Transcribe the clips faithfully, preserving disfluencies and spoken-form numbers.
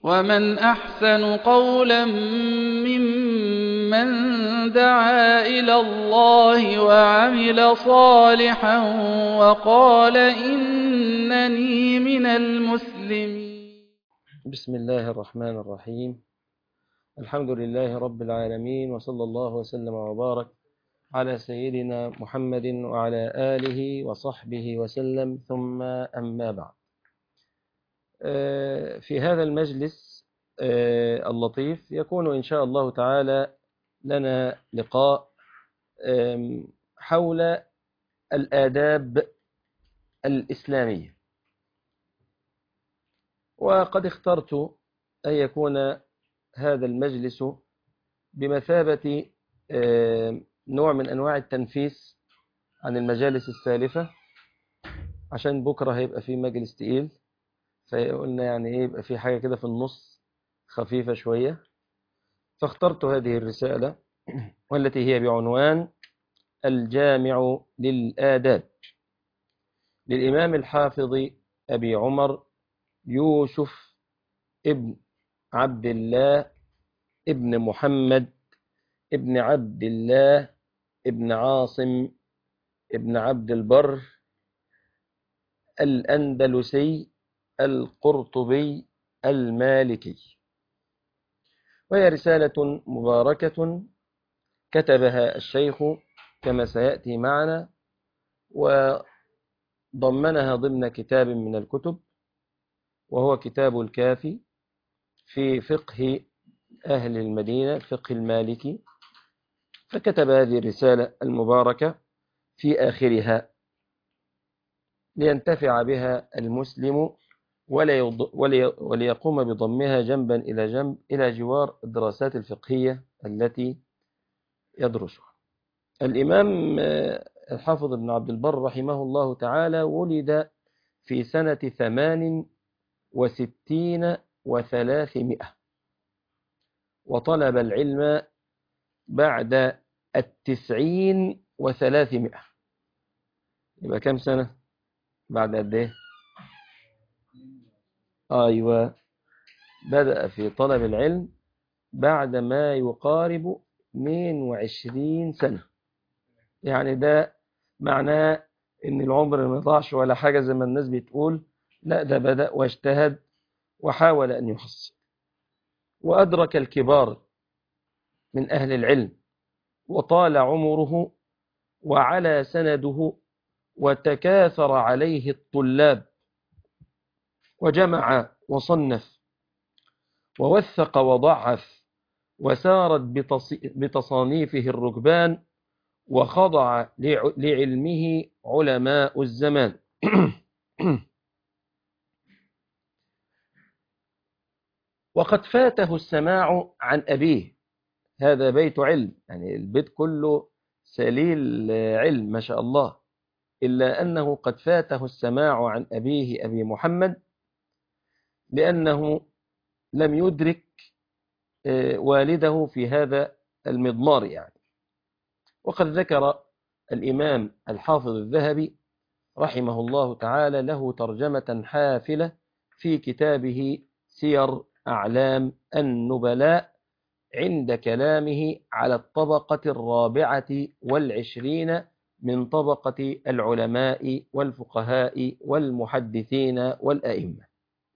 ومن أحسن قولا ممن دعا إلى الله وعمل صالحا وقال إنني من المسلمين. بسم الله الرحمن الرحيم. الحمد لله رب العالمين، وصلى الله وسلم وبارك على سيدنا محمد وعلى آله وصحبه وسلم، ثم أما بعد. في هذا المجلس اللطيف يكون إن شاء الله تعالى لنا لقاء حول الآداب الإسلامية، وقد اخترت أن يكون هذا المجلس بمثابة نوع من أنواع التنفيس عن المجالس السالفة، عشان بكرة هيبقى في مجلس تقيل، فقلنا يعني إيه يبقى في حاجة كده في النص خفيفة شوية. فاخترت هذه الرسالة والتي هي بعنوان الجامع للآداب، للإمام الحافظ أبي عمر يوسف ابن عبد الله ابن محمد ابن عبد الله ابن عاصم ابن عبد البر الأندلسي القرطبي المالكي. وهي رسالة مباركة كتبها الشيخ كما سيأتي معنا، وضمنها ضمن كتاب من الكتب، وهو كتاب الكافي في فقه أهل المدينة، الفقه المالكي. فكتب هذه الرسالة المباركة في آخرها لينتفع بها المسلم وليقوم بضمها جنبا إلى جنب إلى جوار الدراسات الفقهية التي يدرسها. الإمام الحافظ ابن عبد البر رحمه الله تعالى ولد في سنة ثمان وستين وثلاثمائة، وطلب العلم بعد التسعين وثلاثمائة. يبقى كم سنة بعد قد ايه؟ أيوة، بدأ في طلب العلم بعد ما يقارب اثنين وعشرين سنة. يعني ده معناه إن العمر ما ضاعش ولا حاجة زي ما الناس بتقول، لا، ده بدأ واجتهد وحاول أن يحصل، وأدرك الكبار من أهل العلم، وطال عمره وعلى سنده، وتكاثر عليه الطلاب، وجمع وصنف ووثق وضعف، وسارت بتصانيفه الركبان، وخضع لعلمه علماء الزمان. وقد فاته السماع عن أبيه. هذا بيت علم، يعني البيت كله سليل علم ما شاء الله، إلا أنه قد فاته السماع عن أبيه أبي محمد، لأنه لم يدرك والده في هذا المضمار يعني. وقد ذكر الإمام الحافظ الذهبي رحمه الله تعالى له ترجمة حافلة في كتابه سير أعلام النبلاء، عند كلامه على الطبقة الرابعة والعشرين من طبقة العلماء والفقهاء والمحدثين والأئمة.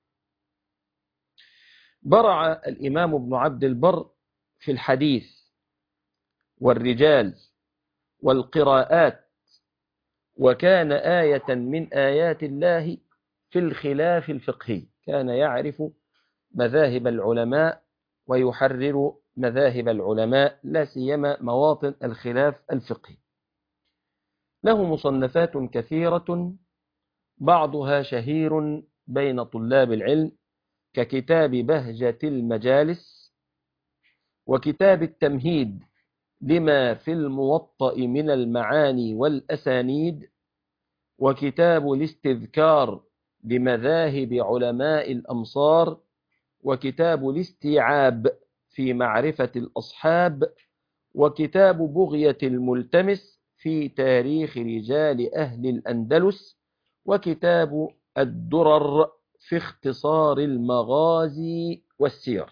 برع الإمام ابن عبد البر في الحديث والرجال والقراءات، وكان آية من آيات الله في الخلاف الفقهي. كان يعرف مذاهب العلماء ويحرر مذاهب العلماء، لا سيما مواطن الخلاف الفقهي. له مصنفات كثيرة، بعضها شهير بين طلاب العلم، ككتاب بهجة المجالس، وكتاب التمهيد لما في الموطأ من المعاني والأسانيد، وكتاب الاستذكار بمذاهب علماء الأمصار، وكتاب الاستيعاب في معرفة الأصحاب، وكتاب بغية الملتمس في تاريخ رجال أهل الأندلس، وكتاب الدرر في اختصار المغازي والسير.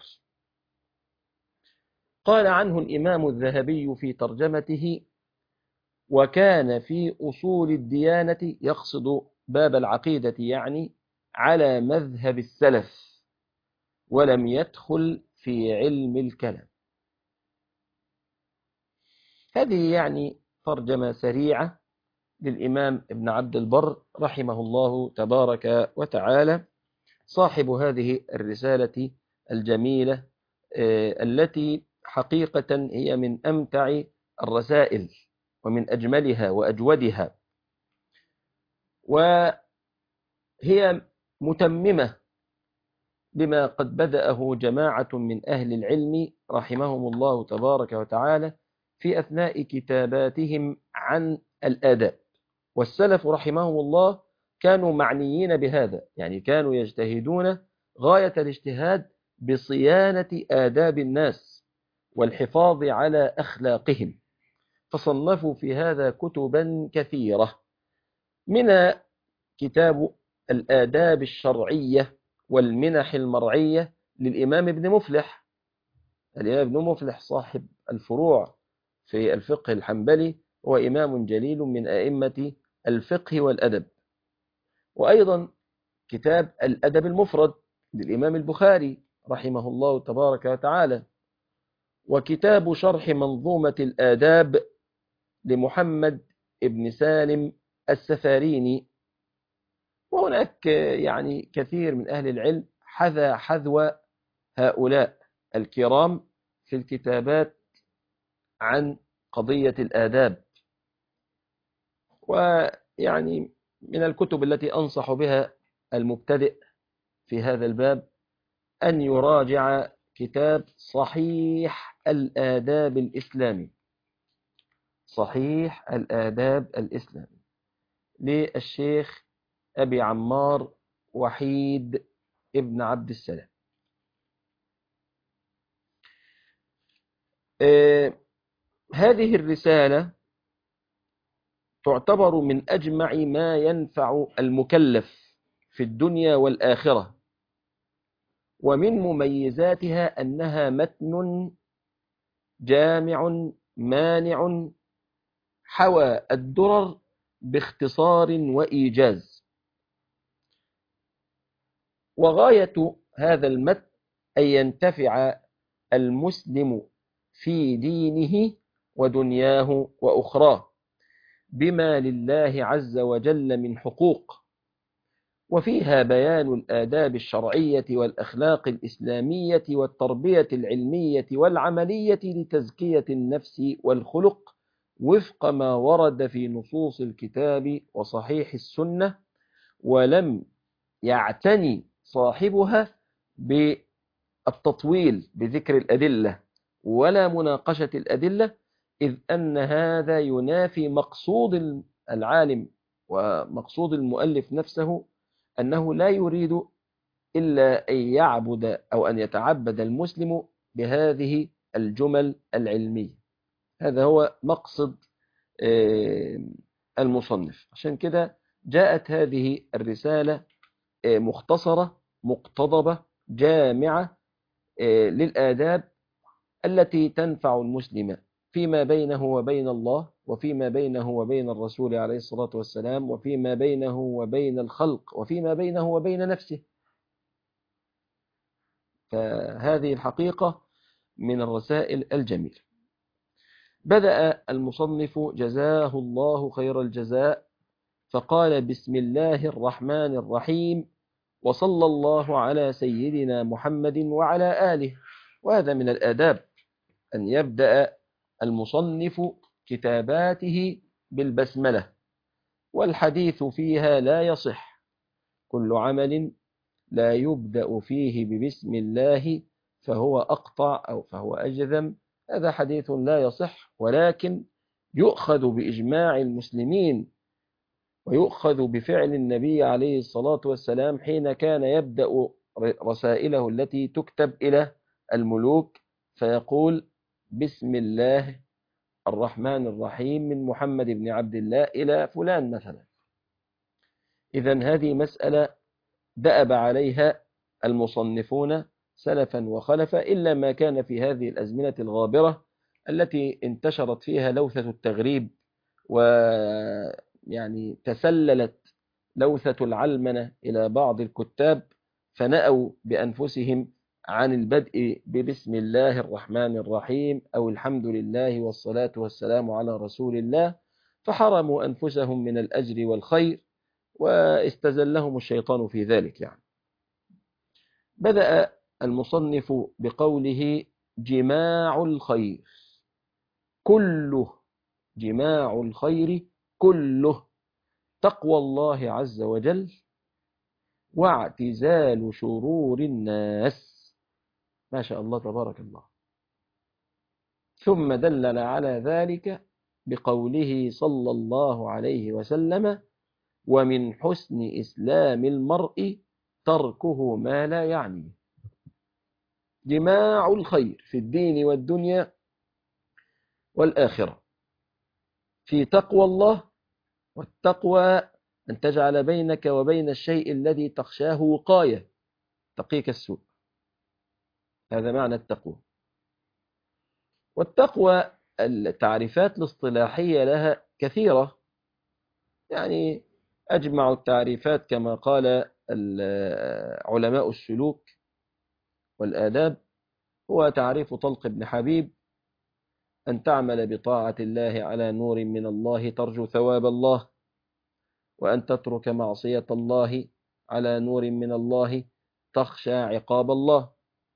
قال عنه الإمام الذهبي في ترجمته: وكان في أصول الديانة، يقصد باب العقيدة يعني، على مذهب السلف، ولم يدخل في علم الكلام. هذه يعني ترجمة سريعة للإمام ابن عبد البر رحمه الله تبارك وتعالى، صاحب هذه الرسالة الجميلة التي حقيقة هي من أمتع الرسائل ومن أجملها وأجودها، وهي متممة بما قد بدأه جماعة من أهل العلم رحمهم الله تبارك وتعالى في أثناء كتاباتهم عن الآداب. والسلف رحمهم الله كانوا معنيين بهذا، يعني كانوا يجتهدون غاية الاجتهاد بصيانة آداب الناس والحفاظ على أخلاقهم، فصنفوا في هذا كتبا كثيرة، منها كتاب الآداب الشرعية والمنح المرعية للإمام ابن مفلح. الإمام ابن مفلح صاحب الفروع في الفقه الحنبلي، هو إمام جليل من أئمة الفقه والأدب. وأيضا كتاب الأدب المفرد للإمام البخاري رحمه الله تبارك وتعالى، وكتاب شرح منظومة الآداب لمحمد ابن سالم السفاريني. وهناك يعني كثير من أهل العلم حذا حذو هؤلاء الكرام في الكتابات عن قضية الآداب. ويعني من الكتب التي أنصح بها المبتدئ في هذا الباب أن يراجع كتاب صحيح الآداب الإسلامي، صحيح الآداب الإسلامي للشيخ أبي عمار وحيد ابن عبد السلام. آه هذه الرسالة تعتبر من أجمع ما ينفع المكلف في الدنيا والآخرة، ومن مميزاتها أنها متن جامع مانع حوى الدرر باختصار وإيجاز. وغاية هذا المتن أن ينتفع المسلم في دينه ودنياه وأخراه بما لله عز وجل من حقوق، وفيها بيان الآداب الشرعية والأخلاق الإسلامية والتربية العلمية والعملية لتزكية النفس والخلق وفق ما ورد في نصوص الكتاب وصحيح السنة، ولم يعتني صاحبها بالتطويل بذكر الأدلة ولا مناقشة الأدلة، إذ أن هذا ينافي مقصود العالم ومقصود المؤلف نفسه، أنه لا يريد إلا أن يعبد أو أن يتعبد المسلم بهذه الجمل العلمية. هذا هو مقصد المصنف. عشان كده جاءت هذه الرسالة مختصرة مقتضبة جامعة للآداب التي تنفع المسلم فيما بينه وبين الله، وفيما بينه وبين الرسول عليه الصلاة والسلام، وفيما بينه وبين الخلق، وفيما بينه وبين نفسه. فهذه الحقيقة من الرسائل الجميلة. بدأ المصنف جزاه الله خير الجزاء فقال: بسم الله الرحمن الرحيم، وصلى الله على سيدنا محمد وعلى آله. وهذا من الآداب أن يبدأ المصنف كتاباته بالبسملة، والحديث فيها لا يصح. كل عمل لا يبدأ فيه ببسم الله فهو أقطع أو فهو أجذم، هذا حديث لا يصح، ولكن يؤخذ بإجماع المسلمين ويؤخذ بفعل النبي عليه الصلاة والسلام حين كان يبدأ رسائله التي تكتب إلى الملوك فيقول: بسم الله الرحمن الرحيم من محمد بن عبد الله إلى فلان مثلا. إذن هذه مسألة دأب عليها المصنفون سلفا وخلفا، إلا ما كان في هذه الأزمنة الغابرة التي انتشرت فيها لوثة التغريب، ويعني تسللت لوثة العلمنة إلى بعض الكتاب، فنأوا بأنفسهم عن البدء ببسم الله الرحمن الرحيم أو الحمد لله والصلاة والسلام على رسول الله، فحرموا أنفسهم من الأجر والخير، واستزلهم الشيطان في ذلك. يعني بدأ المصنف بقوله جماع الخير كله، جماع الخير كله تقوى الله عز وجل واعتزال شرور الناس. ما شاء الله تبارك الله. ثم دلل على ذلك بقوله صلى الله عليه وسلم ومن حسن إسلام المرء تركه ما لا يعنيه. جماع الخير في الدين والدنيا والآخرة في تقوى الله، والتقوى أن تجعل بينك وبين الشيء الذي تخشاه وقاية تقيك السوء، هذا معنى التقوى. والتقوى التعريفات الاصطلاحية لها كثيرة، يعني أجمع التعريفات كما قال علماء السلوك والآداب هو تعريف طلق بن حبيب: أن تعمل بطاعة الله على نور من الله ترجو ثواب الله، وأن تترك معصية الله على نور من الله تخشى عقاب الله.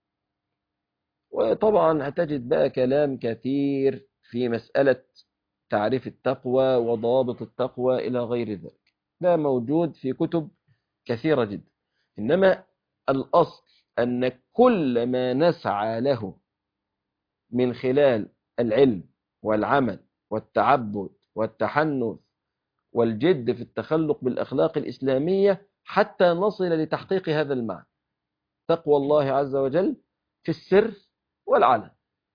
وطبعا هتجد بقى كلام كثير في مسألة تعريف التقوى وضوابط التقوى إلى غير ذلك، ده موجود في كتب كثيرة جدا. إنما الأصل أن كل ما نسعى له من خلال العلم والعمل والتعبد والتحنث والجد في التخلق بالأخلاق الإسلامية حتى نصل لتحقيق هذا المعنى، تقوى الله عز وجل في السر والعلن.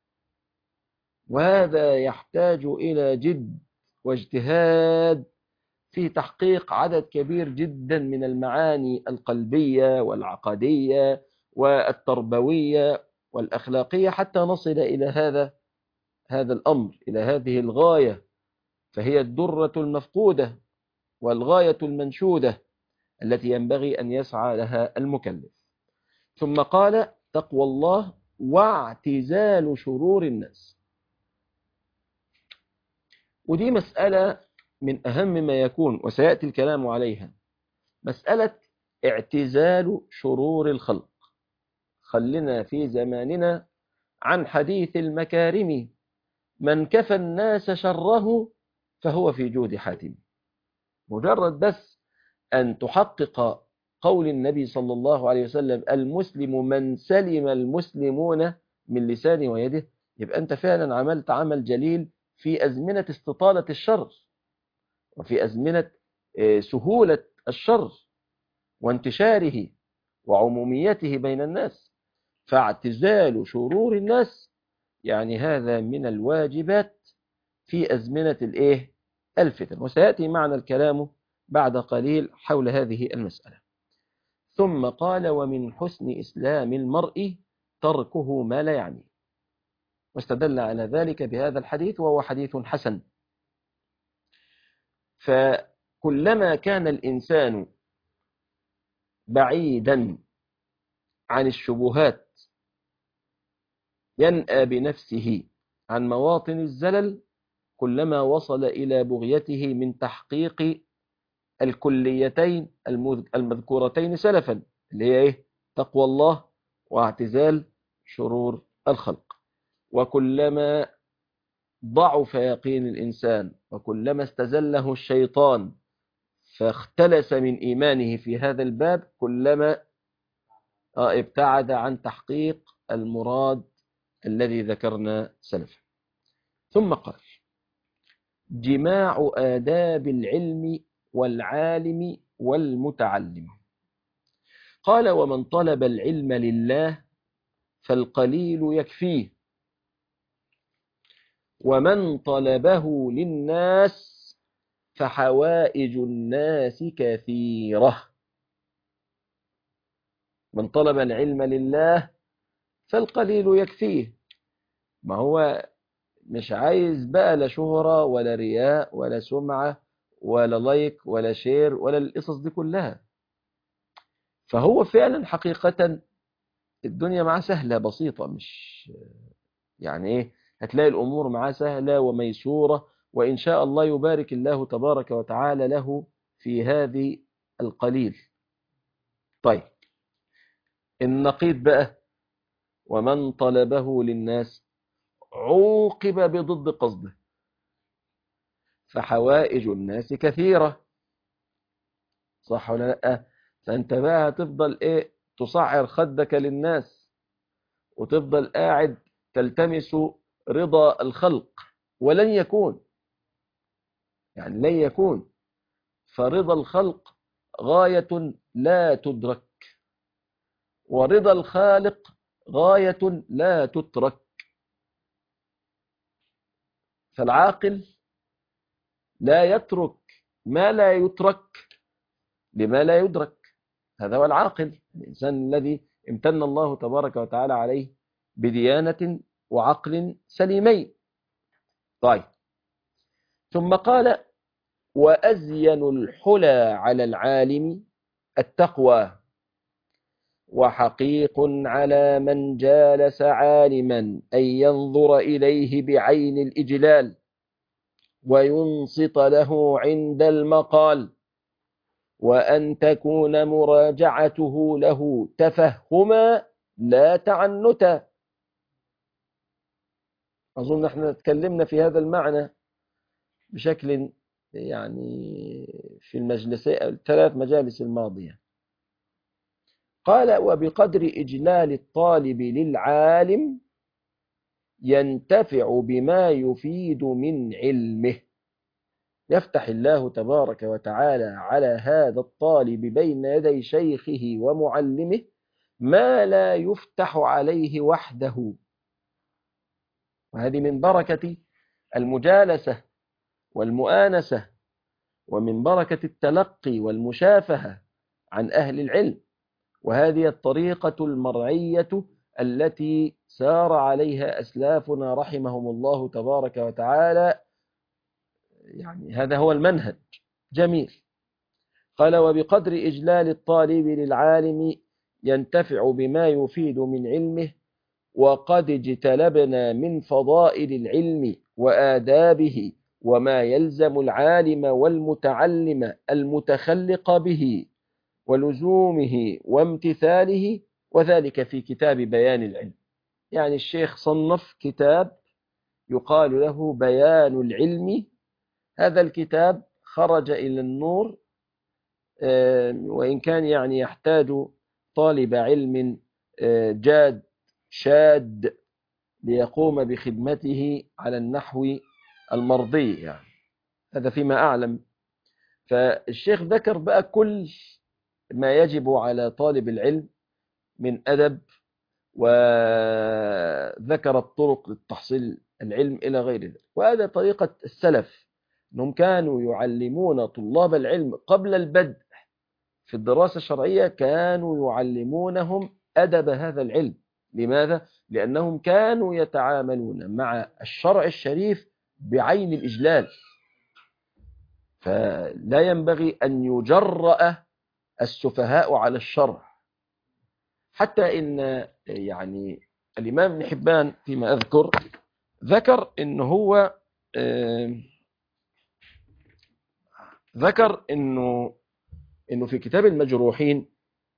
وهذا يحتاج إلى جد واجتهاد في تحقيق عدد كبير جدا من المعاني القلبية والعقدية والتربوية والأخلاقية حتى نصل إلى هذا هذا الأمر، إلى هذه الغاية، فهي الدرة المفقودة والغاية المنشودة التي ينبغي أن يسعى لها المكلف. ثم قال تقوى الله واعتزال شرور الناس، ودي مسألة من أهم ما يكون وسيأتي الكلام عليها، مسألة اعتزال شرور الخلق. خلنا في زماننا عن حديث المكارم، من كفى الناس شره فهو في جود حاتم. مجرد بس أن تحقق قول النبي صلى الله عليه وسلم المسلم من سلم المسلمون من لسانه ويده، يبقى أنت فعلا عملت عمل جليل في أزمنة استطالة الشر، وفي أزمنة سهولة الشر وانتشاره وعموميته بين الناس. فاعتزال شرور الناس يعني هذا من الواجبات في أزمنة الإيه؟ الفتن، وسيأتي معنا الكلام بعد قليل حول هذه المسألة. ثم قال ومن حسن إسلام المرء تركه ما لا يعنيه، واستدل على ذلك بهذا الحديث وهو حديث حسن. فكلما كان الإنسان بعيدا عن الشبهات ينأى بنفسه عن مواطن الزلل، كلما وصل إلى بغيته من تحقيق الكليتين المذكورتين سلفا، اللي هي إيه؟ تقوى الله واعتزال شرور الخلق. وكلما ضعف يقين الإنسان وكلما استزله الشيطان فاختلس من إيمانه في هذا الباب، كلما ابتعد عن تحقيق المراد الذي ذكرنا سلفا. ثم قال جماع آداب العلم والعالم والمتعلم. قال ومن طلب العلم لله فالقليل يكفيه، ومن طلبه للناس فحوائج الناس كثيرة. من طلب العلم لله فالقليل يكفيه. ما هو مش عايز بقى لا شهرة ولا رياء ولا سمعة ولا لايك ولا شير ولا القصص دي كلها. فهو فعلا حقيقة الدنيا معاه سهلة بسيطة، مش يعني ايه، هتلاقي الأمور معاه سهلة وميسورة، وإن شاء الله يبارك الله تبارك وتعالى له في هذه القليل. طيب النقيض بقى، ومن طلبه للناس عوقب بضد قصده، فحوائج الناس كثيرة، صح ولا لا؟ فأنت بقى هتفضل ايه، تصعر خدك للناس، وتفضل قاعد تلتمس رضا الخلق، ولن يكون، يعني لن يكون. فرضا الخلق غاية لا تدرك، ورضا الخالق غاية لا تترك. فالعاقل لا يترك ما لا يترك لما لا يدرك. هذا هو العاقل، الإنسان الذي امتن الله تبارك وتعالى عليه بديانة وعقل سليمين. طيب ثم قال: وأزين الحلى على العالم التقوى، وحقيق على من جالس عالما أن ينظر إليه بعين الإجلال، وينصت له عند المقال، وأن تكون مراجعته له تفهما لا تعنتا. أظن احنا تكلمنا في هذا المعنى بشكل يعني في المجلس الثلاث مجالس الماضية. قال: وبقدر إجلال الطالب للعالم ينتفع بما يفيد من علمه، يفتح الله تبارك وتعالى على هذا الطالب بين يدي شيخه ومعلمه ما لا يفتح عليه وحده. وهذه من بركة المجالسة والمؤانسة، ومن بركة التلقي والمشافهة عن أهل العلم. وهذه الطريقة المرعية التي سار عليها أسلافنا رحمهم الله تبارك وتعالى، يعني هذا هو المنهج. جميل. قال: وبقدر إجلال الطالب للعالم ينتفع بما يفيد من علمه، وقد اجتلبنا من فضائل العلم وآدابه وما يلزم العالم والمتعلم المتخلق به ولزومه وامتثاله، وذلك في كتاب بيان العلم. يعني الشيخ صنف كتاب يقال له بيان العلم. هذا الكتاب خرج إلى النور، وإن كان يعني يحتاج طالب علم جاد شاد ليقوم بخدمته على النحو المرضي، يعني هذا فيما أعلم. فالشيخ ذكر بقى كل ما يجب على طالب العلم من أدب، وذكر الطرق للتحصيل العلم إلى غير ذلك. وهذا طريقة السلف، أنهم كانوا يعلمون طلاب العلم قبل البدء في الدراسة الشرعية، كانوا يعلمونهم أدب هذا العلم. لماذا؟ لأنهم كانوا يتعاملون مع الشرع الشريف بعين الإجلال، فلا ينبغي أن يجرأ السفهاء على الشرع. حتى إن يعني الإمام ابن حبان فيما أذكر ذكر إنه هو ذكر إنه إنه في كتاب المجروحين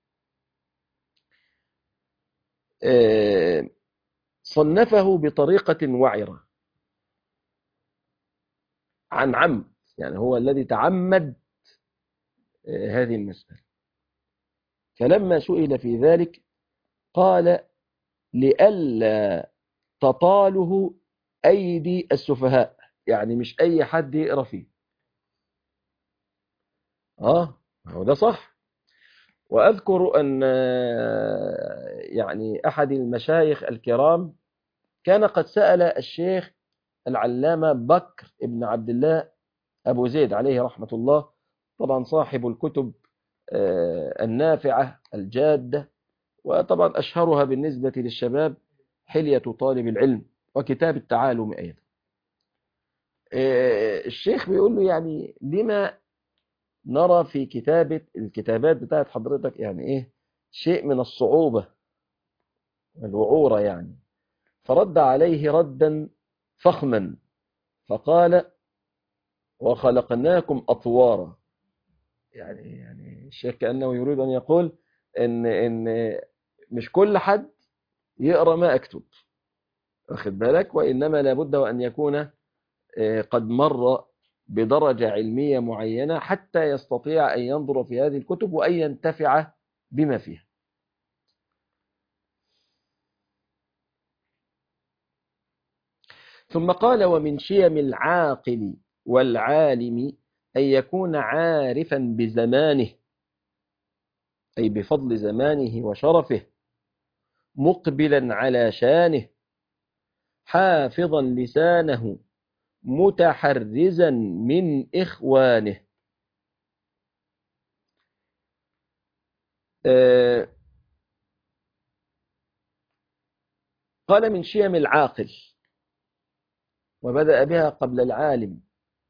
صنفه بطريقة وعرة عن عمد، يعني هو الذي تعمد هذه المسألة. فلما سئل في ذلك قال: لئلا تطاله أيدي السفهاء، يعني مش أي حد يقرأ فيه. آه هو ده صح. وأذكر أن يعني أحد المشايخ الكرام كان قد سأل الشيخ العلامة بكر ابن عبد الله أبو زيد عليه رحمة الله، طبعا صاحب الكتب النافعة الجادة وطبعا أشهرها بالنسبة للشباب حلية طالب العلم وكتاب التعالم أيضا. الشيخ بيقول له يعني لما نرى في كتابة الكتابات بتاعت حضرتك يعني إيه شيء من الصعوبة والوعورة يعني. فرد عليه ردا فخما فقال: وخلقناكم أطوارا. يعني يعني الشيخ كأنه يريد أن يقول إن إن مش كل حد يقرأ ما أكتب، واخد بالك، وإنما لابد وأن يكون قد مر بدرجة علمية معينة حتى يستطيع أن ينظر في هذه الكتب وأن ينتفع بما فيها. ثم قال: ومن شيم العاقل والعالم أن يكون عارفا بزمانه، أي بفضل زمانه وشرفه، مقبلا على شانه، حافظا لسانه، متحرزا من إخوانه. آه قال: من شيم العاقل، وبدأ بها قبل العالم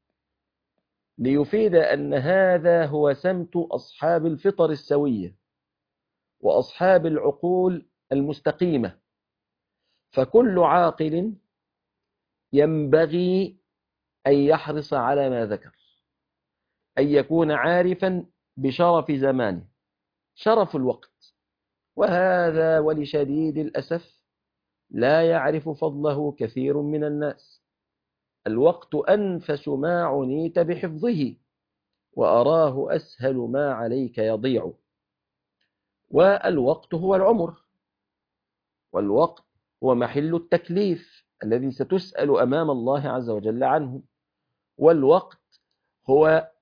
ليفيد أن هذا هو سمت أصحاب الفطر السوية وأصحاب العقول المستقيمة. فكل عاقل ينبغي أن يحرص على ما ذكر، أن يكون عارفا بشرف زمانه، شرف الوقت، وهذا ولشديد الأسف لا يعرف فضله كثير من الناس. الوقت أنفس ما عنيت بحفظه، وأراه أسهل ما عليك يضيع. والوقت هو العمر، والوقت هو محل التكليف الذي ستسأل أمام الله عز وجل عنه. والوقت هو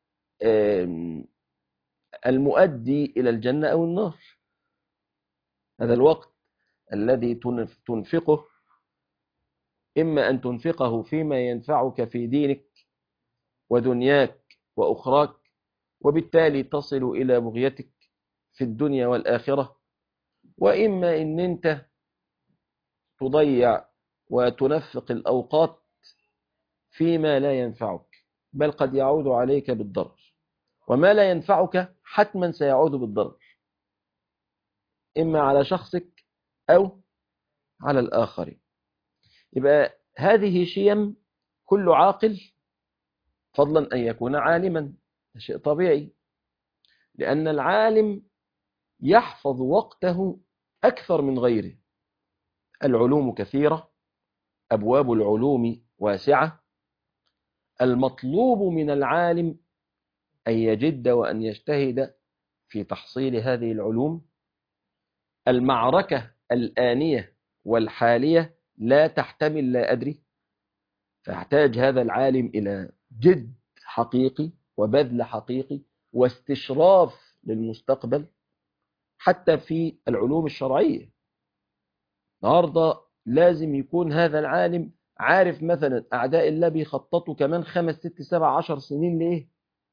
المؤدي إلى الجنة أو النار. هذا الوقت الذي تنفقه إما أن تنفقه فيما ينفعك في دينك ودنياك وأخراك، وبالتالي تصل إلى بغيتك في الدنيا والآخرة، وإما أن أنت تضيع وتنفق الأوقات فيما لا ينفعك، بل قد يعود عليك بالضرر. وما لا ينفعك حتما سيعود بالضرر، إما على شخصك أو على الآخرين. يبقى هذه شيم كل عاقل، فضلا أن يكون عالما، شيء طبيعي، لأن العالم يحفظ وقته أكثر من غيره. العلوم كثيرة، أبواب العلوم واسعة. المطلوب من العالم أن يجد وأن يجتهد في تحصيل هذه العلوم. المعركة الآنية والحالية لا تحتمل لا أدري، فيحتاج هذا العالم إلى جد حقيقي وبذل حقيقي واستشراف للمستقبل، حتى في العلوم الشرعية. النهارده لازم يكون هذا العالم عارف مثلا أعداء الله بيخططوا كمان خمس ست سبع عشر سنين لإيه،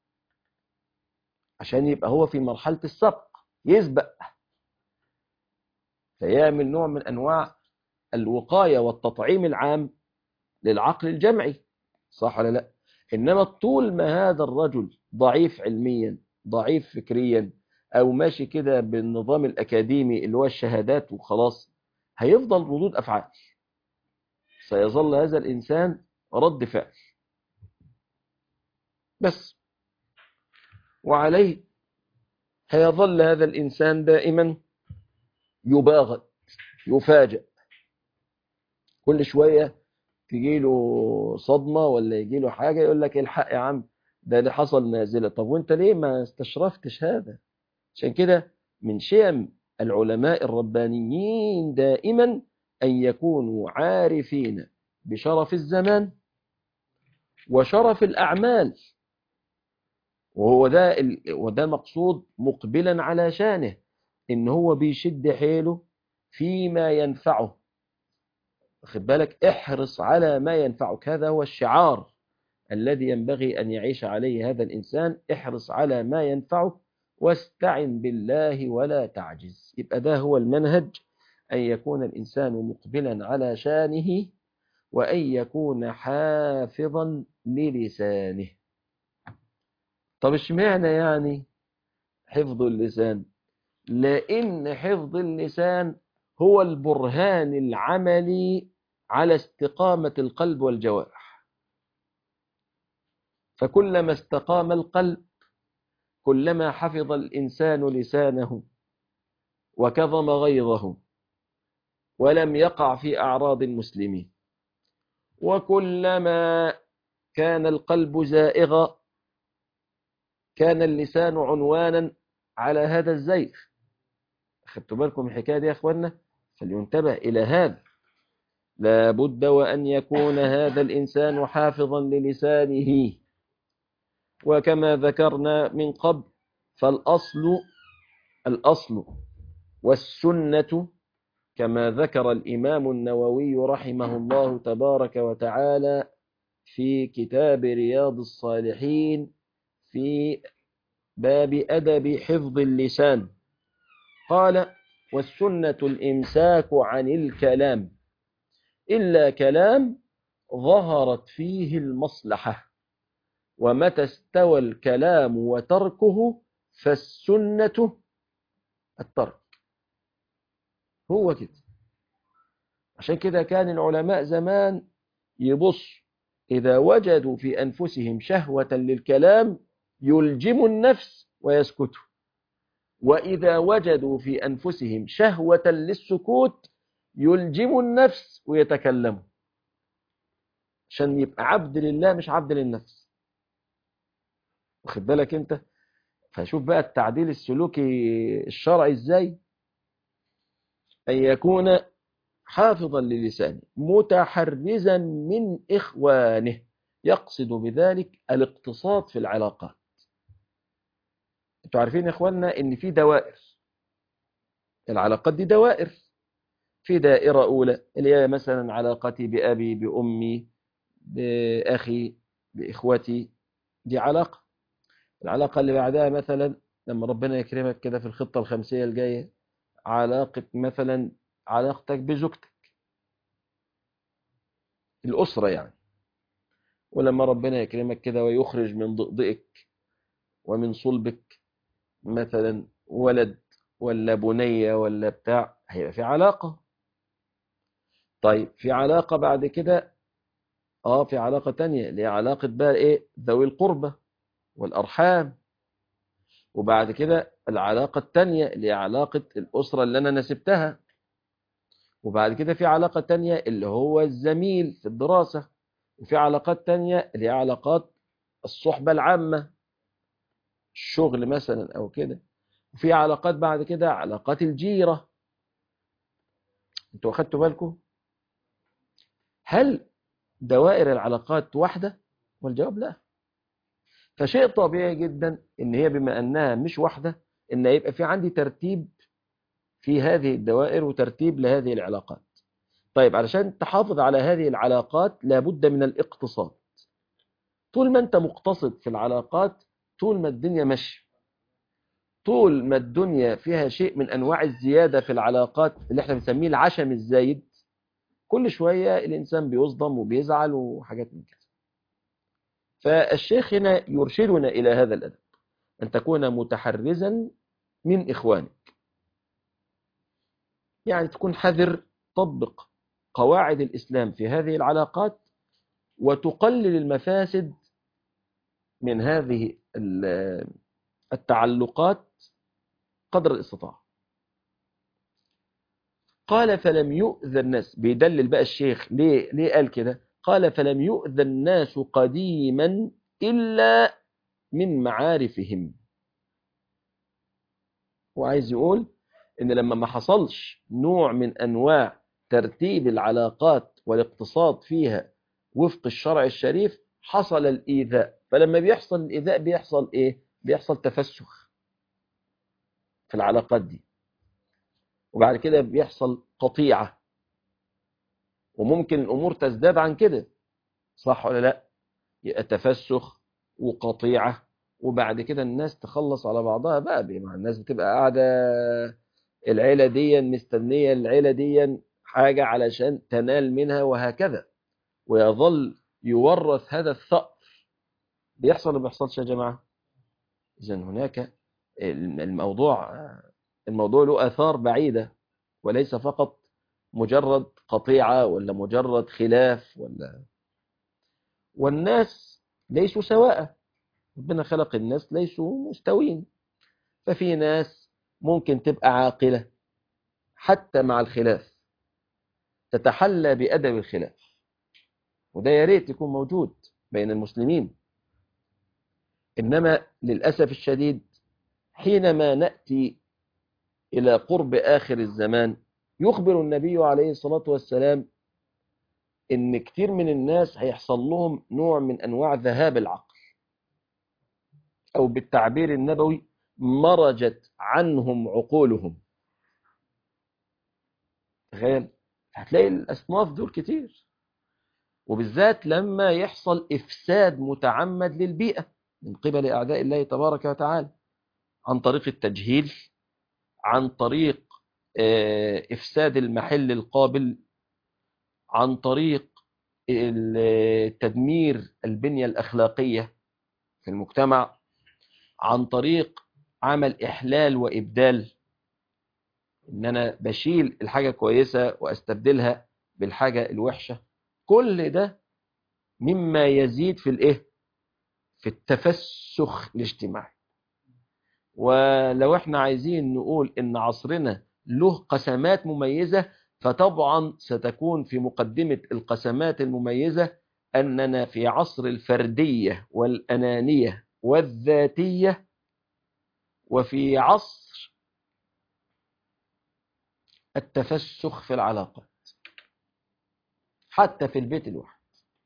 عشان يبقى هو في مرحلة السبق، يسبق، فيعمل نوع من أنواع الوقاية والتطعيم العام للعقل الجمعي، صح ولا لا؟ إنما طول ما هذا الرجل ضعيف علميا، ضعيف فكريا، أو ماشي كده بالنظام الأكاديمي اللي هو الشهادات وخلاص، هيفضل ردود أفعال، سيظل هذا الإنسان رد فعل بس، وعليه هيظل هذا الإنسان دائما يباغت، يفاجأ، كل شوية تجيله صدمة ولا يجيله حاجة يقول لك الحق يا عم ده اللي حصل نازلة. طب وانت ليه ما استشرفتش هذا؟ عشان كده من شيم العلماء الربانيين دائما أن يكونوا عارفين بشرف الزمان وشرف الأعمال، وهو ده وده مقصود مقبلا على شانه، إن هو بيشد حيله فيما ينفعه. واخد بالك، احرص على ما ينفعك، هذا هو الشعار الذي ينبغي أن يعيش عليه هذا الإنسان. احرص على ما ينفعك واستعن بالله ولا تعجز. يبقى ده هو المنهج، أن يكون الإنسان مقبلا على شانه، وأن يكون حافظا للسانه. طب اشمعنى يعني حفظ اللسان؟ لأن حفظ اللسان هو البرهان العملي على استقامة القلب والجوارح. فكلما استقام القلب كلما حفظ الإنسان لسانه وكظم غيظه ولم يقع في أعراض المسلمين، وكلما كان القلب زائغا كان اللسان عنوانا على هذا الزيغ. أخذتوا بالكم من الحكاية دي يا أخوانا؟ فلينتبه إلى هذا، لا بد وأن يكون هذا الإنسان حافظا للسانه. وكما ذكرنا من قبل فالأصل الأصل والسنة كما ذكر الإمام النووي رحمه الله تبارك وتعالى في كتاب رياض الصالحين في باب أدب حفظ اللسان، قال: والسنة الإمساك عن الكلام إلا كلام ظهرت فيه المصلحة، ومتى استوى الكلام وتركه فالسنة الترك. هو كده. عشان كده كان العلماء زمان يبص إذا وجدوا في أنفسهم شهوة للكلام يلجموا النفس ويسكتوا، وإذا وجدوا في أنفسهم شهوة للسكوت يلجموا النفس ويتكلموا، عشان يبقى عبد لله مش عبد للنفس. واخد بالك انت؟ فشوف بقى التعديل السلوكي الشرعي ازاي، أن يكون حافظا للسانه متحرزا من إخوانه، يقصد بذلك الاقتصاد في العلاقات. انتوا عارفين يا اخواننا ان في دوائر، العلاقات دي دوائر. في دائرة أولى اللي هي مثلا علاقتي بأبي بأمي بأخي بإخوتي، دي علاقة. العلاقة اللي بعدها مثلا لما ربنا يكرمك كده في الخطة الخمسية الجاية، علاقة مثلا علاقتك بزوجتك، الأسرة يعني. ولما ربنا يكرمك كده ويخرج من ضئضئك ومن صلبك مثلا ولد ولا بنية ولا بتاع، هيبقى في علاقة. طيب في علاقة بعد كده، اه في علاقة تانية اللي هي علاقة بقى ايه، ذوي القربة والأرحام. وبعد كده العلاقة التانية اللي هي علاقة الأسرة اللي أنا نسبتها. وبعد كده في علاقة تانية اللي هو الزميل في الدراسة. وفي علاقات تانية اللي هي علاقات الصحبة العامة، الشغل مثلا أو كده. وفي علاقات بعد كده علاقات الجيرة. انتوا أخدتوا بالكم؟ هل دوائر العلاقات واحدة؟ والجواب لا. فشيء طبيعي جدا ان هي بما انها مش واحدة ان يبقى في عندي ترتيب في هذه الدوائر وترتيب لهذه العلاقات. طيب علشان تحافظ على هذه العلاقات لابد من الاقتصاد. طول ما انت مقتصد في العلاقات، طول ما الدنيا ماشيه. طول ما الدنيا فيها شيء من انواع الزيادة في العلاقات اللي احنا بنسميه العشم الزايد، كل شوية الانسان بيصدم وبيزعل وحاجات من كده. فالشيخ هنا يرشدنا إلى هذا الأدب، أن تكون متحرزا من إخوانك، يعني تكون حذر، طبق قواعد الإسلام في هذه العلاقات وتقلل المفاسد من هذه التعلقات قدر الاستطاعة. قال فلم يؤذى الناس، بيدلل بقى الشيخ ليه, ليه قال كده. قال فلم يؤذى الناس قديما إلا من معارفهم. وعايز يقول إن لما ما حصلش نوع من أنواع ترتيب العلاقات والاقتصاد فيها وفق الشرع الشريف حصل الإيذاء. فلما بيحصل الإيذاء بيحصل إيه؟ بيحصل تفسخ في العلاقات دي، وبعد كده بيحصل قطيعة، وممكن الأمور تزداد عن كده، صح ولا لا؟ يبقى تفسخ وقطيعة وبعد كده الناس تخلص على بعضها بقى، مع الناس بتبقى قاعدة العيلة دي مستنية العيلة دي حاجة علشان تنال منها وهكذا، ويظل يورث هذا الثأر. بيحصل ولا بيحصلش يا جماعة؟ إذن هناك الموضوع الموضوع له آثار بعيدة، وليس فقط مجرد قطيعة ولا مجرد خلاف ولا. والناس ليسوا سواء، ربنا خلق الناس ليسوا مستوين، ففي ناس ممكن تبقى عاقلة حتى مع الخلاف، تتحلى بأدب الخلاف، وده يا ريت يكون موجود بين المسلمين. إنما للأسف الشديد حينما نأتي إلى قرب آخر الزمان يخبر النبي عليه الصلاة والسلام إن كتير من الناس هيحصل لهم نوع من أنواع ذهاب العقل، أو بالتعبير النبوي مرجت عنهم عقولهم. تخيل، هتلاقي الأصناف دول كتير، وبالذات لما يحصل إفساد متعمد للبيئة من قبل أعداء الله تبارك وتعالى، عن طريق التجهيل، عن طريق إفساد المحل القابل، عن طريق تدمير البنية الأخلاقية في المجتمع، عن طريق عمل إحلال وإبدال، إن أنا بشيل الحاجة كويسة وأستبدلها بالحاجة الوحشة. كل ده مما يزيد في الإيه؟ في التفسخ الاجتماعي. ولو احنا عايزين نقول إن عصرنا له قسمات مميزة، فطبعا ستكون في مقدمة القسمات المميزة أننا في عصر الفردية والأنانية والذاتية، وفي عصر التفسخ في العلاقات، حتى في البيت الواحد.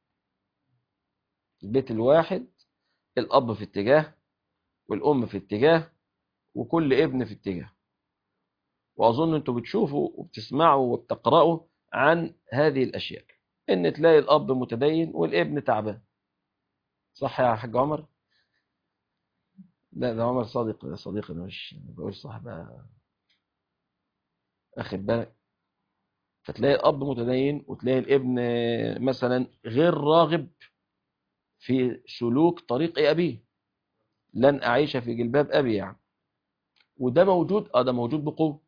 البيت الواحد الأب في اتجاه، والأم في اتجاه، وكل ابن في اتجاه. وأظن أنتم بتشوفوا وبتسمعوا وبتقرأوا عن هذه الأشياء، إن تلاقي الأب متدين والابن تعبان. صح يا حاج عمر؟ لا، ده عمر صادق صديقي، مش بقول صاحب، أخد بالك. فتلاقي الأب متدين وتلاقي الابن مثلا غير راغب في سلوك طريق أبيه، لن أعيش في جلباب أبي يعني. وده موجود، اه ده موجود بقوة،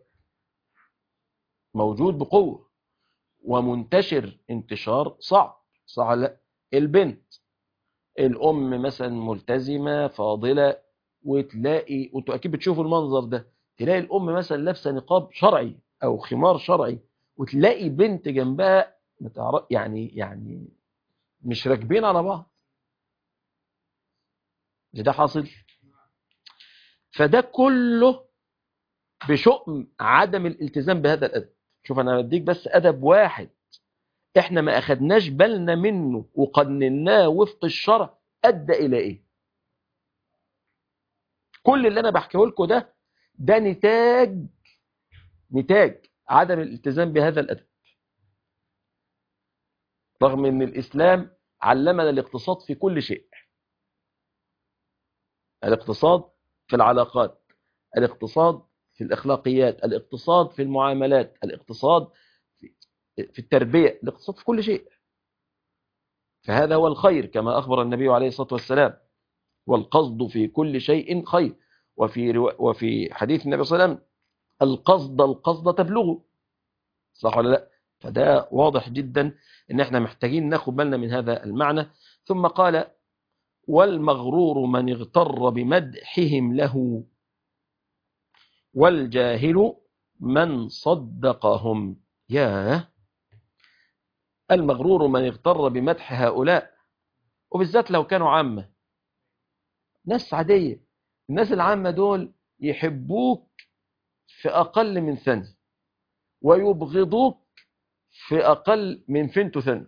موجود بقوة ومنتشر انتشار صعب. صح لا؟ البنت الأم مثلا ملتزمة فاضلة، وتلاقي، وانتوا أكيد بتشوفوا المنظر ده، تلاقي الأم مثلا لابسة نقاب شرعي أو خمار شرعي، وتلاقي بنت جنبها يعني يعني مش راكبين على بعض. ده حاصل. فده كله بشؤم عدم الالتزام بهذا الأدب. شوف أنا بديك بس أدب واحد احنا ما أخدناش بالنا منه وقنناه وفق الشرع، أدى إلى إيه؟ كل اللي أنا بحكيه لكم ده ده نتاج نتاج عدم الالتزام بهذا الأدب، رغم أن الإسلام علمنا الاقتصاد في كل شيء. الاقتصاد في العلاقات، الاقتصاد في الأخلاقيات، الاقتصاد في المعاملات، الاقتصاد في التربية، الاقتصاد في كل شيء. فهذا هو الخير كما أخبر النبي عليه الصلاة والسلام، والقصد في كل شيء خير. وفي رو... وفي حديث النبي صلى الله عليه وسلم القصد القصد تبلغه. صح ولا لا؟ فده واضح جدا ان احنا محتاجين ناخد بالنا من هذا المعنى. ثم قال والمغرور من اغتر بمدحهم له، والجاهل من صدقهم. يا المغرور من اغتر بمدح هؤلاء، وبالذات لو كانوا عامة، ناس عادية. الناس العامة دول يحبوك في أقل من ثانية، ويبغضوك في أقل من فنتو ثانية.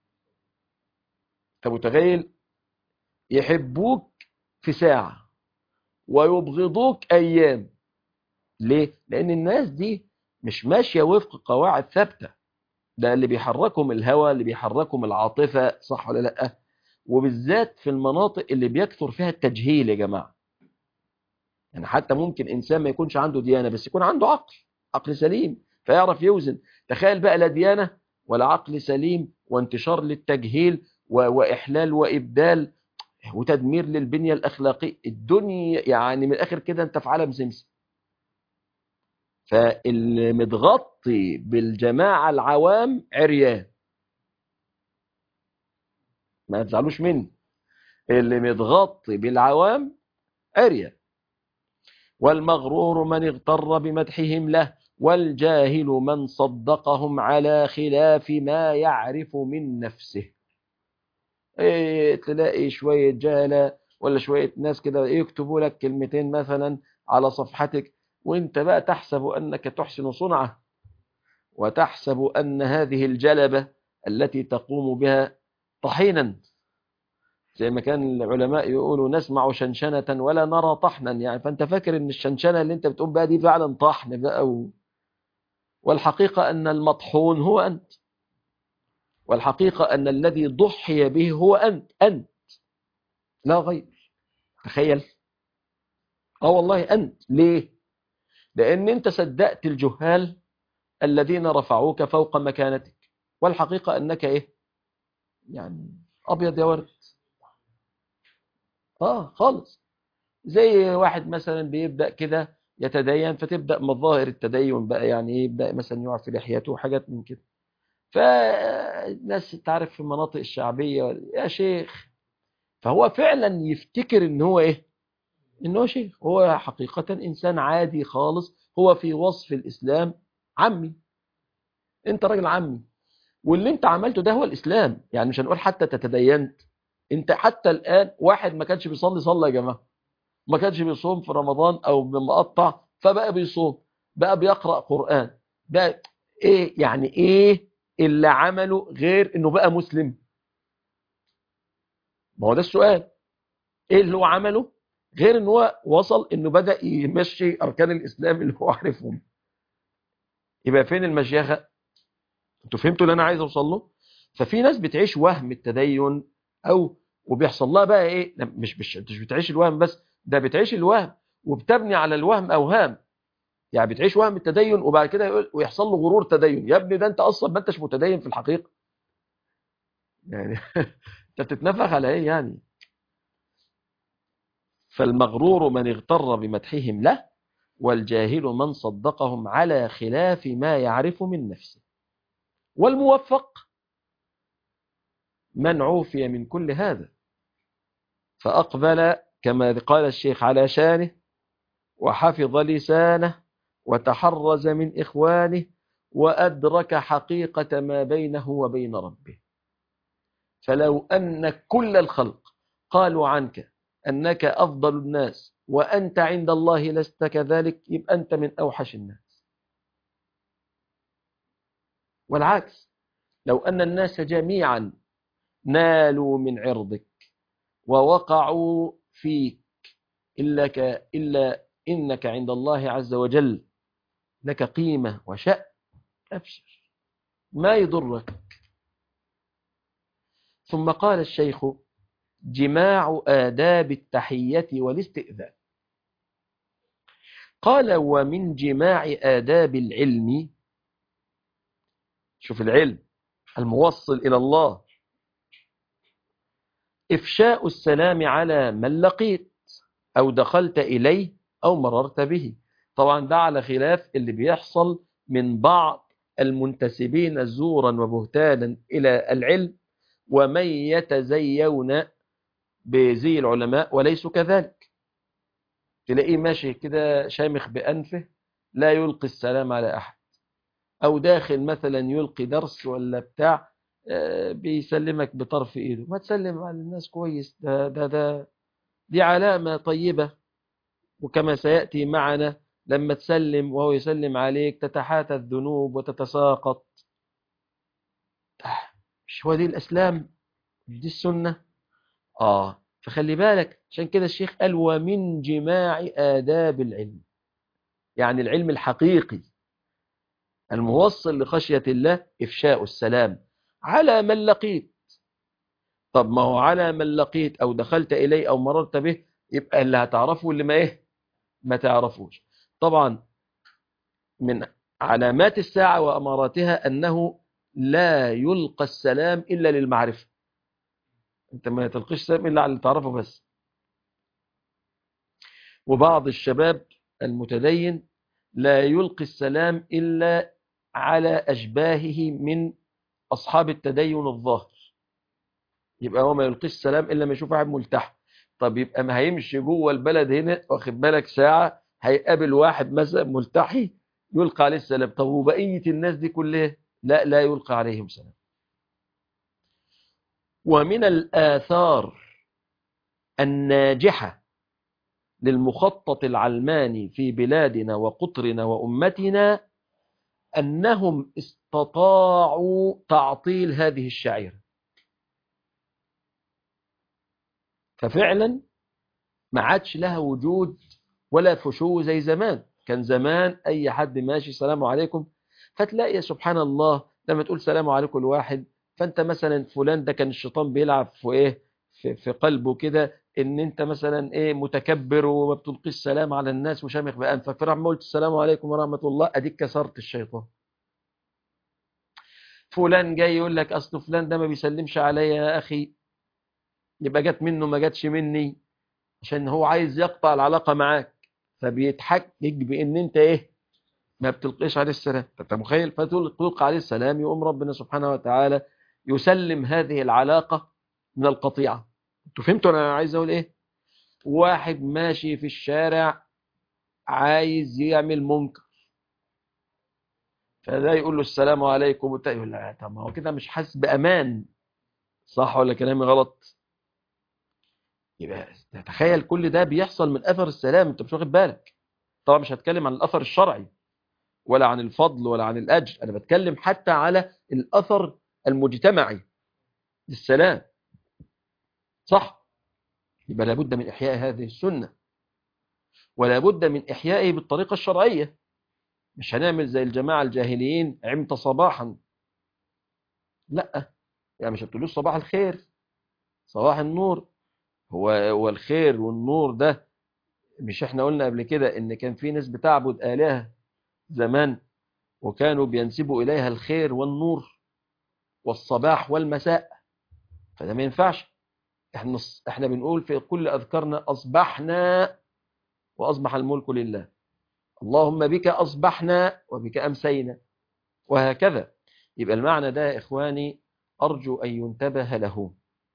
أنت متخيل؟ يحبوك في ساعة ويبغضوك أيام. ليه؟ لأن الناس دي مش ماشية وفق قواعد ثابتة، ده اللي بيحركهم الهوى، اللي بيحركهم العاطفة. صح ولا لأ؟ وبالذات في المناطق اللي بيكثر فيها التجهيل يا جماعة. يعني حتى ممكن إنسان ما يكونش عنده ديانة بس يكون عنده عقل، عقل سليم، فيعرف يوزن. تخيل بقى لا ديانة ولا عقل سليم وانتشار للتجهيل وإحلال وإبدال وتدمير للبنية الأخلاقية، الدنيا يعني من الآخر كده أنت في عالم سمسم. فاللي متغطي بالجماعة العوام عريان، ما تزعلوش مني، اللي متغطي بالعوام عريان. والمغرور من اغتر بمدحهم له، والجاهل من صدقهم على خلاف ما يعرف من نفسه. إيه، تلاقي شوية جهلة ولا شوية ناس كده يكتبوا لك كلمتين مثلا على صفحتك، وانت بقى تحسب أنك تحسن صنعة، وتحسب أن هذه الجلبة التي تقوم بها طحينا، زي ما كان العلماء يقولوا نسمع شنشنة ولا نرى طحنا. يعني فأنت فاكر أن الشنشنة اللي أنت بتقوم بها دي فعلا طحن بقى و... والحقيقة أن المطحون هو أنت، والحقيقة أن الذي ضحي به هو أنت، أنت لا غير. تخيل. اه والله أنت. ليه؟ لأن أنت صدقت الجهال الذين رفعوك فوق مكانتك، والحقيقة أنك إيه؟ يعني أبيض يا ورد. آه خالص. زي واحد مثلا بيبدأ كده يتدين، فتبدأ مظاهر التدين بقى، يعني إيه، يبدأ مثلا يقع في لحيته وحاجات من كده. فالناس تعرف في المناطق الشعبية يا شيخ، فهو فعلا يفتكر ان هو ايه، ان هو شيخ. هو حقيقة انسان عادي خالص، هو في وصف الاسلام عمي. انت راجل عمي، واللي انت عملته ده هو الاسلام. يعني مش هنقول حتى تتدينت، انت حتى الان واحد ما كانش بيصلي صلى يا جماعة، ما كانش بيصوم في رمضان او بمقطع فبقى بيصوم، بقى بيقرأ قرآن، بقى ايه يعني، ايه اللي عمله غير انه بقى مسلم؟ ما هو ده السؤال. ايه اللي هو عمله غير ان هو وصل انه بدأ يمشي اركان الاسلام اللي هو عارفهم؟ يبقى فين المشيخة؟ انتوا فهمتوا اللي انا عايز اوصل له؟ ففي ناس بتعيش وهم التدين، او وبيحصل لها بقى ايه، مش مش مش بتعيش الوهم بس، ده بتعيش الوهم وبتبني على الوهم اوهام. يعني بتعيش وهم التدين وبعد كده يقول ويحصل له غرور تدين. يا ابني ده انت اصلا ما انتش متدين في الحقيقة يعني. انت بتتنفخ على ايه يعني؟ فالمغرور من اغتر بمدحهم له، والجاهل من صدقهم على خلاف ما يعرف من نفسه. والموفق من عوفي من كل هذا، فأقبل كما قال الشيخ على شانه، وحفظ لسانه، وتحرز من إخوانه، وأدرك حقيقة ما بينه وبين ربه. فلو أن كل الخلق قالوا عنك أنك أفضل الناس وأنت عند الله لست كذلك، يبقى أنت من أوحش الناس. والعكس، لو أن الناس جميعا نالوا من عرضك ووقعوا فيك إلا, ك... إلا إنك عند الله عز وجل لك قيمة وشأن، أبشر ما يضرك. ثم قال الشيخ: جماع آداب التحية والاستئذان. قال: ومن جماع آداب العلم، شوف العلم الموصل إلى الله، إفشاء السلام على من لقيت أو دخلت إليه أو مررت به. طبعا ده على خلاف اللي بيحصل من بعض المنتسبين زورا وبهتانا إلى العلم، ومن يتزيون بزي العلماء وليسوا كذلك. تلاقيه ماشي كده شامخ بأنفه لا يلقي السلام على أحد، أو داخل مثلا يلقي درس ولا بتاع بيسلمك بطرف إيده. ما تسلم على الناس كويس، ده ده ده دي علامة طيبة. وكما سيأتي معنا لما تسلم وهو يسلم عليك تتحاتى الذنوب وتتساقط. مش هو دي الإسلام؟ دي السنة. آه فخلي بالك، عشان كده الشيخ قال: ومن جماع آداب العلم، يعني العلم الحقيقي الموصل لخشية الله إفشاء السلام على من لقيت. طب ما هو على من لقيت أو دخلت إليه أو مررت به، يبقى اللي هتعرفه واللي ما إيه ما تعرفوش. طبعا من علامات الساعة وأماراتها أنه لا يلقى السلام إلا للمعرفة. أنت ما تلقيش السلام إلا على اللي تعرفه بس. وبعض الشباب المتدين لا يلقي السلام إلا على أشباهه من أصحاب التدين الظاهر. يبقى هو ما يلقيش السلام إلا ما يشوف واحد ملتحي. طب يبقى ما هيمشي جوه البلد هنا واخد بالك ساعة هيقابل واحد مثلا ملتحي يلقى عليه السلام. طب وبقية الناس دي كلها لا لا يلقى عليهم سلام. ومن الآثار الناجحة للمخطط العلماني في بلادنا وقطرنا وأمتنا أنهم استطاعوا تعطيل هذه الشعيرة. ففعلا ما عادش لها وجود ولا فشو زي زمان. كان زمان أي حد ماشي سلام عليكم، فتلاقي سبحان الله لما تقول سلام عليكم الواحد، فأنت مثلا فلان ده كان الشيطان بيلعب في إيه في, في قلبه كده إن أنت مثلا إيه متكبر وما بتلقي السلام على الناس وشامخ بأنفك، فرحمة قلت السلام عليكم ورحمة الله، أديك كسرت الشيطان. فلان جاي يقول لك أصل فلان ده ما بيسلمش عليا يا أخي، يبقى جت منه ما جاتش مني، عشان هو عايز يقطع العلاقة معاك، فبيتحجج بان انت ايه ما بتلقيش عليه السلام. انت متخيل؟ فتلقى عليه السلام يقوم ربنا سبحانه وتعالى يسلم هذه العلاقة من القطيعة. انتوا فهمتوا انا عايز اقول ايه؟ واحد ماشي في الشارع عايز يعمل منكر، فده يقول له السلام عليكم والتاني يقول لا طب ما هو كده مش حاسس بامان. صح ولا كلامي غلط؟ يبقى تخيل كل ده بيحصل من اثر السلام، انت مش واخد بالك. طبعا مش هتكلم عن الاثر الشرعي ولا عن الفضل ولا عن الأجر، أنا بتكلم حتى على الأثر المجتمعي للسلام. صح؟ يبقى لابد من إحياء هذه السنة، ولا بد من إحيائه بالطريقة الشرعية. مش هنعمل زي الجماعة الجاهليين عمت صباحا، لا، يعني مش هتقولوش صباح الخير صباح النور. هو هو الخير والنور ده، مش احنا قلنا قبل كده ان كان في ناس بتعبد آلهة زمان وكانوا بينسبوا إليها الخير والنور والصباح والمساء، فده ما ينفعش. احنا احنا بنقول في كل اذكارنا اصبحنا واصبح الملك لله، اللهم بك اصبحنا وبك امسينا، وهكذا. يبقى المعنى ده يا اخواني ارجو ان ينتبه له.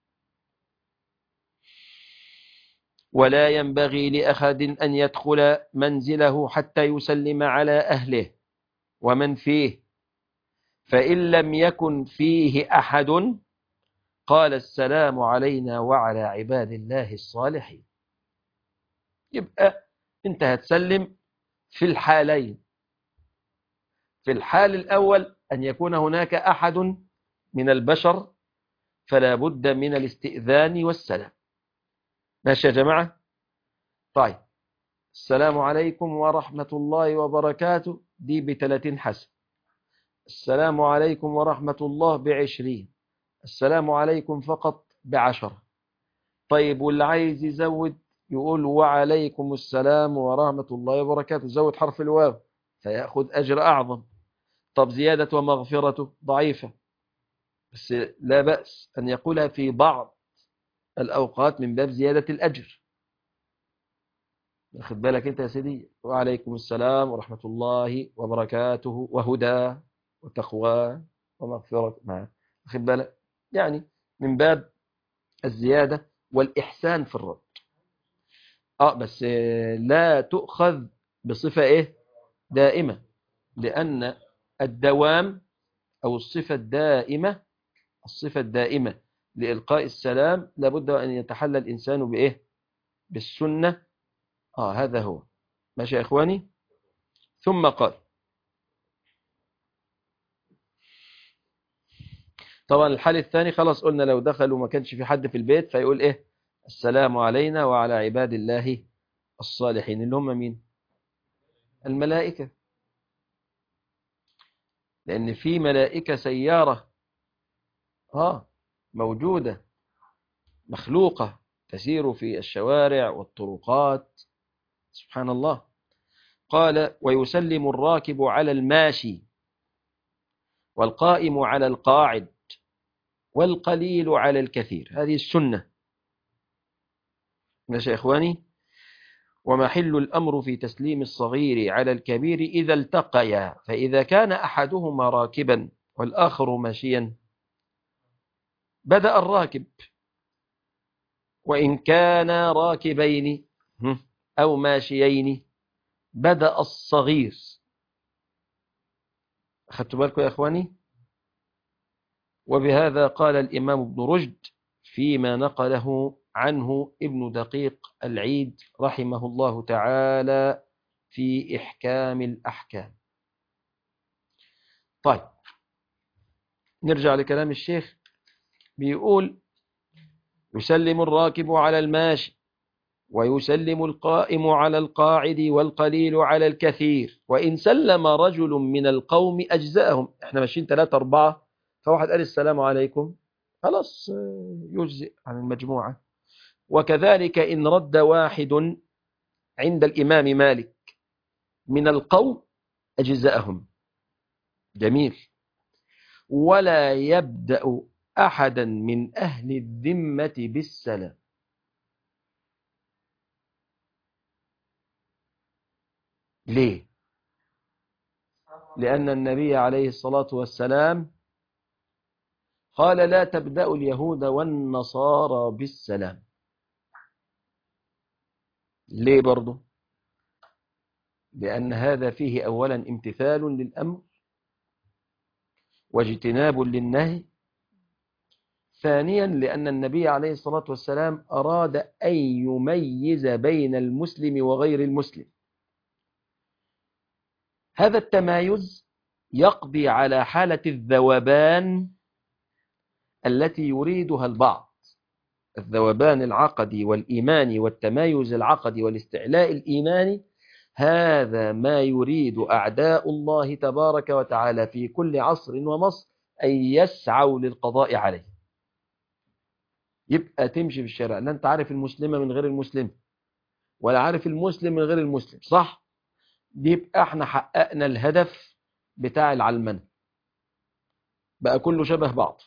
ولا ينبغي لاحد ان يدخل منزله حتى يسلم على اهله ومن فيه، فان لم يكن فيه احد قال السلام علينا وعلى عباد الله الصالحين. يبقى انت هتسلم في الحالين. في الحال الأول أن يكون هناك أحد من البشر فلا بد من الاستئذان والسلام. ماشي يا جماعة؟ طيب، السلام عليكم ورحمة الله وبركاته دي بثلاثين حسن، السلام عليكم ورحمة الله بعشرين، السلام عليكم فقط بعشرة. طيب واللي عايز يزود يقول وعليكم السلام ورحمة الله وبركاته، زود حرف الواو فيأخذ أجر أعظم. طب زيادة ومغفرته ضعيفة، بس لا بأس أن يقولها في بعض الأوقات من باب زيادة الأجر. واخد بالك أنت يا سيدي؟ وعليكم السلام ورحمة الله وبركاته وهدى وتقوى ومغفرة معه. واخد بالك؟ يعني من باب الزيادة والإحسان في الرد. آه بس لا تؤخذ بصفة إيه دائمة، لأن الدوام أو الصفة الدائمة الصفة الدائمة لإلقاء السلام لابد أن يتحلى الإنسان بإيه؟ بالسنة. آه هذا هو. ماشي يا إخواني؟ ثم قال، طبعا الحال الثاني خلاص قلنا لو دخلوا ما كانش في حد في البيت فيقول إيه؟ السلام علينا وعلى عباد الله الصالحين، اللي هم مين؟ الملائكة، لأن في ملائكة سيارة آه موجودة مخلوقة تسير في الشوارع والطرقات، سبحان الله. قال ويسلم الراكب على الماشي، والقائم على القاعد، والقليل على الكثير. هذه السنة. ماشي يا إخواني. ومحل الأمر في تسليم الصغير على الكبير إذا التقيا، فإذا كان أحدهما راكبا والآخر ماشيا بدأ الراكب، وإن كانا راكبين أو ماشيين بدأ الصغير. أخذتوا بالكم يا إخواني؟ وبهذا قال الإمام ابن رشد فيما نقله عنه ابن دقيق العيد رحمه الله تعالى في إحكام الأحكام. طيب نرجع لكلام الشيخ. بيقول يسلم الراكب على الماشي، ويسلم القائم على القاعد، والقليل على الكثير، وإن سلم رجل من القوم أجزاءهم. احنا ماشيين ثلاثة أربعة، فواحد قال السلام عليكم، خلاص يجزئ عن المجموعة. وكذلك إن رد واحد عند الإمام مالك من القوم أجزاءهم. جميل. ولا يبدأ أحدا من أهل الذمة بالسلام. ليه؟ لأن النبي عليه الصلاة والسلام قال لا تبدأ اليهود والنصارى بالسلام. ليه برضو؟ لأن هذا فيه أولا امتثال للأمر واجتناب للنهي. ثانيا لأن النبي عليه الصلاة والسلام أراد أن يميز بين المسلم وغير المسلم. هذا التمايز يقضي على حالة الذوبان التي يريدها البعض، الذوبان العقدي والإيماني والتمايز العقدي والاستعلاء الإيماني. هذا ما يريد أعداء الله تبارك وتعالى في كل عصر ومصر أن يسعوا للقضاء عليه. يبقى تمشي في الشارع لا أنت عارف المسلمة من غير المسلم، ولا عارف المسلم من غير المسلم، صح؟ يبقى احنا حققنا الهدف بتاع العلمنة، بقى كله شبه بعض.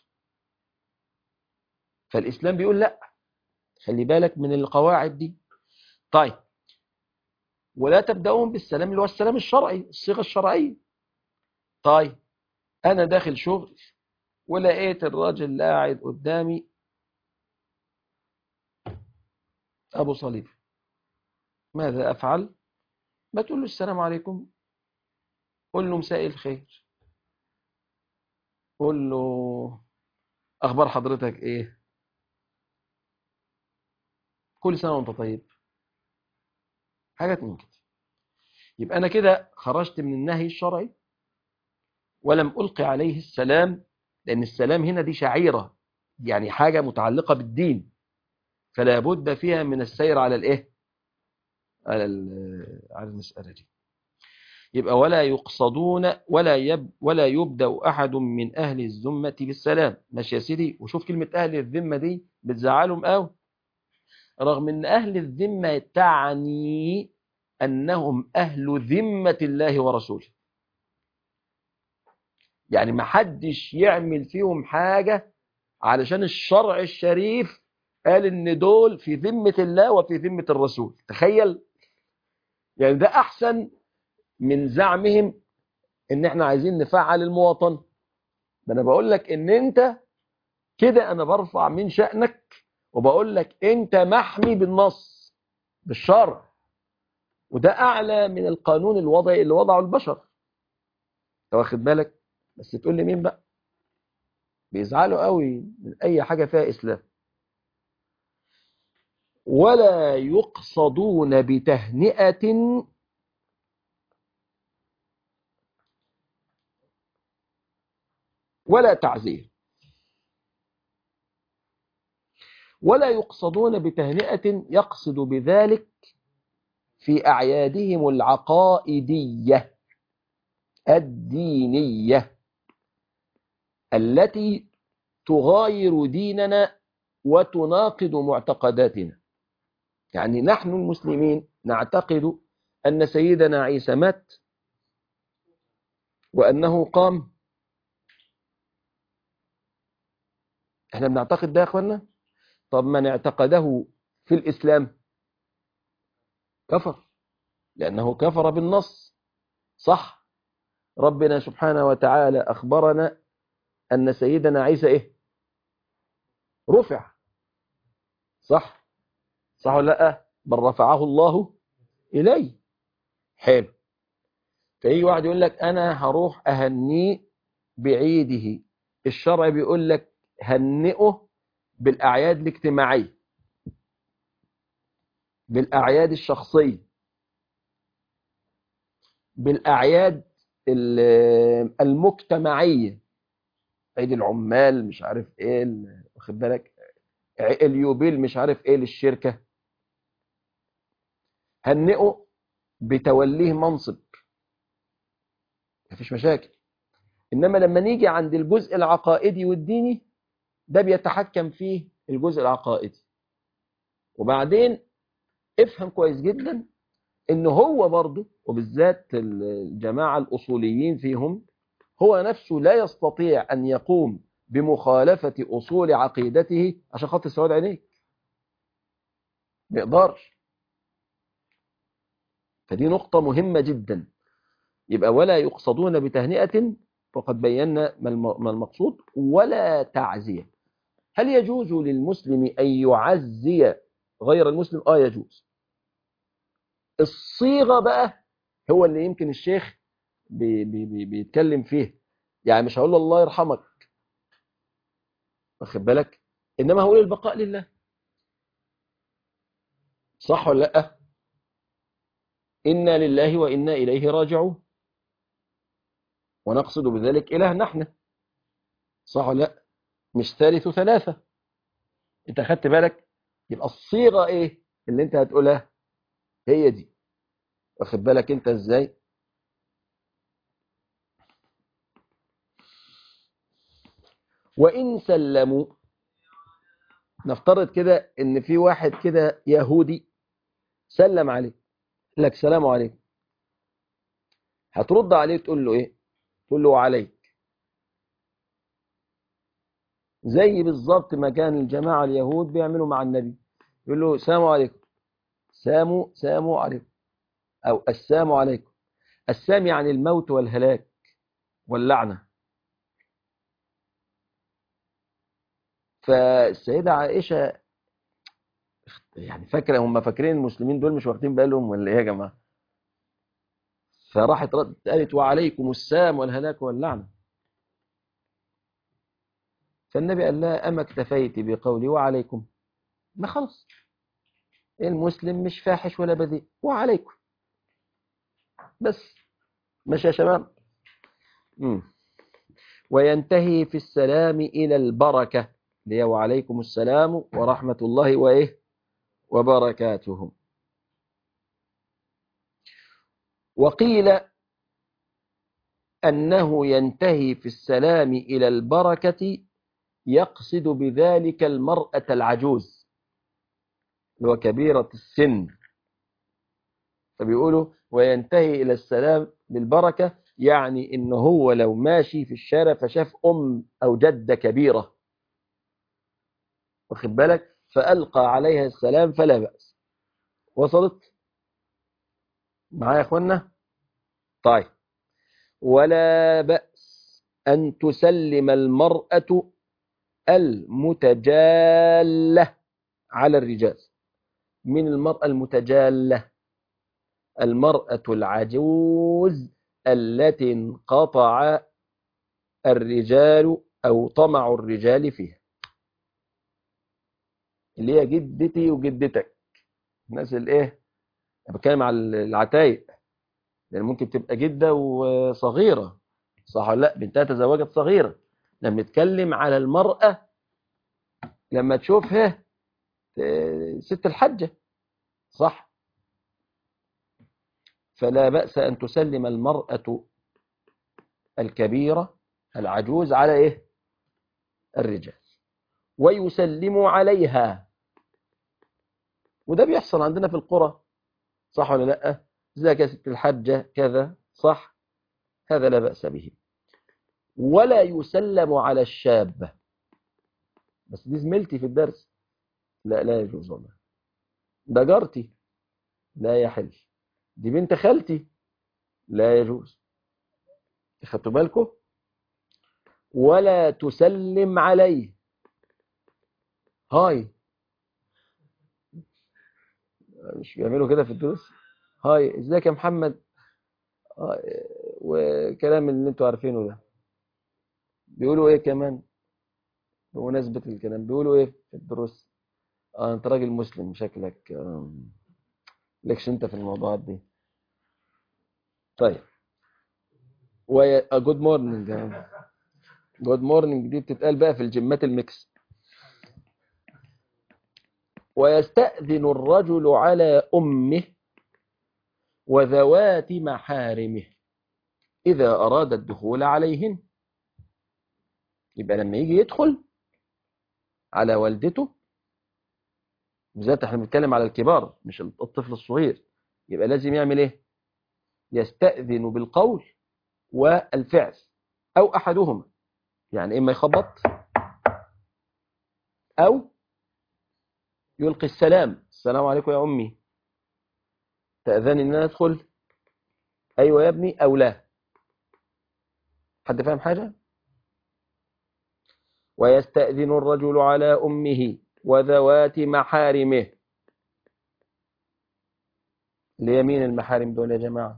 فالإسلام بيقول لا، خلي بالك من القواعد دي. طيب ولا تبدأون بالسلام اللي هو السلام الشرعي، الصيغة الشرعية. طيب أنا داخل شغل ولقيت الراجل اللي قاعد قدامي أبو صليب، ماذا أفعل؟ ما تقول له السلام عليكم، قل له مساء الخير، قل له أخبار حضرتك إيه، كل سنة وأنت طيب، حاجات من كده. يبقى أنا كده خرجت من النهي الشرعي ولم ألقي عليه السلام، لأن السلام هنا دي شعيرة، يعني حاجة متعلقة بالدين، فلا بد فيها من السير على الإيه؟ على على المسألة دي. يبقى ولا يقصدون ولا يب ولا يبدأ أحد من أهل الذمة بالسلام. ماشي يا سيدي. وشوف كلمة أهل الذمة دي بتزعلهم قوي، رغم أن أهل الذمة تعني أنهم أهل ذمة الله ورسوله، يعني ما حدش يعمل فيهم حاجة علشان الشرع الشريف قال إن دول في ذمة الله وفي ذمة الرسول. تخيل، يعني ده أحسن من زعمهم إن إحنا عايزين نفعل المواطنة. ده أنا بقول لك إن أنت كده أنا برفع من شأنك، وبقول لك أنت محمي بالنص بالشرع، وده أعلى من القانون الوضعي اللي وضعه البشر. أنت واخد بالك؟ بس تقول لي مين بقى؟ بيزعلوا قوي من أي حاجة فيها إسلام. ولا يقصدون بتهنئة ولا تعزية. ولا يقصدون بتهنئة يقصد بذلك في أعيادهم العقائدية الدينية التي تغاير ديننا وتناقض معتقداتنا. يعني نحن المسلمين نعتقد أن سيدنا عيسى مات وأنه قام. احنا بنعتقد ده يا اخوانا. طب من اعتقده في الإسلام كفر، لأنه كفر بالنص. صح؟ ربنا سبحانه وتعالى أخبرنا أن سيدنا عيسى إيه؟ رفع. صح؟ صح ولا لا؟ بل رفعه الله إليه. حلو. فيجي واحد يقول لك أنا هروح أهنيه بعيده. الشرع بيقول لك هنئه بالأعياد الاجتماعية، بالأعياد الشخصية، بالأعياد المجتمعية، عيد العمال مش عارف ايه، واخد بالك، اليوبيل مش عارف ايه للشركة. هنئه بتوليه منصب، مفيش مشاكل. إنما لما نيجي عند الجزء العقائدي والديني ده بيتحكم فيه الجزء العقائدي. وبعدين افهم كويس جدا إن هو برضه، وبالذات الجماعة الأصوليين فيهم، هو نفسه لا يستطيع أن يقوم بمخالفة أصول عقيدته عشان خاطر سواد عينيك، ما يقدرش. فدي نقطة مهمة جدا. يبقى ولا يقصدون بتهنئة، وقد بينا ما المقصود، ولا تعزية. هل يجوز للمسلم أن يعزي غير المسلم؟ آه يجوز. الصيغة بقى هو اللي يمكن الشيخ بي بي بي بيتكلم فيه. يعني مش هقول له الله يرحمك، واخد بالك، إنما هقول البقاء لله. صح ولا لأ؟ إنا لله وإنا إليه راجعون، ونقصد بذلك إلهنا احنا. صح ولا لأ؟ مش ثالث ثلاثة. انت خدت بالك؟ يبقى الصيغة ايه اللي انت هتقولها؟ هي دي. واخد بالك انت ازاي؟ وإن سلموا، نفترض كده ان في واحد كده يهودي سلم عليك، لك سلام عليكم، هترد عليه تقول له ايه؟ تقول له وعليك. زي بالظبط ما كان الجماعة اليهود بيعملوا مع النبي، يقول له سلام عليكم، ساموا ساموا عليكم، او السلام عليكم. السام يعني الموت والهلاك واللعنة. فالسيدة عائشة يعني فاكرة، هم فاكرين المسلمين دول مش واخدين بالهم ولا ايه يا جماعة؟ فراحت ردت قالت وعليكم السام والهلاك واللعنة. فالنبي قال لها أما اكتفيت بقولي وعليكم؟ ما خلص، المسلم مش فاحش ولا بذيء، وعليكم بس. ماشي يا شباب. مم. وينتهي في السلام إلى البركة، اللي هي وعليكم السلام ورحمة الله وإيه وبركاته. وقيل أنه ينتهي في السلام إلى البركة يقصد بذلك المرأة العجوز وكبيرة السن. فبيقولوا وينتهي إلى السلام للبركة، يعني إنه هو لو ماشي في الشارع فشاف أم أو جدة كبيرة، واخد بالك، فألقى عليها السلام فلا بأس. وصلت معايا يا أخوانا؟ طيب. ولا بأس أن تسلم المرأة المتجالة على الرجال. من المرأة المتجالة؟ المرأة العجوز التي انقطع الرجال أو طمع الرجال فيها، اللي هي جدتي وجدتك، الناس اللي ايه، أنا بتكلم على العتايق، لأن ممكن تبقى جدة وصغيرة، صح ولا لا؟ بنتها تزوجت صغيرة. لما نتكلم على المرأة لما تشوفها ست الحجة، صح؟ فلا بأس أن تسلم المرأة الكبيرة العجوز على إيه؟ الرجال. ويسلم عليها. وده بيحصل عندنا في القرى، صح ولا لا؟ ازيك يا ست الحاجة كذا، صح؟ هذا لا بأس به. ولا يسلم على الشابة، بس دي زميلتي في الدرس، لا لا يجوز والله. ده جارتي، لا يحل. دي بنت خالتي، لا يجوز. خدتوا بالكم؟ ولا تسلم عليه. هاي، مش بيعملوا كده في الدروس؟ هاي ازيك يا محمد، هاي. وكلام اللي انتوا عارفينه ده. بيقولوا ايه كمان بمناسبة الكلام؟ بيقولوا ايه في الدروس؟ اه انت راجل مسلم شكلك، آه. لكش انت في الموضوعات دي. طيب، وجود مورنينج. جود مورنينج دي بتتقال بقى في الجيمات الميكس. ويستأذن الرجل على أمه وذوات محارمه إذا أراد الدخول عليهن. يبقى لما يجي يدخل على والدته، بالذات احنا بنتكلم على الكبار مش الطفل الصغير، يبقى لازم يعمل ايه؟ يستأذن بالقول والفعل أو أحدهما. يعني إما يخبط أو يلقي السلام، السلام عليكم يا أمي، تأذن إن أنا أدخل؟ أيوة يا ابني أو لا. حد فاهم حاجة؟ ويستأذن الرجل على أمه وذوات محارمه. اليمين المحارم دول يا جماعة؟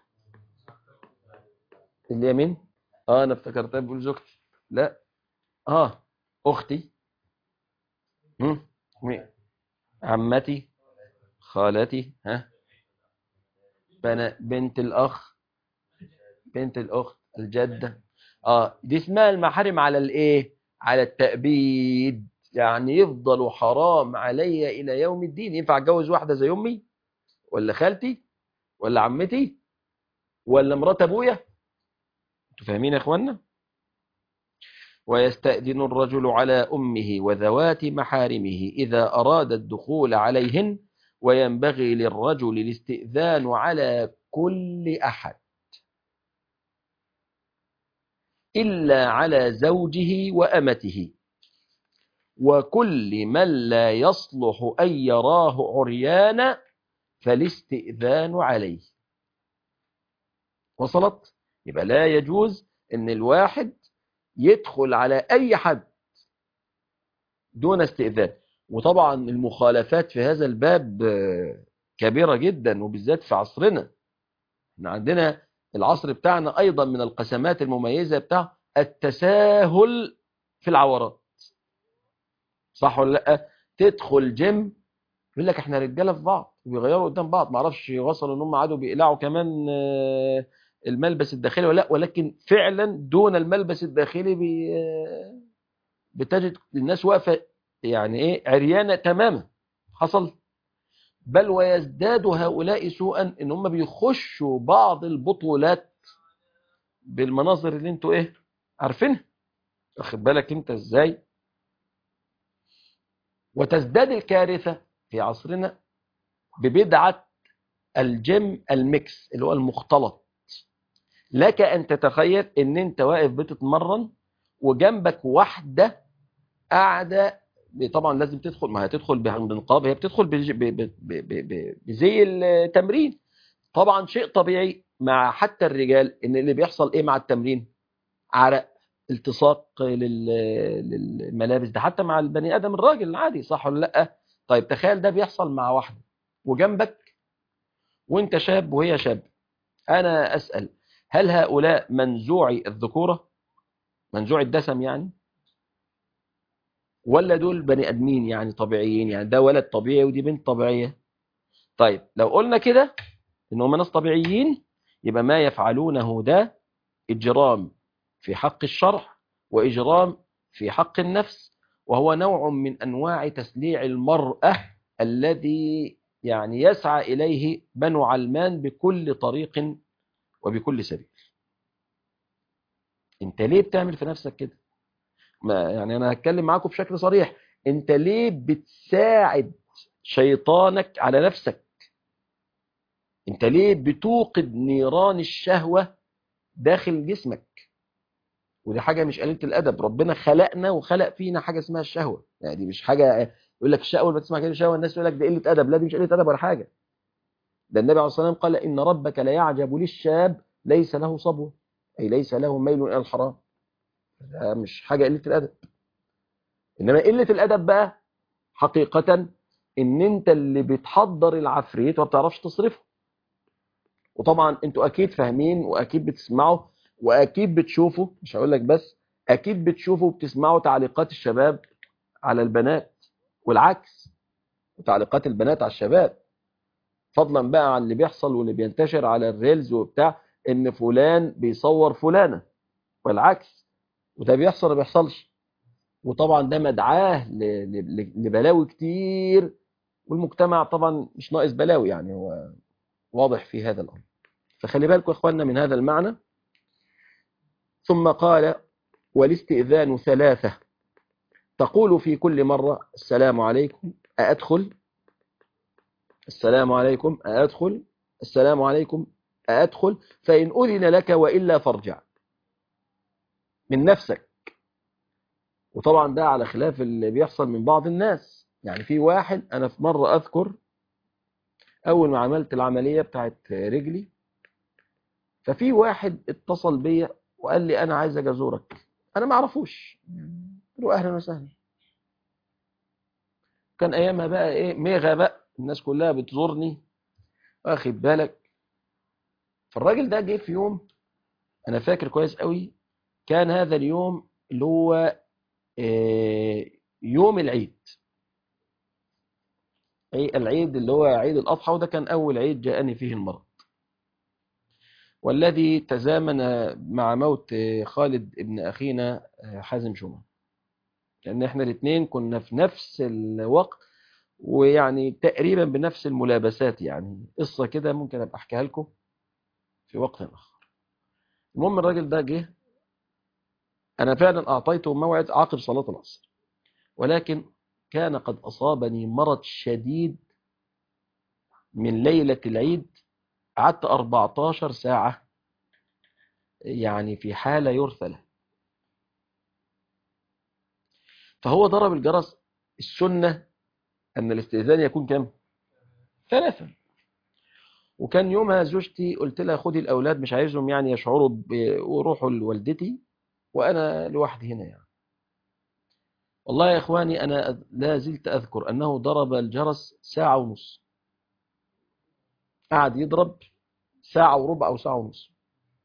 اليمين؟ اه انا افتكرتها بقول زوجتي، لا، اه اختي، هم؟ مين؟ عمتي، خالتي، ها، بنا بنت الاخ، بنت الاخت، الجدة. اه دي اسمها المحارم على الايه؟ على التأبيد. يعني يفضلوا حرام عليا الى يوم الدين. ينفع اتجوز واحدة زي امي ولا خالتي ولا عمتي ولا مرات ابويا؟ انتوا فاهمين يا اخوانا؟ ويستأذن الرجل على أمه وذوات محارمه إذا أراد الدخول عليهن، وينبغي للرجل الاستئذان على كل أحد إلا على زوجه وأمته وكل من لا يصلح أن يراه عريانا فالاستئذان عليه. وصلت؟ يبقى لا يجوز أن الواحد يدخل على أي حد دون استئذان. وطبعا المخالفات في هذا الباب كبيرة جدا، وبالذات في عصرنا. احنا عندنا العصر بتاعنا أيضا من القسمات المميزة بتاع التساهل في العورات، صح ولا لا؟ تدخل جيم يقول لك احنا رجاله في بعض وبيغيروا قدام بعض، ما اعرفش وصلوا ان هم قعدوا بيقلعوا كمان الملبس الداخلي ولا لا، ولكن فعلا دون الملبس الداخلي بي بتجد الناس واقفه يعني ايه، عريانه تماما. حصل. بل ويزداد هؤلاء سوءا ان هم بيخشوا بعض البطولات بالمناظر اللي انتوا ايه عارفينها. واخد بالك انت ازاي؟ وتزداد الكارثه في عصرنا ببدعه الجيم الميكس اللي هو المختلط. لك ان تتخيل ان انت واقف بتتمرن وجنبك واحده قاعده، طبعا لازم تدخل، ما هتدخل بنقاب، هي بتدخل بزي التمرين. طبعا شيء طبيعي مع حتى الرجال ان اللي بيحصل ايه مع التمرين؟ عرق، التصاق للملابس، ده حتى مع البني ادم الراجل العادي، صح ولا لا؟ طيب تخيل ده بيحصل مع واحده وجنبك وانت شاب وهي شاب. انا اسال، هل هؤلاء منزوعي الذكوره، منزوعي الدسم يعني، ولا دول بني ادمين يعني طبيعيين؟ يعني ده ولد طبيعي ودي بنت طبيعيه. طيب لو قلنا كده ان هم ناس طبيعيين، يبقى ما يفعلونه ده اجرام في حق الشرع واجرام في حق النفس، وهو نوع من انواع تسليع المراه الذي يعني يسعى اليه بنو علمان بكل طريق وبكل سبيل. انت ليه بتعمل في نفسك كده؟ ما يعني أنا هتكلم معاكم بشكل صريح، أنت ليه بتساعد شيطانك على نفسك؟ أنت ليه بتوقد نيران الشهوة داخل جسمك؟ ودي حاجة مش قليلة الأدب. ربنا خلقنا وخلق فينا حاجة اسمها الشهوة، يعني دي مش حاجة يقول لك الشهوة، بتسمع كده شهوة الناس يقول لك ده قلة أدب. لا، دي مش قلة أدب ولا حاجة. ده النبي عليه الصلاة والسلام قال إن ربك لا يعجب للشاب ليس له صبوة، أي ليس له ميل إلى الحرام. ده مش حاجة قلة الأدب. إنما قلة الأدب بقى حقيقة إن أنت اللي بتحضر العفريت وما بتعرفش تصرفه. وطبعا أنتوا أكيد فاهمين وأكيد بتسمعوا وأكيد بتشوفوا، مش هقول لك بس، أكيد بتشوفوا وبتسمعوا تعليقات الشباب على البنات والعكس، وتعليقات البنات على الشباب، فضلا بقى عن اللي بيحصل واللي بينتشر على الريلز وبتاع، ان فلان بيصور فلانة والعكس، وده بيحصل ما بيحصلش. وطبعا ده مدعاه ل- ل- لبلاوي كتير، والمجتمع طبعا مش ناقص بلاوي، يعني هو واضح في هذا الأمر. فخلي بالكم يا اخواننا من هذا المعنى. ثم قال والاستئذان ثلاثة، تقول في كل مرة السلام عليكم أأدخل، السلام عليكم أأدخل، السلام عليكم أأدخل، فإن أذن لك وإلا فارجع من نفسك. وطبعا ده على خلاف اللي بيحصل من بعض الناس. يعني في واحد، أنا في مرة أذكر أول ما عملت العملية بتاعت رجلي، ففي واحد اتصل بيا وقال لي أنا عايز أجي أزورك. أنا ما أعرفوش، قلت له أهلا وسهلا. كان أيامها بقى إيه، ميغا بقى، الناس كلها بتزورني، واخد بالك. فالراجل ده جه في يوم أنا فاكر كويس قوي، كان هذا اليوم اللي هو يوم العيد، أي العيد اللي هو عيد الأضحى، وده كان أول عيد جاءني فيه المرض، والذي تزامن مع موت خالد ابن أخينا حازم جمعة، لأن احنا الاثنين كنا في نفس الوقت، ويعني تقريبا بنفس الملابسات. يعني قصة كده ممكن أبقى أحكيها لكم في وقت آخر. المهم الراجل ده جه، أنا فعلا أعطيته موعد عقب صلاة العصر، ولكن كان قد أصابني مرض شديد من ليلة العيد. قعدت أربعتاشر ساعة يعني في حالة يرثى له. فهو ضرب الجرس. السنة أن الاستئذان يكون كم؟ ثلاثة. وكان يومها زوجتي قلت لها خدي الأولاد، مش عايزهم يعني يشعروا وروحوا لوالدتي وأنا لوحدي هنا يعني. والله يا إخواني أنا لا زلت أذكر أنه ضرب الجرس ساعة ونص، قعد يضرب ساعة وربع أو ساعة ونص،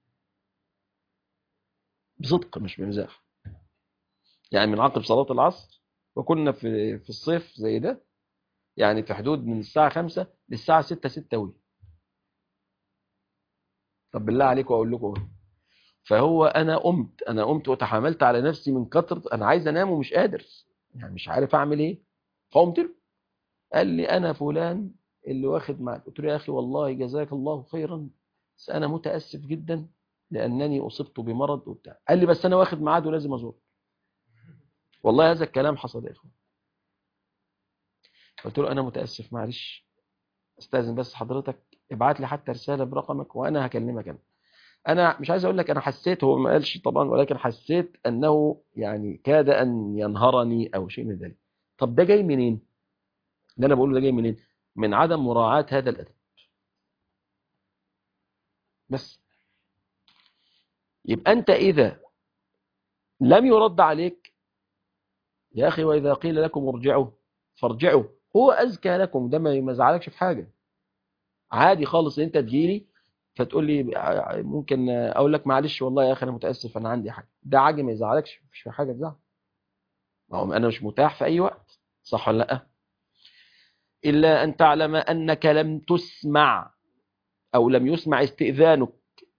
بصدق مش بمزاح. يعني من عقب صلاة العصر، وكنا في في الصيف زي ده، يعني في حدود من الساعة خمسة للساعة ستة ستة وي. طب بالله عليكم أقول لكم، فهو أنا قمت أنا قمت وتحملت على نفسي من كتر، أنا عايز أنام ومش قادر، يعني مش عارف أعمل إيه. فقمت له، قال لي أنا فلان اللي واخد معك. قلت له يا أخي والله جزاك الله خيرا، بس أنا متأسف جدا لأنني أصبت بمرض وبتاع. قال لي بس أنا واخد ميعاد ولازم أزور. والله هذا الكلام حصل يا إخوان. قلت له أنا متأسف، معلش استاذن بس حضرتك ابعت لي حتى رسالة برقمك وأنا هكلمك. أنا أنا مش عايز أقول لك أنا حسيت، هو ما قالش طبعا، ولكن حسيت أنه يعني كاد أن ينهرني أو شيء من ذلك. طب ده جاي منين؟ اللي أنا بقوله ده جاي منين؟ من عدم مراعاة هذا الأدب. بس يبقى أنت إذا لم يرد عليك يا أخي، وإذا قيل لكم ارجعوا فارجعوا، هو أزكى لكم، ده ما يزعلكش في حاجة. عادي خالص أنت تجيلي فتقول لي ممكن أقول لك معلش والله يا أخي أنا متأسف أنا عندي حاجة، ده عادي ما يزعلكش، مفيش في حاجة تزعل. ما هو أنا مش متاح في أي وقت، صح ولا لأ؟ إلا أن تعلم أنك لم تسمع أو لم يسمع استئذانك.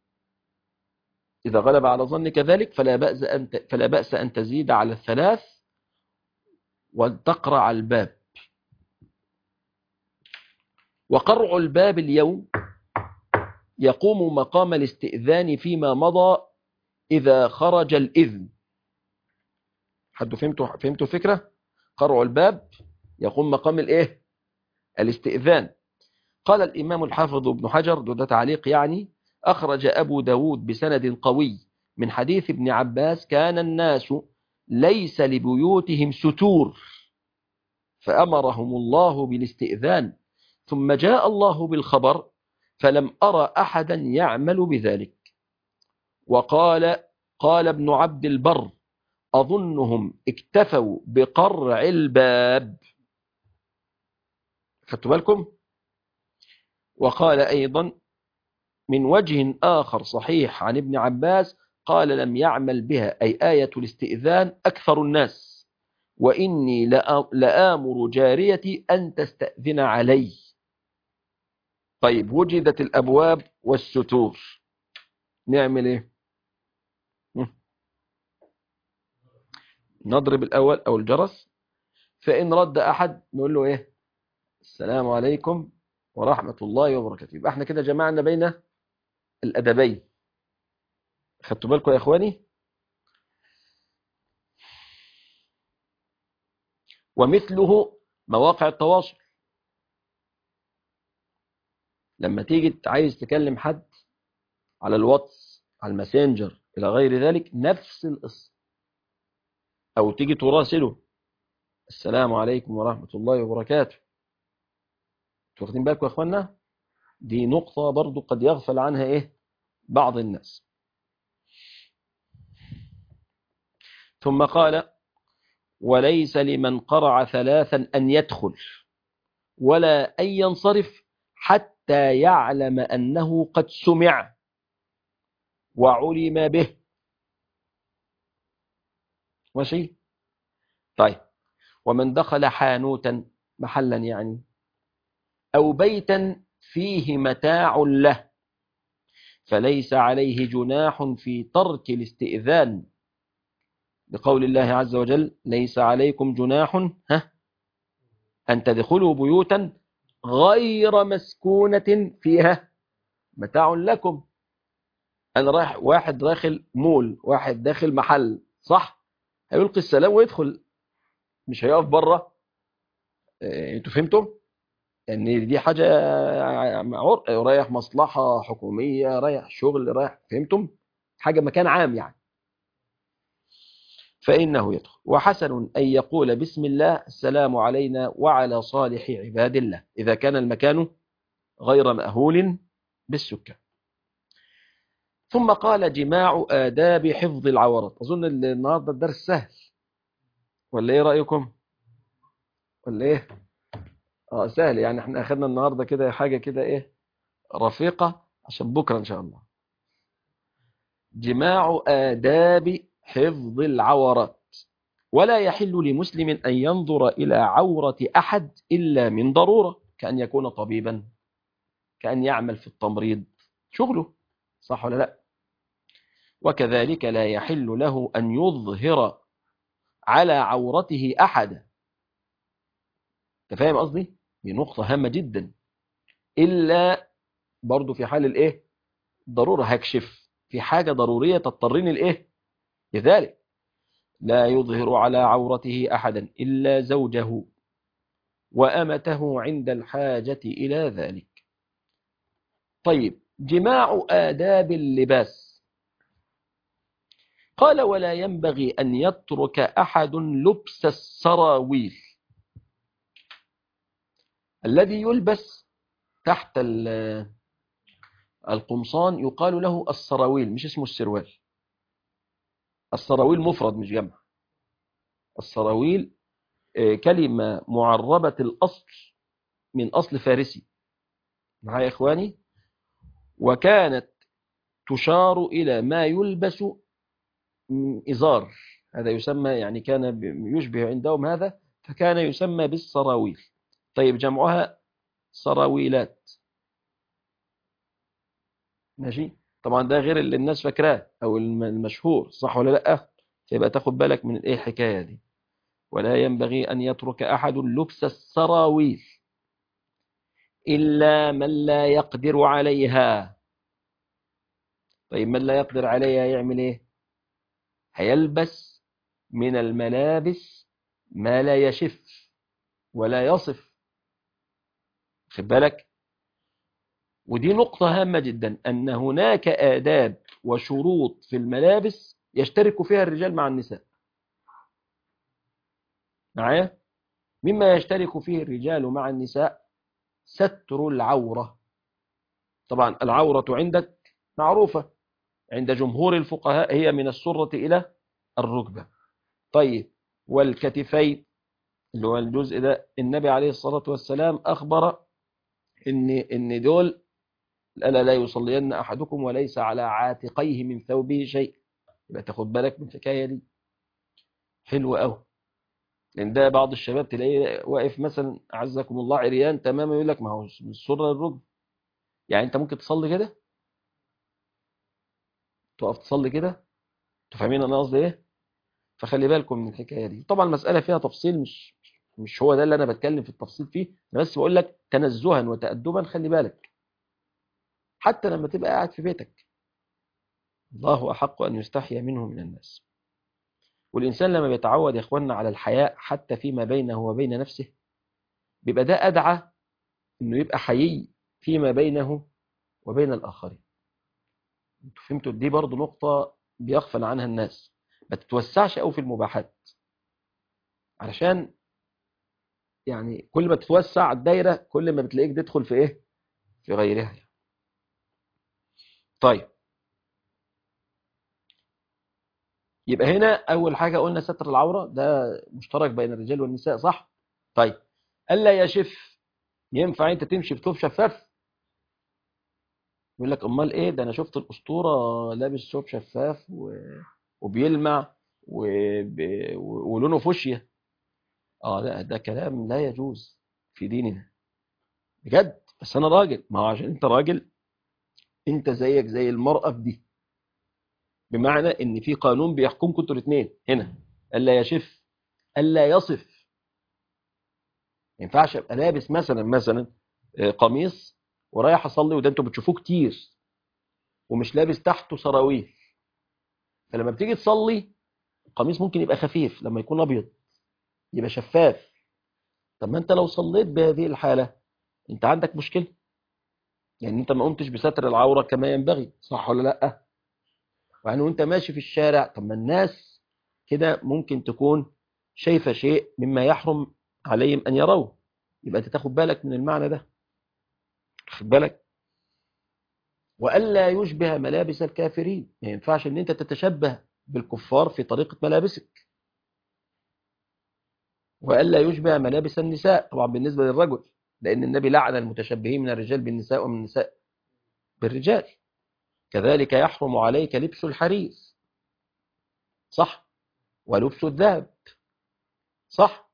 إذا غلب على ظنك ذلك فلا بأس أن فلا بأس أن تزيد على الثلاث وتقرع الباب. وقرع الباب اليوم يقوم مقام الاستئذان فيما مضى إذا خرج الإذن. حد فهمتوا فهمتوا الفكرة؟ قرع الباب يقوم مقام الايه؟ الاستئذان. قال الإمام الحافظ ابن حجر، ده تعليق يعني، أخرج أبو داود بسند قوي من حديث ابن عباس: كان الناس ليس لبيوتهم ستور فأمرهم الله بالاستئذان، ثم جاء الله بالخبر فلم أرى أحدا يعمل بذلك. وقال قال ابن عبد البر: أظنهم اكتفوا بقرع الباب. خدتوا بالكم؟ وقال أيضا من وجه آخر صحيح عن ابن عباس قال: لم يعمل بها، أي آية الاستئذان، أكثر الناس، وإني لآمر جاريتي أن تستأذن علي. طيب، وجدت الأبواب والستور، نعمل إيه؟ نضرب الأول أو الجرس، فإن رد أحد نقول له إيه؟ السلام عليكم ورحمة الله وبركاته. يبقى احنا كده جمعنا بين الأدبين. خدتوا بالكم يا إخواني؟ ومثله مواقع التواصل، لما تيجي عايز تكلم حد على الواتس، على الماسنجر، إلى غير ذلك، نفس القصة. أو تيجي تراسله: السلام عليكم ورحمة الله وبركاته. واخدين بالكم يا إخوانا؟ دي نقطة برضو قد يغفل عنها إيه بعض الناس. ثم قال: وليس لمن قرع ثلاثا أن يدخل ولا أن ينصرف حتى يعلم أنه قد سمع وعلم به. ماشي؟ طيب، ومن دخل حانوتا، محلا يعني، أو بيتا فيه متاع له، فليس عليه جناح في ترك الاستئذان، بقول الله عز وجل: ليس عليكم جناح ها أن تدخلوا بيوتا غير مسكونة فيها متاع لكم. أنا رايح، واحد داخل مول، واحد داخل محل، صح؟ هيلقي السلام ويدخل، مش هيقف بره. انتوا فهمتم؟ ان دي حاجة عرق، رايح مصلحة حكومية، رايح شغل، رايح، فهمتم؟ حاجة مكان عام يعني، فإنه يدخل. وحسن أن يقول: بسم الله، السلام علينا وعلى صالح عباد الله، إذا كان المكان غير مأهول بالسكان. ثم قال: جماع آداب حفظ العورات. أظن النهاردة الدرس سهل، ولا إيه رأيكم؟ ولا إيه؟ آه سهل يعني. احنا أخذنا النهاردة كده حاجة كده إيه رفيقة، عشان بكرة إن شاء الله. جماع آداب حفظ العورات. ولا يحل لمسلم أن ينظر إلى عورة أحد إلا من ضرورة، كأن يكون طبيبا، كأن يعمل في التمريض، شغله، صح ولا لا؟ وكذلك لا يحل له أن يظهر على عورته أحدا. تفهم قصدي؟ دي نقطة هامة جدا. إلا برضو في حال الإيه؟ ضرورة، هكشف في حاجة ضرورية تضطرني الإيه؟ لذلك لا يظهر على عورته أحدا إلا زوجه وأمته عند الحاجة إلى ذلك. طيب، جماع آداب اللباس. قال: ولا ينبغي أن يترك أحد لبس السراويل الذي يلبس تحت القمصان، يقال له السراويل، مش اسمه السروال. السراويل مفرد مش جمع. السراويل كلمة معربة الأصل من أصل فارسي، معايا يا إخواني؟ وكانت تشار إلى ما يلبس إزار، هذا يسمى يعني، كان يشبه عندهم هذا، فكان يسمى بالسراويل. طيب، جمعها سراويلات. ماشي؟ طبعا ده غير اللي الناس فاكراه أو المشهور، صح ولا لأ؟ فيبقى تاخد بالك من الإيه الحكاية دي. ولا ينبغي أن يترك أحد لبس السراويل إلا من لا يقدر عليها. طيب، من لا يقدر عليها يعمل إيه؟ هيلبس من الملابس ما لا يشف ولا يصف. خد بالك، ودي نقطة هامة جدا، أن هناك آداب وشروط في الملابس يشترك فيها الرجال مع النساء. معايا؟ مما يشترك فيه الرجال مع النساء ستر العورة. طبعا العورة عندك معروفة عند جمهور الفقهاء، هي من السرة إلى الركبة. طيب، والكتفين اللي هو الجزء ده، النبي عليه الصلاة والسلام أخبر إن إن دول ألا لا يصلين أحدكم وليس على عاتقيه من ثوبه شيء. يبقى تاخد بالك من الحكاية دي. حلو قوي. لأن ده بعض الشباب تلاقيه واقف مثلا أعزكم الله عريان تماما، يقول لك ما هو من السرة للركبة. يعني أنت ممكن تصلي كده، تقف تصلي كده. أنتوا فاهمين أنا قصدي إيه؟ فخلي بالكم من الحكاية دي. طبعا المسألة فيها تفصيل، مش مش هو ده اللي أنا بتكلم في التفصيل فيه، أنا بس بقول لك تنزها وتأدبا خلي بالك، حتى لما تبقى قاعد في بيتك. الله أحق أن يستحيا منه من الناس. والإنسان لما بيتعود يا إخواننا على الحياء حتى فيما بينه وبين نفسه، بيبقى ده أدعى إنه يبقى حيي فيما بينه وبين الآخرين. انتوا فهمتوا؟ دي برضو نقطة بيغفل عنها الناس. ما تتوسعش قوي في المباحات، علشان يعني كل ما تتوسع الدايرة كل ما بتلاقيك تدخل في إيه؟ في غيرها يعني. طيب، يبقى هنا أول حاجة قلنا ستر العورة، ده مشترك بين الرجال والنساء، صح؟ طيب، ألا يشف. ينفع أنت تمشي بثوب شفاف؟ يقول لك أمال إيه ده، أنا شفت الأسطورة لابس ثوب شفاف و... وبيلمع وب... ولونه فوشيا. آه لا، ده كلام لا يجوز في ديننا بجد. بس أنا راجل، ما هو عشان أنت راجل أنت زيك زي المرأة في دي، بمعنى إن في قانون بيحكمكم أنتوا الاثنين هنا. ألا يشف، ألا يصف. ما ينفعش ابقى لابس مثلا مثلا قميص ورايح اصلي، وده انتوا بتشوفوه كتير، ومش لابس تحته سراويل. فلما بتيجي تصلي القميص ممكن يبقى خفيف، لما يكون ابيض يبقى شفاف. طب ما انت لو صليت بهذه الحالة انت عندك مشكلة، يعني انت ما قمتش بستر العورة كما ينبغي، صح ولا لا؟ يعني وانت ماشي في الشارع، طب ما الناس كده ممكن تكون شايفة شيء مما يحرم عليهم ان يروه. يبقى انت تاخد بالك من المعنى ده. خد بالك. وألا يشبه ملابس الكافرين، ما ينفعش ان انت تتشبه بالكفار في طريقة ملابسك. وألا يشبه ملابس النساء، طبعا بالنسبة للرجل، لأن النبي لعن المتشبهين من الرجال بالنساء ومن النساء بالرجال. كذلك يحرم عليك لبس الحرير، صح، ولبس الذهب، صح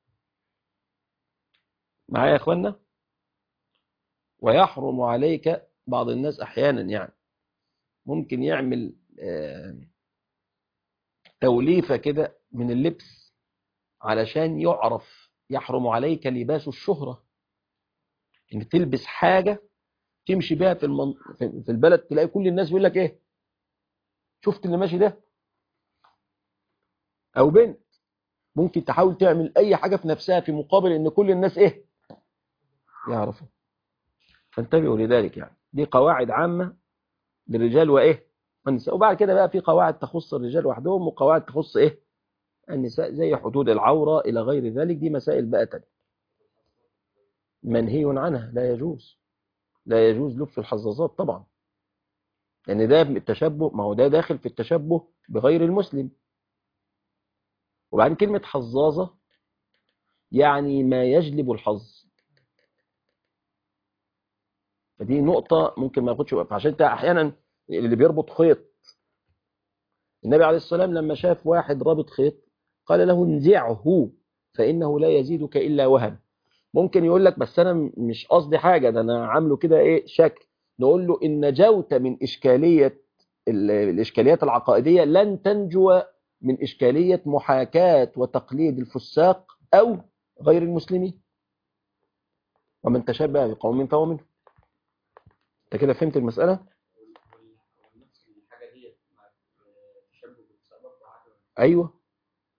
معايا يا اخوانا. ويحرم عليك، بعض الناس احيانا يعني ممكن يعمل آه، توليفة كده من اللبس علشان يعرف. يحرم عليك لباس الشهرة، ان تلبس حاجة تمشي بيها في المن... في البلد، تلاقي كل الناس بيقول لك ايه، شفت اللي ماشي ده؟ او بنت ممكن تحاول تعمل اي حاجة في نفسها في مقابل ان كل الناس ايه يعرفوا. فانتبهوا لذلك. يعني دي قواعد عامة للرجال وايه والنساء. وبعد كده بقى في قواعد تخص الرجال وحدهم، وقواعد تخص ايه النساء، زي حدود العورة الى غير ذلك. دي مسائل بقى تانية منهي عنها، لا يجوز. لا يجوز لبس الحظاظات طبعا، لان ده التشبه، ما هو ده داخل في التشبه بغير المسلم. وبعدين كلمة حظاظة يعني ما يجلب الحظ، فدي نقطة ممكن ما ياخدش وقت. عشان كده احيانا اللي بيربط خيط، النبي عليه الصلاة والسلام لما شاف واحد رابط خيط قال له انزعه فإنه لا يزيدك إلا وهن. ممكن يقول لك بس أنا مش قصدي حاجة، ده أنا عامله كده إيه شكل. نقول له إن نجوت من إشكالية الإشكاليات العقائدية لن تنجو من إشكالية محاكاة وتقليد الفساق أو غير المسلمين. ومن تشبه بقوم فهو منه. أنت كده فهمت المسألة؟ أيوه،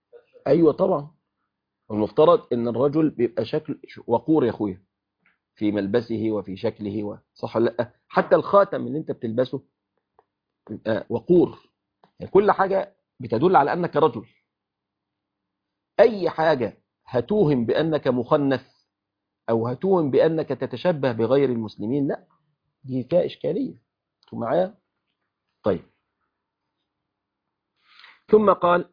أيوة طبعا. المفترض ان الرجل بيبقى شكل وقور يا اخويا في ملبسه وفي شكله و... صح ولا لا؟ حتى الخاتم اللي انت بتلبسه بيبقى وقور. يعني كل حاجة بتدل على انك رجل. اي حاجة هتوهم بانك مخنث او هتوهم بانك تتشبه بغير المسلمين، لا، دي فيها اشكالية. انتوا معايا؟ طيب. ثم قال: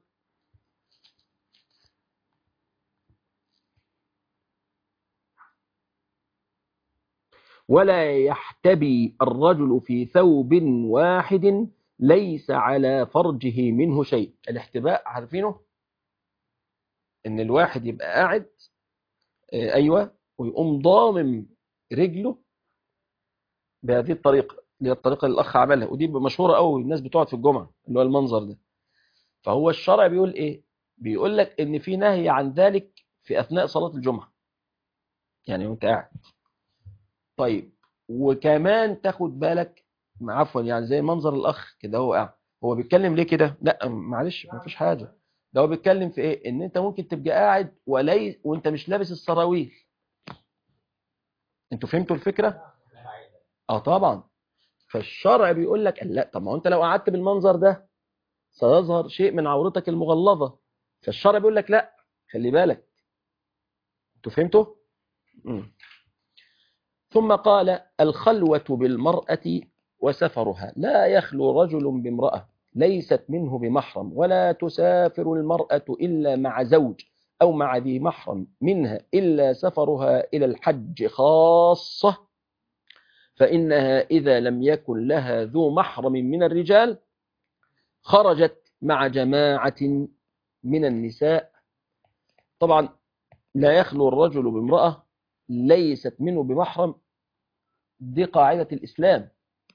ولا يحتبي الرجل في ثوب واحد ليس على فرجه منه شيء. الاحتباء عارفينه؟ ان الواحد يبقى قاعد آه، ايوه، ويقوم ضامم رجله بهذه الطريقه، اللي هي الطريقه اللي الاخ عملها، ودي مشهوره قوي، الناس بتقعد في الجمعه اللي هو المنظر ده. فهو الشرع بيقول ايه؟ بيقول لك ان في نهي عن ذلك في اثناء صلاه الجمعه، يعني وانت قاعد. طيب، وكمان تاخد بالك، عفوا، يعني زي منظر الاخ كده هو قاعد، هو بيتكلم ليه كده؟ لا معلش، ما فيش حاجه. ده هو بيتكلم في ايه؟ ان انت ممكن تبقى قاعد ولي وانت مش لابس السراويل. انتوا فهمتوا الفكره؟ اه طبعا. فالشرع بيقول لك لا، طب ما هو انت لو قعدت بالمنظر ده سيظهر شيء من عورتك المغلظه. فالشرع بيقول لك لا، خلي بالك. انتوا فهمتوا؟ مم. ثم قال: الخلوة بالمرأة وسفرها. لا يخلو رجل بامرأة ليست منه بمحرم، ولا تسافر المرأة إلا مع زوج أو مع ذي محرم منها، إلا سفرها إلى الحج خاصة، فإنها إذا لم يكن لها ذو محرم من الرجال خرجت مع جماعة من النساء. طبعا لا يخلو الرجل بامرأة ليست منه بمحرم، دي قاعدة الإسلام.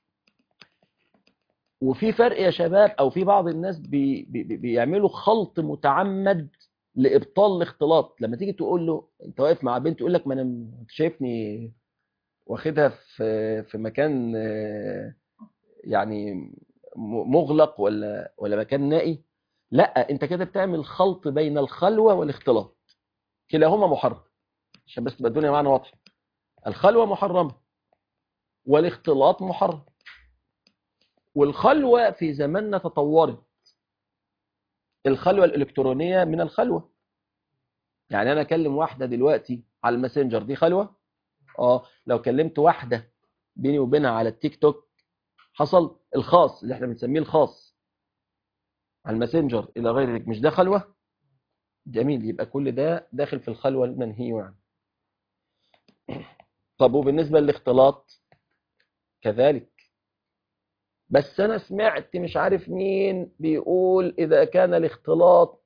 وفي فرق يا شباب، او في بعض الناس بي بي بيعملوا خلط متعمد لابطال الاختلاط. لما تيجي تقول له انت واقف مع بنت، يقول لك ما انا انت شايفني واخدها في في مكان آه، يعني م- مغلق ولا ولا مكان نائي. لا، انت كده بتعمل خلط بين الخلوه والاختلاط، كلاهما محرم. عشان بس تبقى الدنيا معانا واضحه، الخلوه محرمه والاختلاط محرم. والخلوه في زماننا تطورت. الخلوة الإلكترونية من الخلوة. يعني أنا أكلم واحدة دلوقتي على الماسنجر، دي خلوة. آه لو كلمت واحدة بيني وبينها على التيك توك، حصل الخاص اللي احنا بنسميه الخاص على الماسنجر إلى غير ذلك، مش ده خلوة؟ جميل، يبقى كل ده داخل في الخلوة المنهي عنها. طب وبالنسبة للاختلاط كذلك. بس أنا سمعت مش عارف مين بيقول إذا كان الاختلاط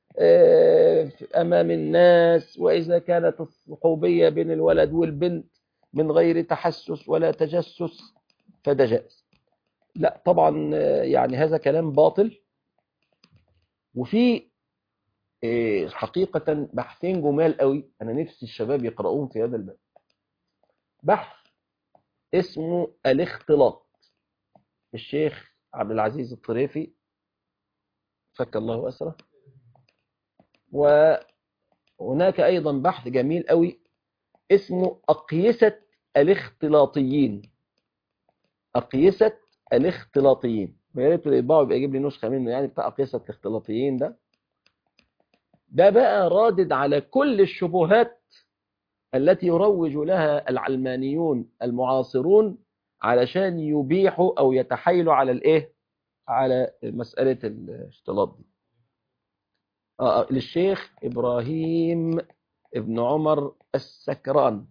أمام الناس، وإذا كانت الصحوبية بين الولد والبنت من غير تحسس ولا تجسس فده جائز. لا طبعا، يعني هذا كلام باطل. وفي حقيقة بحثين جمال قوي، أنا نفسي الشباب يقرؤون في هذا الباب. بحث اسمه الاختلاط، الشيخ عبد العزيز الطريفي فك الله أسره. وهناك أيضا بحث جميل قوي اسمه أقيسة الاختلاطيين. أقيسة الاختلاطيين، ويا ريت اللي يطبعه يبقى يجيب لي نسخة منه، يعني بتاع أقيسة الاختلاطيين ده. ده بقى رادد على كل الشبهات التي يروج لها العلمانيون المعاصرون علشان يبيحوا أو يتحايلوا على الإيه؟ على مسألة الاختلاط دي. آه للشيخ إبراهيم ابن عمر السكران.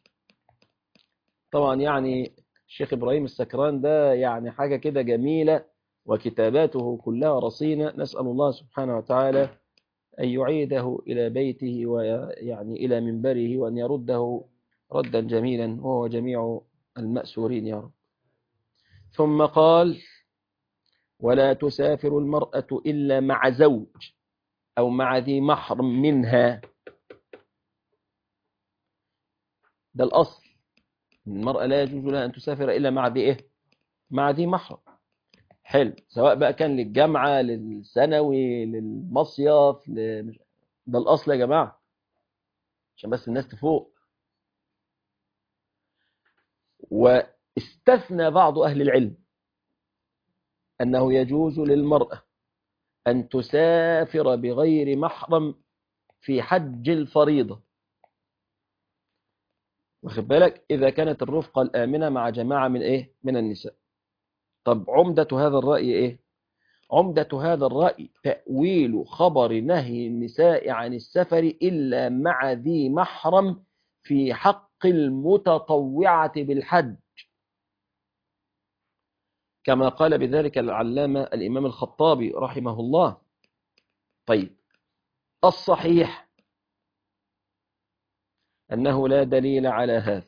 طبعا يعني الشيخ إبراهيم السكران ده يعني حاجة كده جميلة، وكتاباته كلها رصينة. نسأل الله سبحانه وتعالى أن يعيده إلى بيته ويعني إلى منبره، وأن يرده ردا جميلا وهو جميع المأسورين يا رب. ثم قال: ولا تسافر المرأة إلا مع زوج أو مع ذي محرم منها. ده الأصل، المرأة لا يجوز لها أن تسافر إلا مع ذي إيه؟ مع ذي محرم. حلو، سواء بقى كان للجامعة، للثانوي، للمصيف، ل... ده الأصل يا جماعة عشان بس الناس تفوق. واستثنى بعض أهل العلم أنه يجوز للمرأة أن تسافر بغير محرم في حج الفريضة، واخد بالك، إذا كانت الرفقة الآمنة مع جماعة من إيه؟ من النساء. طب عمدة هذا الرأي إيه؟ عمدة هذا الرأي تأويل خبر نهي النساء عن السفر إلا مع ذي محرم في حق المتطوعة بالحج، كما قال بذلك العلامة الإمام الخطابي رحمه الله. طيب الصحيح أنه لا دليل على هذا،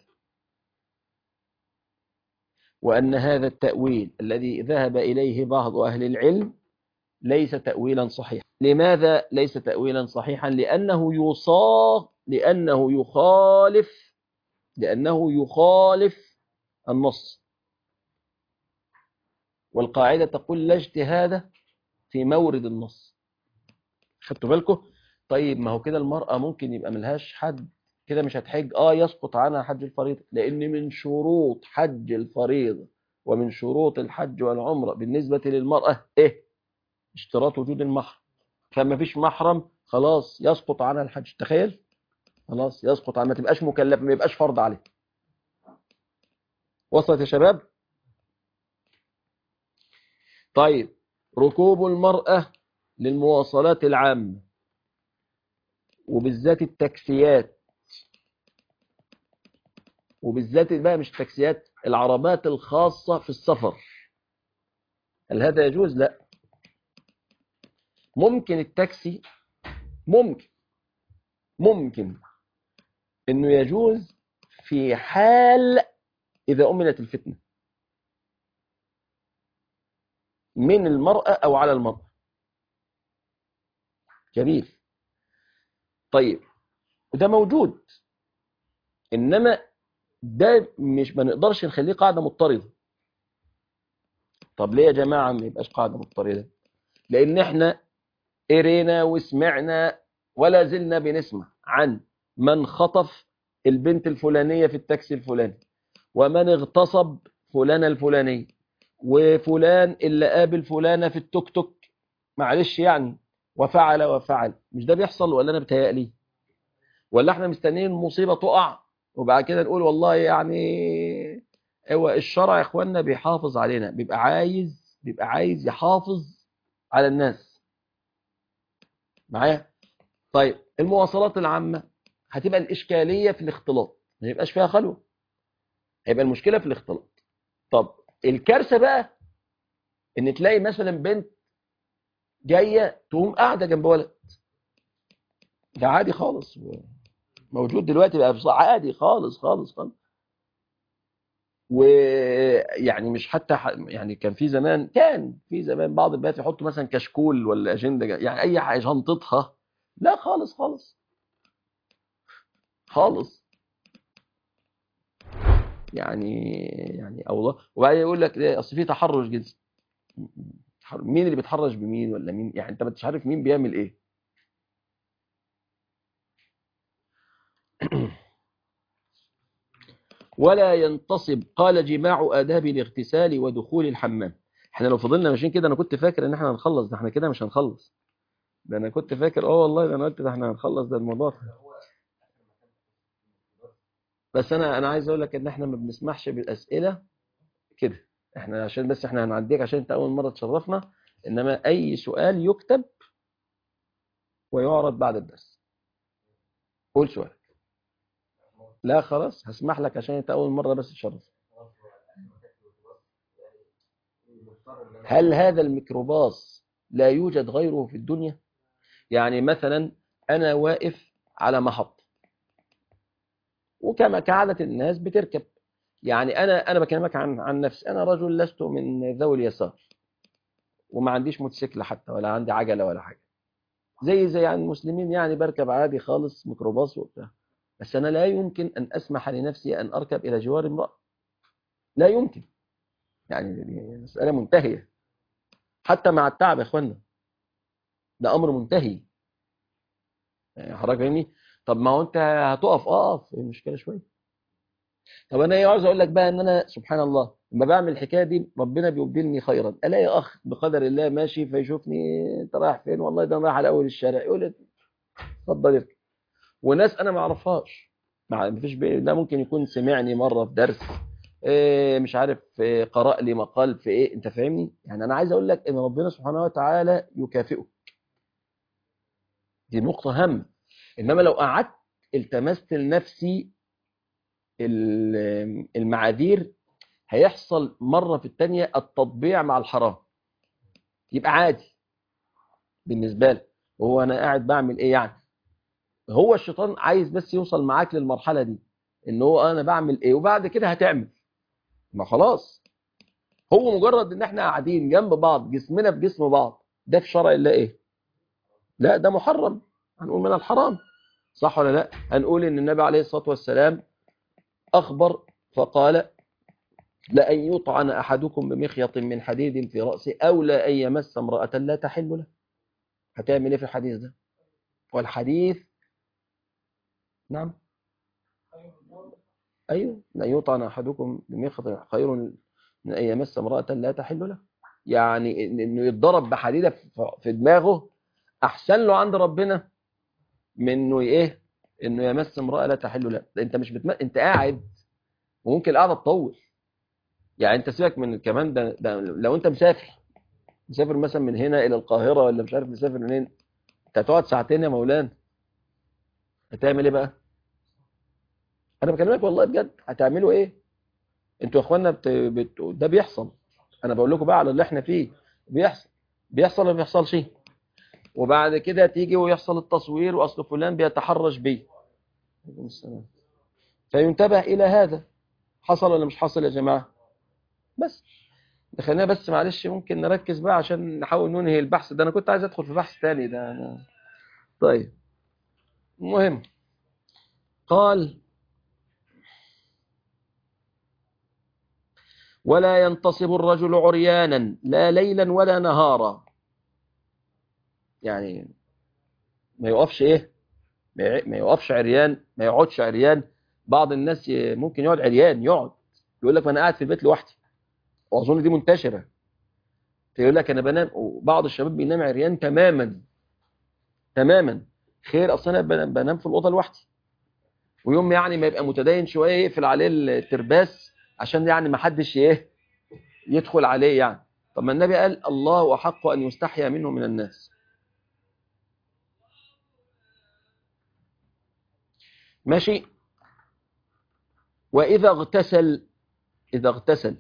وأن هذا التأويل الذي ذهب إليه بعض أهل العلم ليس تأويلا صحيحا. لماذا ليس تأويلا صحيحا؟ لأنه يصاغ لأنه يخالف لأنه يخالف النص، والقاعدة تقول لا اجتهاد في مورد النص. خدتوا بالكم؟ طيب ما هو كده المرأة ممكن يبقى ملهاش حد كده مش هتحج، اه يسقط عنها حج الفريضة، لأن من شروط حج الفريضة ومن شروط الحج والعمرة بالنسبة للمرأة ايه؟ اشتراط وجود المحرم. فما فيش محرم خلاص يسقط عنها الحج. تخيل، خلاص يسقط عنها، ما تبقاش مكلفة، ما يبقاش فرض عليها. وصلت يا شباب؟ طيب ركوب المرأة للمواصلات العامة وبالذات التاكسيات، وبالذات بقى مش التاكسيات، العربات الخاصة في السفر، هل هذا يجوز؟ لا. ممكن التاكسي ممكن ممكن انه يجوز في حال اذا امنت الفتنة من المرأة او على المرأة. جميل. طيب وده موجود، انما ده مش ما نقدرش نخليه قاعدة مضطردة. طب ليه يا جماعة ما يبقاش قاعدة مضطردة؟ لان احنا قرينا وسمعنا ولا زلنا بنسمع عن من خطف البنت الفلانية في التاكسي الفلاني، ومن اغتصب فلانة الفلانية، وفلان اللي قابل فلانة في التوك توك، معلش يعني، وفعل وفعل. مش ده بيحصل ولا انا بتهيألي؟ ولا احنا مستنيين المصيبة تقع وبعد كده نقول والله يعني هو الشرع يا اخوانا بيحافظ علينا، بيبقى عايز بيبقى عايز يحافظ على الناس معايا. طيب المواصلات العامة هتبقى الإشكالية في الاختلاط، ما يبقاش فيها خلوة، هيبقى المشكلة في الاختلاط. طب الكارثة بقى ان تلاقي مثلا بنت جاية تقوم قاعدة جنب ولد، ده عادي خالص، موجود دلوقتي بقى عادي خالص خالص خالص. ويعني مش حتى ح... يعني كان في زمان كان في زمان بعض البنات يحطوا مثلا كشكول ولا اجنده، يعني اي حاجه شنطتها، لا خالص خالص خالص. يعني يعني الله. وبعدين يقول لك ايه، اصل في تحرش جنسي. مين اللي بيتحرش بمين ولا مين؟ يعني انت مش عارف مين بيعمل ايه. ولا ينتصب قال جماع آداب الاغتسال ودخول الحمام. احنا لو فضلنا ماشيين كده انا كنت فاكر ان احنا هنخلص، ده احنا كده مش هنخلص. ده انا كنت فاكر اه والله، ده انا قلت ده احنا هنخلص، ده الموضوع. بس انا انا عايز اقول لك ان احنا ما بنسمحش بالاسئله كده، احنا عشان بس احنا هنعديك عشان انت اول مره تشرفنا، انما اي سؤال يكتب ويعرض بعد الدرس. قول سؤال. لا خلاص هسمح لك عشان انت اول مره بس تشرف. هل هذا الميكروباص لا يوجد غيره في الدنيا؟ يعني مثلا انا واقف على محطه وكما كعادة الناس بتركب، يعني انا انا بكلمك عن عن نفسي، انا رجل لست من ذوي اليسار وما عنديش موتوسيكل حتى ولا عندي عجله ولا حاجه، زي زي يعني المسلمين، يعني بركب عادي خالص ميكروباص وبتاع. بس انا لا يمكن ان اسمح لنفسي ان اركب الى جوار امراه، لا يمكن. يعني دي مساله منتهيه حتى مع التعب يا اخوانا، ده امر منتهي. يعني حضرتك فاهمني؟ طب ما هو انت هتقف اقف، ايه المشكله شويه؟ طب انا ايه عاوز اقول لك بقى، ان انا سبحان الله لما بعمل الحكايه دي ربنا بيبدلني خيرا. الاقي اخ بقدر الله ماشي فيشوفني، انت رايح فين؟ والله ده انا رايح على اول الشارع. يقول لي اتفضل اركب. وناس انا ما اعرفهاش، ما فيش بي... ده ممكن يكون سمعني مره في درس، إيه مش عارف، إيه قرأ لي مقال في ايه، انت فاهمني؟ يعني انا عايز اقول لك ان ربنا سبحانه وتعالى يكافئه. دي نقطه هامه. انما لو قعدت التمست لنفسي ال- المعاذير، هيحصل مرة في التانية التطبيع مع الحرام، يبقى عادي بالنسبة لك. وهو أنا قاعد بعمل إيه يعني؟ هو الشيطان عايز بس يوصل معاك للمرحلة دي، إن هو أنا بعمل إيه وبعد كده هتعمل. ما خلاص، هو مجرد إن إحنا قاعدين جنب بعض، جسمنا في جسم بعض، ده في شرع الله إيه؟ لا ده محرم، هنقول من الحرام، صح ولا لا؟ هنقول إن النبي عليه الصلاة والسلام أخبر فقال: لأن يطعن أحدكم بمخيط من حديد في رأسه أو لا أن يمس امرأة لا تحل له. هتعمل إيه في الحديث ده؟ والحديث نعم، أيوه، لأن يطعن أحدكم بمخيط خير من أن يمس امرأة لا تحل له. يعني إن- إنه يتضرب بحديدة في في دماغه أحسن له عند ربنا من إنه إيه؟ إنه يمس امرأة لا تحل له. ده أنت مش بتم... أنت قاعد، وممكن القعدة تطول. يعني أنت سيبك من كمان ده, ده لو أنت مسافر، مسافر مثلا من هنا إلى القاهرة، ولا مش عارف مسافر منين، انت هتقعد ساعتين يا مولانا، هتعمل ايه بقى؟ انا بكلمك والله بجد، هتعملوا ايه؟ انتوا يا اخوانا بت... بت... ده بيحصل. انا بقول لكم بقى على اللي احنا فيه، بيحصل بيحصل ولا ما بيحصلش. وبعد كده تيجي ويحصل التصوير، واصل فلان بيتحرش بيه، عليكم السلام، فينتبه الى هذا. حصل ولا مش حصل يا جماعه؟ بس خلينا بس معلش ممكن نركز بقى عشان نحاول ننهي البحث ده. انا كنت عايز ادخل في بحث تاني ده أنا... طيب المهم، قال: ولا ينتصب الرجل عريانا لا ليلا ولا نهارا. يعني ما يقفش ايه، ما يع- ما يقفش عريان، ما يقعدش عريان. بعض الناس ي- ممكن يقعد عريان، يقعد يقول لك ما انا قاعد في البيت لوحدي، واظن دي منتشره. يقول لك انا بنام، وبعض الشباب بينام عريان تماما تماما. خير، اصلا انا بنام بنام في الاوضه لوحدي، ويوم يعني ما يبقى متدين شويه يقفل عليه الترباس عشان يعني ما حدش ايه يدخل عليه يعني. طب ما النبي قال: الله احق ان يستحيا منه من الناس. ماشي. وإذا اغتسل، إذا اغتسل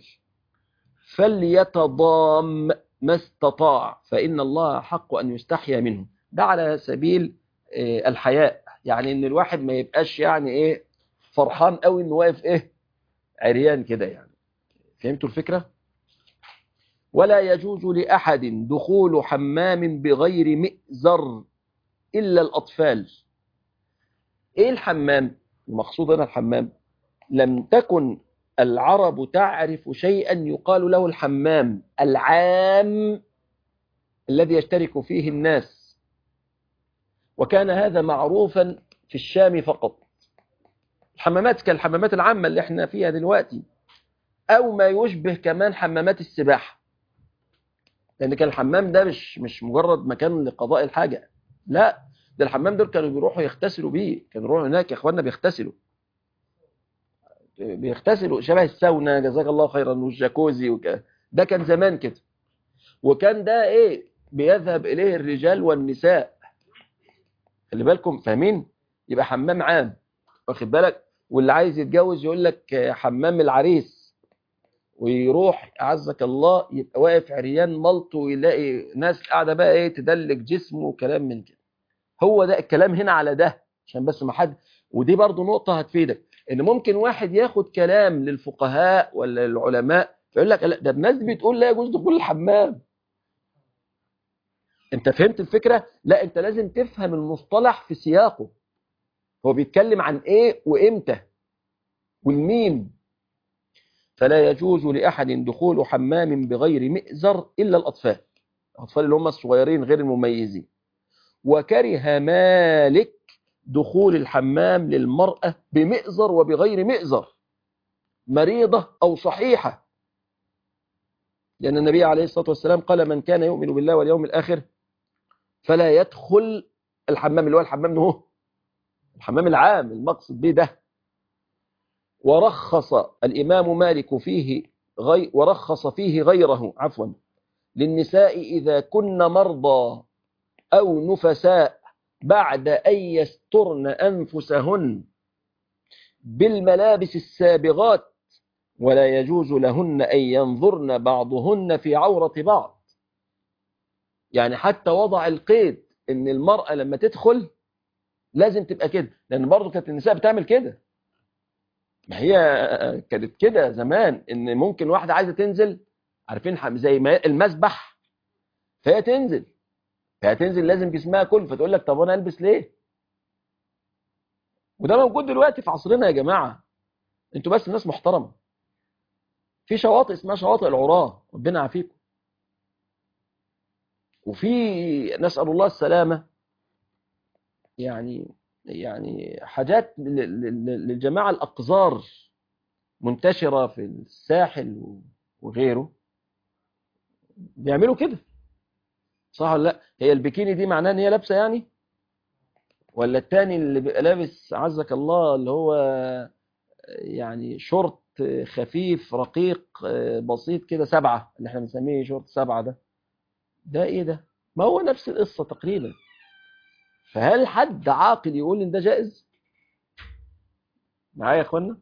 فليتضام ما استطاع فإن الله حق أن يستحيا منه. ده على سبيل آه، الحياء، يعني إن الواحد ما يبقاش يعني إيه فرحان قوي إنه واقف إيه عريان كده يعني. فهمتوا الفكرة؟ ولا يجوز لأحد دخول حمام بغير مئزر إلا الأطفال. إيه الحمام؟ المقصود هنا الحمام، لم تكن العرب تعرف شيئا يقال له الحمام العام الذي يشترك فيه الناس، وكان هذا معروفا في الشام فقط. الحمامات كالحمامات العامة اللي احنا فيها دلوقتي، أو ما يشبه كمان حمامات السباحة. لأن كان الحمام ده مش مش مجرد مكان لقضاء الحاجة، لا، ده الحمام دول كانوا بيروحوا يغتسلوا بيه. كانوا يروحوا هناك يا اخوانا بيغتسلوا بيغتسلوا شبه الساونا، جزاك الله خيرا، والجاكوزي وكده. ده كان زمان كده. وكان ده ايه بيذهب اليه الرجال والنساء، خلي بالكم فاهمين؟ يبقى حمام عام، واخد بالك؟ واللي عايز يتجوز يقول لك حمام العريس، ويروح اعزك الله يبقى واقف عريان ملط، ويلاقي ناس قاعده بقى ايه تدلك جسمه وكلام من كده. هو ده الكلام هنا على ده، عشان بس ما حد. ودي برضو نقطه هتفيدك، ان ممكن واحد ياخد كلام للفقهاء ولا العلماء فيقول لك لا، ده الناس بتقول لا يجوز دخول الحمام. انت فهمت الفكرة؟ لا، انت لازم تفهم المصطلح في سياقه، هو بيتكلم عن ايه وامتى والمين. فلا يجوز لأحد دخول حمام بغير مئزر إلا الأطفال، الأطفال اللي هم الصغيرين غير المميزين. وكره مالك دخول الحمام للمرأة بمئزر وبغير مئزر، مريضة أو صحيحة، لأن النبي عليه الصلاة والسلام قال من كان يؤمن بالله واليوم الآخر فلا يدخل الحمام، اللي هو الحمام هو الحمام العام المقصد به ده. ورخص الإمام مالك فيه غي ورخص فيه غيره عفوا للنساء إذا كن مرضى أو نفساء بعد أن يسترن أنفسهن بالملابس السابغات، ولا يجوز لهن أن ينظرن بعضهن في عورة بعض. يعني حتى وضع القيد إن المرأة لما تدخل لازم تبقى كده، لأن برضو كانت النساء بتعمل كده. ما هي كانت كده زمان، إن ممكن واحدة عايزة تنزل، عارفين زي المسبح، فهي تنزل فهي تنزل لازم جسمها كله، فتقول لك طب أنا ألبس ليه؟ وده موجود دلوقتي في عصرنا يا جماعة. انتوا بس ناس محترمة. في شواطئ اسمها شواطئ العراة، ربنا يعافيكم. وفي نسأل الله السلامة، يعني يعني حاجات للجماعة الأقذار منتشرة في الساحل وغيره، بيعملوا كده. صح ولا لا؟ هي البيكيني دي معناه ان هي لابسة يعني؟ ولا التاني اللي بيبقى لابس عزك الله اللي هو يعني شورت خفيف رقيق بسيط كده، سبعة، اللي احنا بنسميه شورت سبعة ده، ده ايه ده؟ ما هو نفس القصة تقريبا. فهل حد عاقل يقول ان ده جائز؟ معايا يا اخوانا؟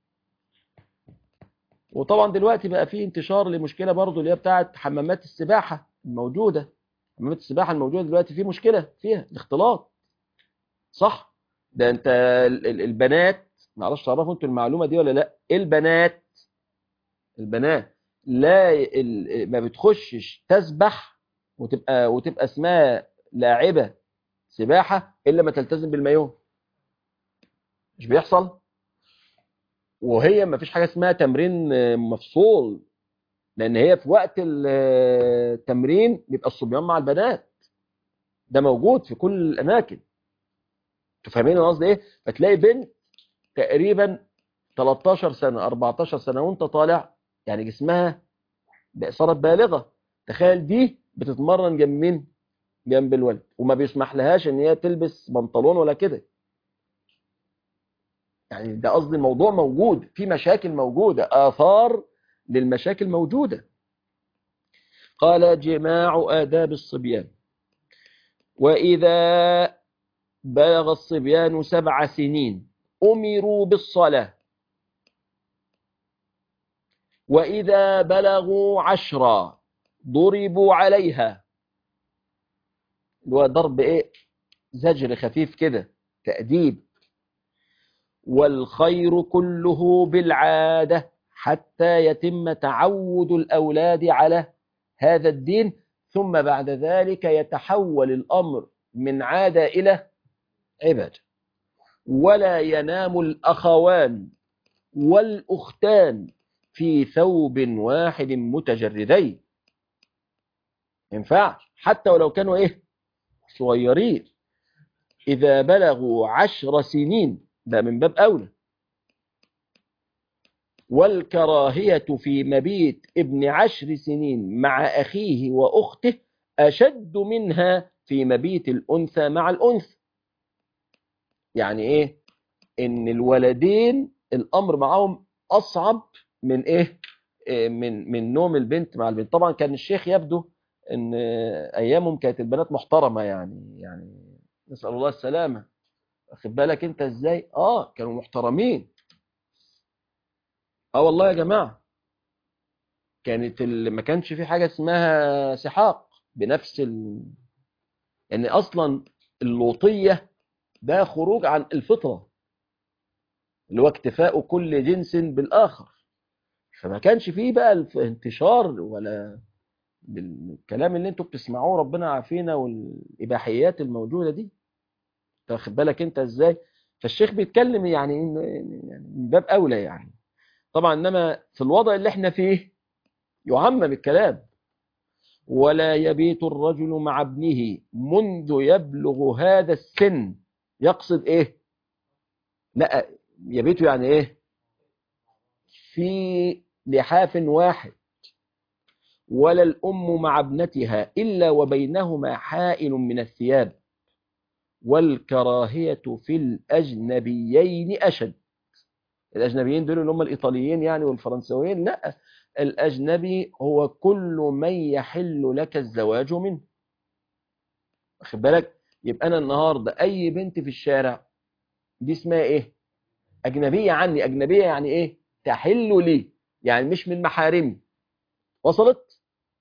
وطبعا دلوقتي بقى في انتشار لمشكلة برضو اللي هي بتاعت حمامات السباحة الموجودة. حمامات السباحة الموجودة دلوقتي في مشكلة فيها الاختلاط. صح؟ ده انت البنات، معرفش تعرفوا انتوا المعلومة دي ولا لا، البنات البنات لا ما بتخشش تسبح وتبقى وتبقى اسمها لاعبة سباحة الا ما تلتزم بالمايوه. مش بيحصل؟ وهي ما فيش حاجة اسمها تمرين مفصول، لان هي في وقت التمرين بيبقى الصبيان مع البنات. ده موجود في كل الاماكن. انتوا فاهمين انا قصدي ايه؟ فتلاقي بنت تقريبا تلتاشر سنة اربعتاشر سنة وانت طالع، يعني جسمها صارت بالغة. تخيل دي بتتمرن جنب مين؟ جنب الولد، وما بيسمح لهاش ان هي تلبس بنطلون ولا كده. يعني ده قصدي الموضوع موجود، في مشاكل موجودة، آثار للمشاكل موجودة. قال جماع آداب الصبيان. وإذا بلغ الصبيان سبع سنين أمروا بالصلاة، وإذا بلغوا عشرا ضربوا عليها. اللي هو ضرب إيه؟ زجر خفيف كده، تأديب. والخير كله بالعادة حتى يتم تعود الأولاد على هذا الدين، ثم بعد ذلك يتحول الأمر من عادة إلى عبادة. ولا ينام الأخوان والأختان في ثوب واحد متجردين. ينفعش حتى ولو كانوا إيه؟ صغيرين. إذا بلغوا عشر سنين، ده من باب أولى. والكراهية في مبيت ابن عشر سنين مع أخيه وأخته أشد منها في مبيت الأنثى مع الأنثى. يعني إيه؟ إن الولدين الأمر معهم أصعب من إيه؟ من من نوم البنت مع البنت. طبعا كان الشيخ يبدو إن أيامهم كانت البنات محترمة، يعني يعني نسأل الله السلامة. واخد بالك أنت إزاي؟ آه كانوا محترمين. آه والله يا جماعة، كانت ال... ما كانش في حاجة اسمها سحاق بنفس ال... يعني أصلا اللوطية ده خروج عن الفطرة، اللي هو اكتفاء كل جنس بالآخر. فما كانش فيه بقى الانتشار ولا بالكلام اللي انتوا بتسمعوه، ربنا عافينا، والإباحيات الموجودة دي. تاخد بالك انت ازاي؟ فالشيخ بيتكلم يعني يعني من باب أولى يعني. طبعا انما في الوضع اللي احنا فيه يعمم الكلام. ولا يبيت الرجل مع ابنه منذ يبلغ هذا السن يقصد ايه؟ لا، يبيت يعني ايه؟ في لحاف واحد، ولا الأم مع ابنتها إلا وبينهما حائل من الثياب، والكراهية في الأجنبيين أشد. الأجنبيين دول اللي هم الإيطاليين يعني والفرنسويين؟ لا، الأجنبي هو كل من يحل لك الزواج منه. واخد بالك؟ يبقى أنا النهاردة أي بنت في الشارع دي اسمها إيه؟ أجنبية عني. أجنبية يعني إيه؟ تحل لي، يعني مش من محارمي. وصلت؟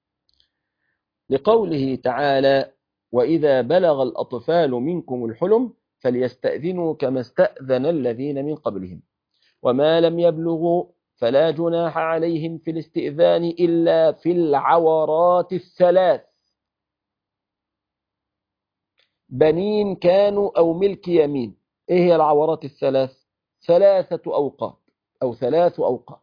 لقوله تعالى: وإذا بلغ الأطفال منكم الحلم فليستأذنوا كما استأذن الذين من قبلهم وما لم يبلغوا فلا جناح عليهم في الاستئذان إلا في العورات الثلاث: بنين كانوا أو ملك يمين. إيه هي العورات الثلاث؟ ثلاثة أوقات أو ثلاث أوقات: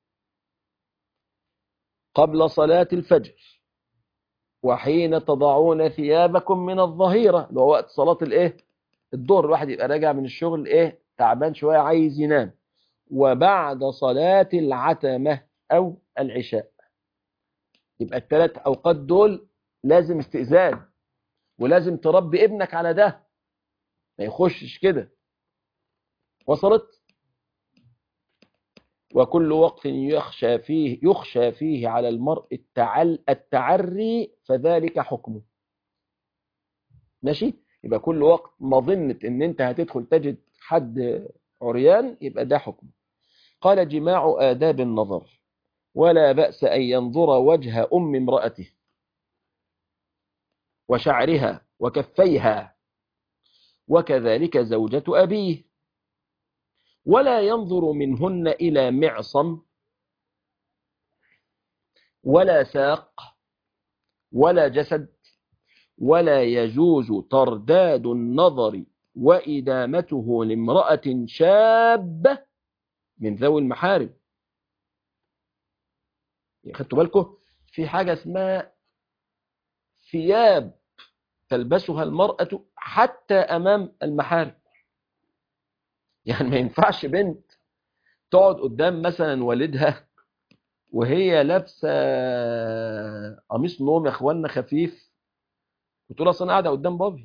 قبل صلاة الفجر، وحين تضعون ثيابكم من الظهيرة، اللي هو وقت صلاة الإيه؟ الظهر. الواحد يبقى راجع من الشغل إيه؟ تعبان شوية عايز ينام. وبعد صلاة العتمة أو العشاء. يبقى الثلاث أوقات دول لازم استئذان، ولازم تربي ابنك على ده، ما يخشش كده. وصلت؟ وكل وقت يخشى فيه يخشى فيه على المرء التعل التعري فذلك حكمه. ماشي؟ يبقى كل وقت مظنة ان انت هتدخل تجد حد عريان يبقى ده حكمه. قال: جماع آداب النظر، ولا بأس أن ينظر وجه أم امرأته وشعرها وكفيها، وكذلك زوجة أبيه، ولا ينظر منهن إلى معصم ولا ساق ولا جسد، ولا يجوز ترداد النظر وإدامته لامرأة شابة من ذوي المحارم. خدتوا بالكم؟ في حاجة اسمها ثياب تلبسها المرأة حتى أمام المحارم. يعني ما ينفعش بنت تقعد قدام مثلا والدها وهي لابسه قميص نوم يا اخوانا خفيف وتقول اصل انا قاعده قدام بابي.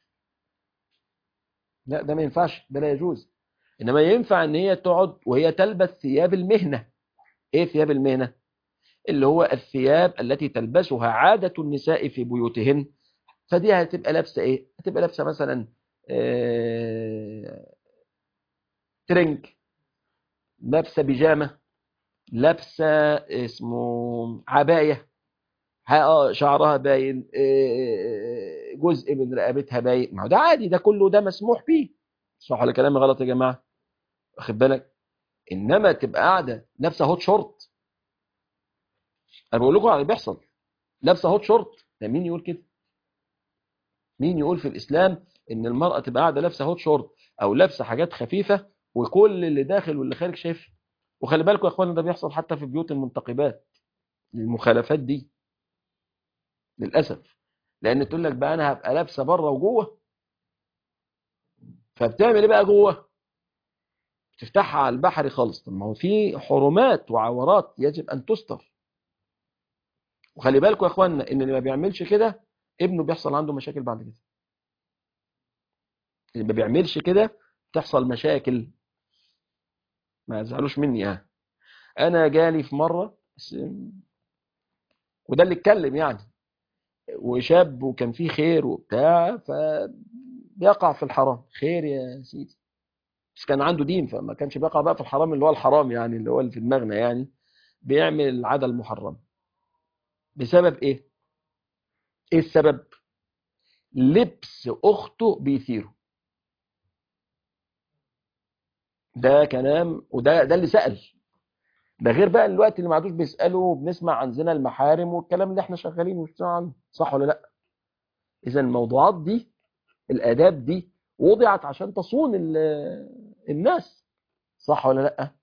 لا، ده ما ينفعش، ده لا يجوز. انما ينفع ان هي تقعد وهي تلبس ثياب المهنه. ايه ثياب المهنه؟ اللي هو الثياب التي تلبسها عاده النساء في بيوتهن. فدي هتبقى لابسه ايه؟ هتبقى لابسه مثلا آه... ترنج، لابسه بيجامه، لابسه اسمه عبايه، اه شعرها باين، جزء من رقبتها باين. ما هو ده عادي، ده كله ده مسموح بيه. صح ولا كلامي غلط يا جماعه؟ واخد بالك؟ انما تبقى قاعده لابسه هوت شورت. انا بقول لكم على اللي بيحصل. لابسه هوت شورت، ده مين يقول كده؟ مين يقول في الاسلام ان المراه تبقى قاعده لابسه هوت شورت او لابسه حاجات خفيفه وكل اللي داخل واللي خارج شايف؟ وخلي بالكم يا اخوانا، ده بيحصل حتى في بيوت المنتقبات. المخالفات دي للاسف، لان تقول لك بقى انا هبقى لابسه بره وجوه. فبتعمل ايه بقى جوه؟ تفتحها على البحر خالص. طب ما هو في حرمات وعورات يجب ان تستر. وخلي بالكم يا اخوانا ان اللي ما بيعملش كده ابنه بيحصل عنده مشاكل بعد كده. اللي ما بيعملش كده تحصل مشاكل. ما تزعلوش مني يعني. انا جالي في مره بس- وده اللي اتكلم يعني، وشاب وكان فيه خير وبتاع، فبيقع في الحرام. خير يا سيدي، بس كان عنده دين فما كانش بيقع بقى في الحرام اللي هو الحرام يعني اللي هو اللي في دماغنا يعني. بيعمل العادة المحرمة بسبب ايه؟ ايه السبب؟ لبس اخته بيثيره. ده كلام، وده ده اللي سأل. ده غير بقى الوقت اللي ما عادوش بيسألوا وبنسمع عن زنا المحارم والكلام اللي احنا شغالين ونسمع عنه. صح ولا لا؟ اذا الموضوعات دي، الاداب دي وضعت عشان تصون ال- الناس. صح ولا لا؟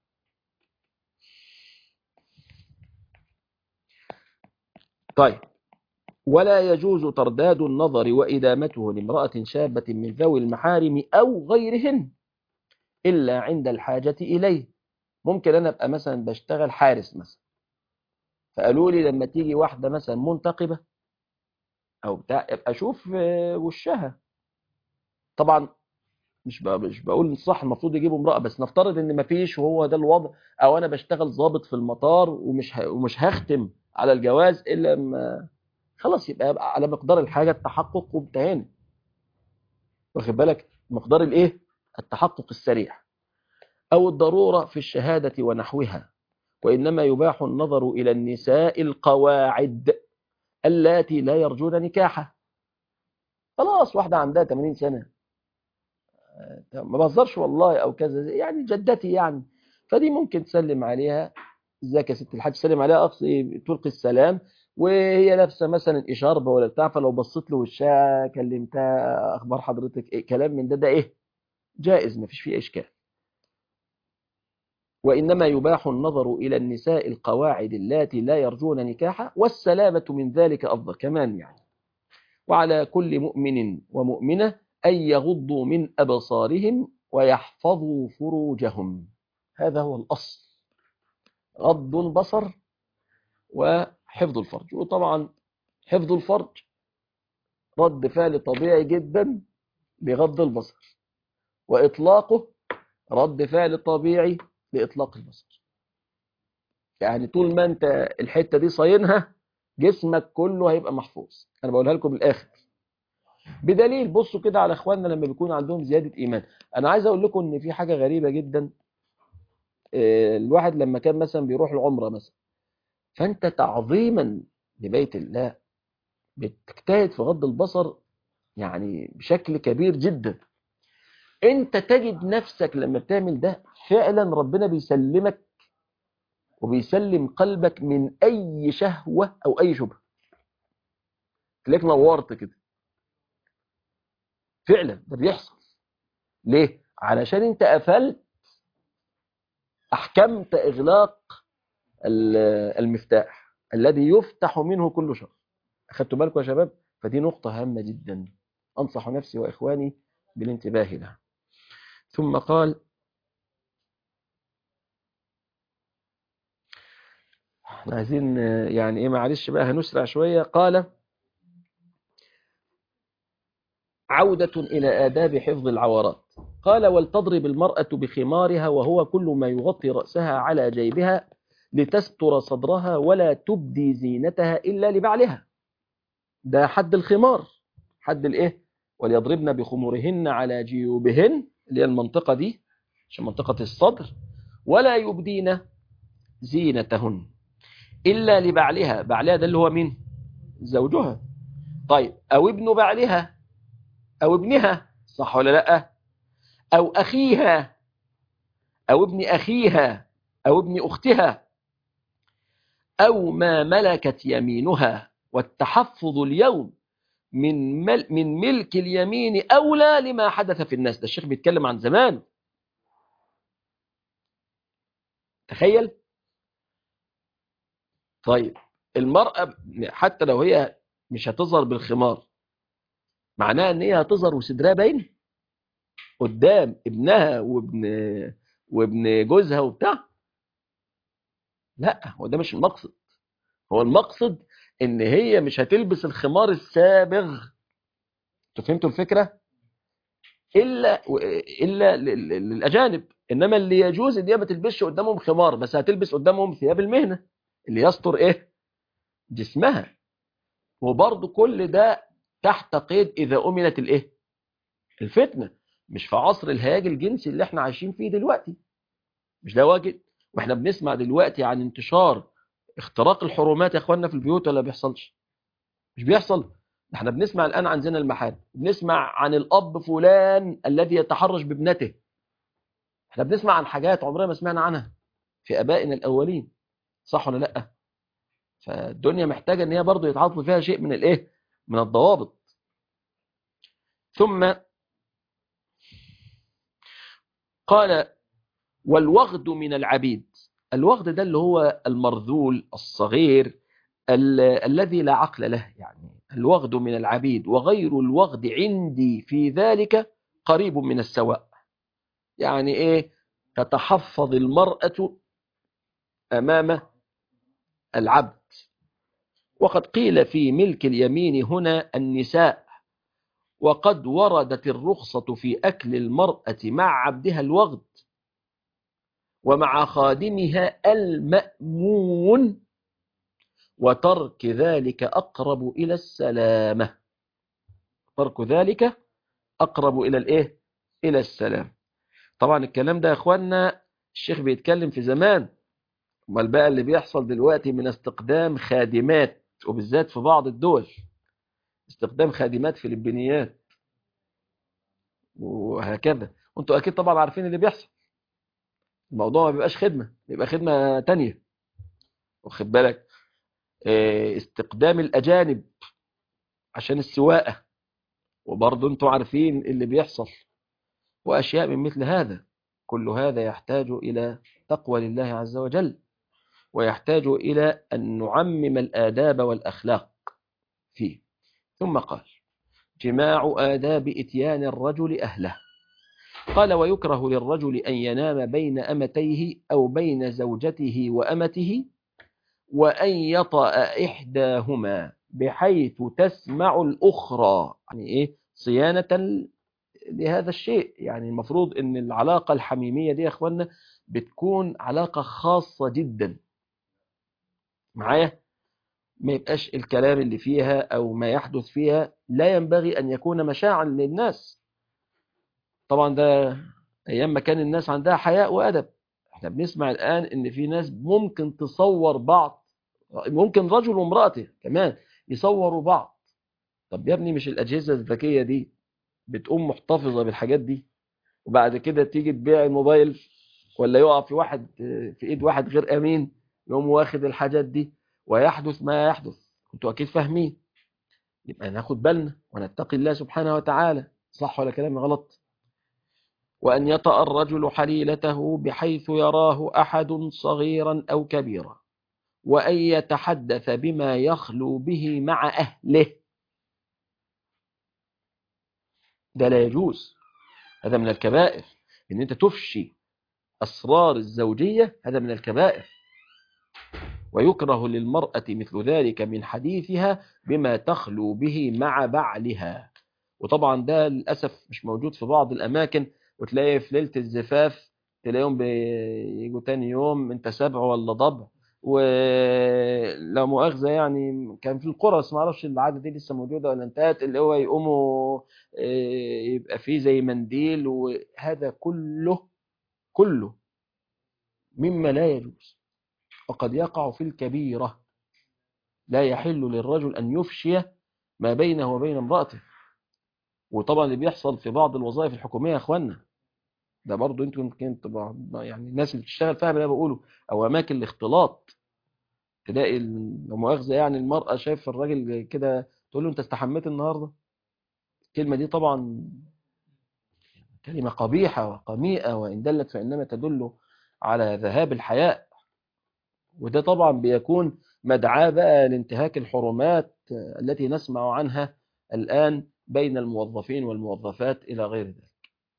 طيب، ولا يجوز ترداد النظر وإدامته لامرأة شابة من ذوي المحارم أو غيرهن إلا عند الحاجة إليه. ممكن أنا أبقى مثلا بشتغل حارس مثلا، فقالوا لي لما تيجي واحدة مثلا منتقبة أو بتاع ابقى أشوف وشها. طبعا مش مش بقول صح المفروض يجيبوا امرأة، بس نفترض ان مفيش وهو ده الوضع، او انا بشتغل ضابط في المطار ومش ه... ومش هختم على الجواز الا لما خلاص يبقى, يبقى على مقدار الحاجة التحقق وانتهينا. واخد بالك؟ مقدار الايه؟ التحقق السريع او الضرورة في الشهادة ونحوها. وانما يباح النظر الى النساء القواعد اللاتي لا يرجون نكاحا. خلاص واحدة عندها ثمانين سنة، ما بهزرش والله، او كذا يعني جدتي يعني، فدي ممكن تسلم عليها ازيك يا ست الحاج، تسلم عليها اقصي تلقي السلام، وهي لابسه مثلا اشاربه ولا بتاع، فلو بصيت له وشها كلمتها اخبار حضرتك ايه، كلام من ده ده ايه جائز، ما فيش فيه اشكال. وانما يباح النظر الى النساء القواعد اللاتي لا يرجون نكاحا، والسلامه من ذلك افضل كمان يعني. وعلى كل مؤمن ومؤمنة أن يغضوا من أبصارهم ويحفظوا فروجهم. هذا هو الأصل، غض البصر وحفظ الفرج. وطبعا حفظ الفرج رد فعل طبيعي جدا بغض البصر، وإطلاقه رد فعل طبيعي لإطلاق البصر. يعني طول ما أنت الحتة دي صاينها جسمك كله هيبقى محفوظ. أنا بقولها لكم بالآخر بدليل، بصوا كده على اخواننا لما بيكون عندهم زيادة ايمان. انا عايز اقول لكم ان في حاجة غريبة جدا. الواحد لما كان مثلا بيروح العمرة مثلا، فانت تعظيما لبيت الله بتجتهد في غض البصر يعني بشكل كبير جدا. انت تجد نفسك لما بتعمل ده فعلا ربنا بيسلمك وبيسلم قلبك من اي شهوة او اي شبهة، تلاقيك نورت كده. فعلا ده بيحصل. ليه؟ علشان انت قفلت، احكمت اغلاق المفتاح الذي يفتح منه كل شر. أخذتوا بالكم يا شباب؟ فدي نقطة هامة جدا، أنصح نفسي وإخواني بالانتباه لها. ثم قال: عايزين يعني إيه، معلش بقى هنسرع شوية. قال: عودة إلى آداب حفظ العورات. قال: ولتضرب المرأة بخمارها وهو كل ما يغطي رأسها على جيبها لتستر صدرها ولا تبدي زينتها إلا لبعلها. ده حد الخمار، حد الايه؟ وليضربن بخمورهن على جيوبهن، اللي هي المنطقة دي عشان منطقة الصدر، ولا يبدين زينتهن إلا لبعلها. بعلها ده اللي هو مين؟ زوجها. طيب، أو ابن بعلها أو ابنها، صح ولا لأ؟ أو أخيها أو ابن أخيها أو ابن أختها، أو ما ملكت يمينها. والتحفظ اليوم من مل من ملك اليمين أولى لما حدث في الناس. ده الشيخ بيتكلم عن زمان. تخيل. طيب المرأة حتى لو هي مش هتظهر بالخمار، معناها ان هي هتظهر وصدرها باين قدام ابنها وابن وابن جوزها وبتاع؟ لا، هو ده مش المقصد. هو المقصد ان هي مش هتلبس الخمار السابغ. انتوا فهمتوا الفكرة؟ الا الا للاجانب. انما اللي يجوز ان هي ما تلبسش قدامهم خمار، بس هتلبس قدامهم ثياب المهنة اللي يستر ايه؟ جسمها. وبرضه كل ده تحت قيد اذا امنت الايه؟ الفتنة. مش في عصر الهياج الجنسي اللي احنا عايشين فيه دلوقتي. مش ده واجد؟ واحنا بنسمع دلوقتي عن انتشار اختراق الحرمات يا اخواننا في البيوت، ولا بيحصلش؟ مش بيحصل. احنا بنسمع الان عن زنا المحارم، بنسمع عن الاب فلان الذي يتحرش بابنته. احنا بنسمع عن حاجات عمرنا ما سمعنا عنها في ابائنا الاولين، صح ولا لا؟ فالدنيا محتاجه ان هي برضه يتعاطف فيها شيء من الايه؟ من الضوابط. ثم قال: والوغد من العبيد. الوغد ده اللي هو المرذول الصغير ال الذي لا عقل له، يعني الوغد من العبيد وغير الوغد عندي في ذلك قريب من السواء. يعني إيه؟ تتحفظ المرأة أمام العبد. وقد قيل في ملك اليمين هنا النساء، وقد وردت الرخصة في أكل المرأة مع عبدها الوغد ومع خادمها المأمون، وترك ذلك أقرب إلى السلامة. ترك ذلك أقرب إلى الإيه؟ إلى السلام. طبعا الكلام ده يا أخوانا الشيخ بيتكلم في زمان، امال بقى اللي بيحصل دلوقتي من استخدام خادمات، وبالذات في بعض الدول استخدام خادمات فلبينيات وهكذا. وانتوا أكيد طبعا عارفين اللي بيحصل. الموضوع ما بيبقاش خدمة، بيبقى خدمة تانية، واخد بالك؟ استخدام الأجانب عشان السواقة، وبرضه انتوا عارفين اللي بيحصل، وأشياء من مثل هذا. كل هذا يحتاج إلى تقوى لله عز وجل، ويحتاج إلى أن نعمم الآداب والأخلاق فيه. ثم قال: جماع آداب إتيان الرجل أهله. قال: ويكره للرجل أن ينام بين أمتيه أو بين زوجته وأمته، وأن يطأ إحداهما بحيث تسمع الأخرى. يعني إيه؟ صيانة لهذا الشيء. يعني المفروض أن العلاقة الحميمية دي يا أخوانا بتكون علاقة خاصة جدا معايا، ما يبقاش الكلام اللي فيها أو ما يحدث فيها لا ينبغي أن يكون مشاعا للناس. طبعا ده أيام ما كان الناس عندها حياء وأدب. احنا بنسمع الآن ان في ناس ممكن تصور بعض، ممكن رجل وامرأته كمان يصوروا بعض. طب يا ابني مش الأجهزة الذكية دي بتقوم محتفظة بالحاجات دي، وبعد كده تيجي تبيع الموبايل ولا يقع في واحد في ايد واحد غير امين يقوم واخد الحاجات دي ويحدث ما يحدث. انتوا اكيد فاهمين. يبقى ناخد بالنا ونتقي الله سبحانه وتعالى. صح ولا كلامي غلط؟ وأن يطأ الرجل حليلته بحيث يراه أحد صغيرا أو كبيرا، وأن يتحدث بما يخلو به مع أهله. ده لا يجوز، هذا من الكبائر. إن أنت تفشي أسرار الزوجية هذا من الكبائر. ويكره للمرأة مثل ذلك من حديثها بما تخلو به مع بعلها. وطبعا ده للأسف مش موجود في بعض الأماكن، وتلاقي في ليلة الزفاف تلاقيهم بيجوا تاني يوم انت سبع ولا ضبع. ولو مؤاخذة يعني كان في القرى، بس ما اعرفش العادة دي لسه موجودة ولا انتهت، اللي هو يقوموا يبقى فيه زي منديل، وهذا كله كله مما لا يجوز، وقد يقع في الكبيرة. لا يحل للرجل أن يفشي ما بينه وبين امرأته. وطبعا اللي بيحصل في بعض الوظائف الحكومية يا اخوانا ده برضو انتوا يمكن تبقى يعني الناس اللي بتشتغل فاهم اللي انا بقوله، او اماكن الاختلاط. تلاقي لو مؤاخذة يعني المرأة شايف الراجل كده تقول له انت استحميت النهارده. الكلمة دي طبعا كلمة قبيحة وقميئة، وإن دلت فإنما تدل على ذهاب الحياء. وده طبعا بيكون مدعاة بقى لانتهاك الحرمات التي نسمع عنها الآن بين الموظفين والموظفات إلى غير ذلك.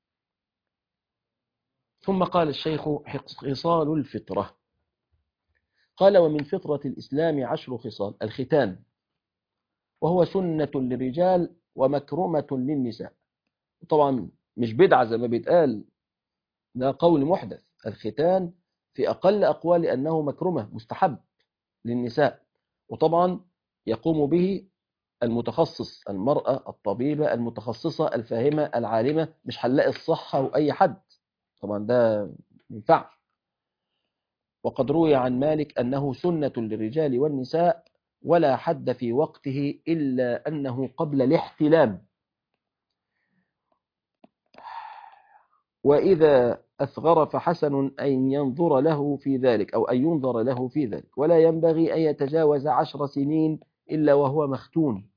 ثم قال الشيخ: خصال الفطرة. قال: ومن فطرة الإسلام عشر خصال. الختان، وهو سنة للرجال ومكرمة للنساء. طبعا مش بدعة زي ما بيتقال، ده قول محدث. الختان في أقل أقوال أنه مكرمة مستحب للنساء، وطبعا يقوم به المتخصص، المرأة الطبيبة المتخصصة الفاهمة العالمة، مش حلاق الصحة وأي حد. طبعا ده ينفع. وقد روي عن مالك أنه سنة للرجال والنساء ولا حد في وقته إلا أنه قبل الاحتلام. وإذا أثغر فحسن أن ينظر له في ذلك، أو أن ينظر له في ذلك، ولا ينبغي أن يتجاوز عشر سنين إلا وهو مختون.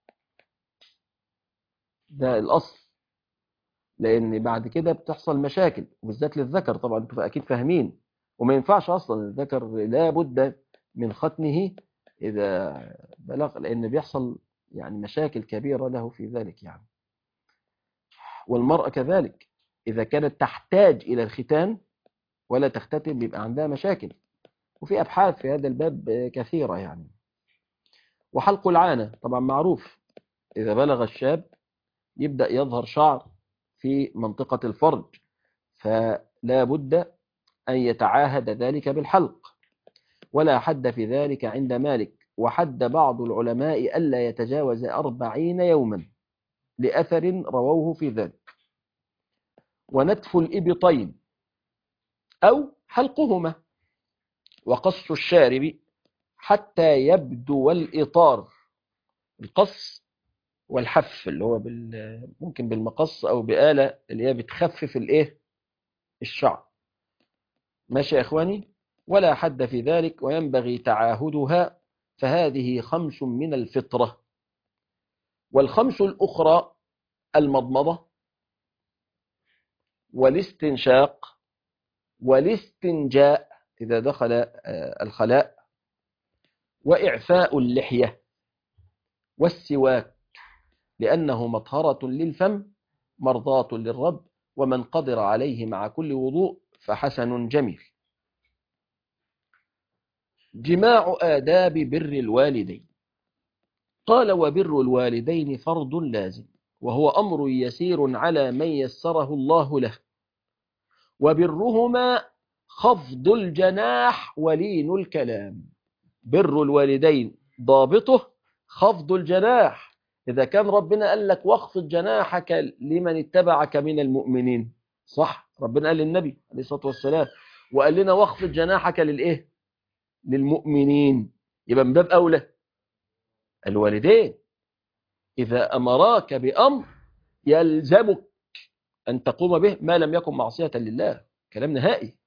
ده الأصل، لأن بعد كده بتحصل مشاكل وبالذات للذكر. طبعا أنتم أكيد فاهمين. وما ينفعش أصلا الذكر لا بد من ختنه إذا بلغ، لأن بيحصل يعني مشاكل كبيرة له في ذلك يعني. والمرأة كذلك إذا كانت تحتاج إلى الختان ولا تختتن بيبقى عندها مشاكل، وفي أبحاث في هذا الباب كثيرة يعني. وحلق العانة طبعا معروف، إذا بلغ الشاب يبدأ يظهر شعر في منطقة الفرج، فلا بد أن يتعاهد ذلك بالحلق، ولا حد في ذلك عند مالك، وحد بعض العلماء ألا يتجاوز أربعين يوما لأثر رووه في ذلك. ونتف الإبطين أو حلقهما، وقص الشارب حتى يبدو الإطار، القص والحف اللي هو بال... ممكن بالمقص أو بآلة اللي هي بتخفف الإيه الشعر. ماشي يا إخواني؟ ولا حد في ذلك، وينبغي تعاهدها، فهذه خمس من الفطرة. والخمس الأخرى المضمضة والاستنشاق والاستنجاء إذا دخل الخلاء، وإعفاء اللحية، والسواك، لأنه مطهرة للفم مرضاة للرب، ومن قدر عليه مع كل وضوء فحسن جميل. جماع آداب بر الوالدين. قال: وبر الوالدين فرض لازم، وهو أمر يسير على من يسره الله له، وبرهما خفض الجناح ولين الكلام. بر الوالدين ضابطه خفض الجناح. إذا كان ربنا قال لك واخفض جناحك لمن اتبعك من المؤمنين، صح؟ ربنا قال للنبي عليه الصلاة والسلام، وقال لنا واخفض جناحك للإيه؟ للمؤمنين. يبقى من باب أولى الوالدين إذا أمراك بأمر يلزمك أن تقوم به ما لم يكن معصية لله. كلام نهائي.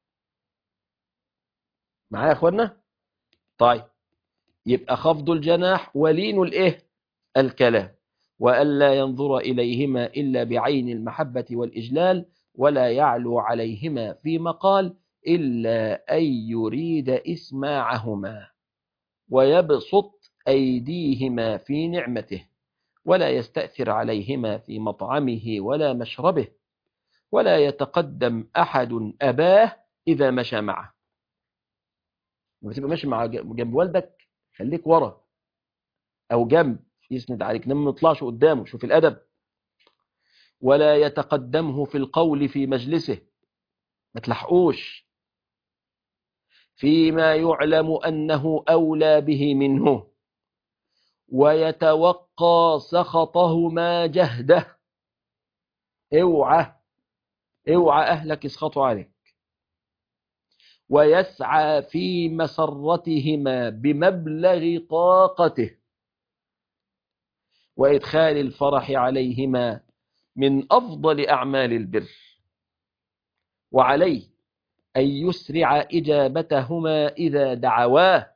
معايا يا أخوانا؟ طيب، يبقى خفض الجناح ولين الإيه؟ الكلام، وألا ينظر إليهما إلا بعين المحبة والإجلال، ولا يعلو عليهما في مقال إلا أن يريد إسماعهما، ويبسط أيديهما في نعمته، ولا يستأثر عليهما في مطعمه ولا مشربه، ولا يتقدم أحد أباه إذا مشى معه. لما تبقى ماشي مع جنب والدك خليك ورا أو جنب يسند عليك، لما ما تطلعش قدامه. شوف الأدب. ولا يتقدمه في القول في مجلسه، ما تلحقوش فيما يعلم أنه أولى به منه، ويتوقى سخطهما جهده. اوعى اوعى أهلك يسخطوا عليك. ويسعى في مسرتهما بمبلغ طاقته، وإدخال الفرح عليهما من أفضل أعمال البر. وعليه أن يسرع إجابتهما إذا دعواه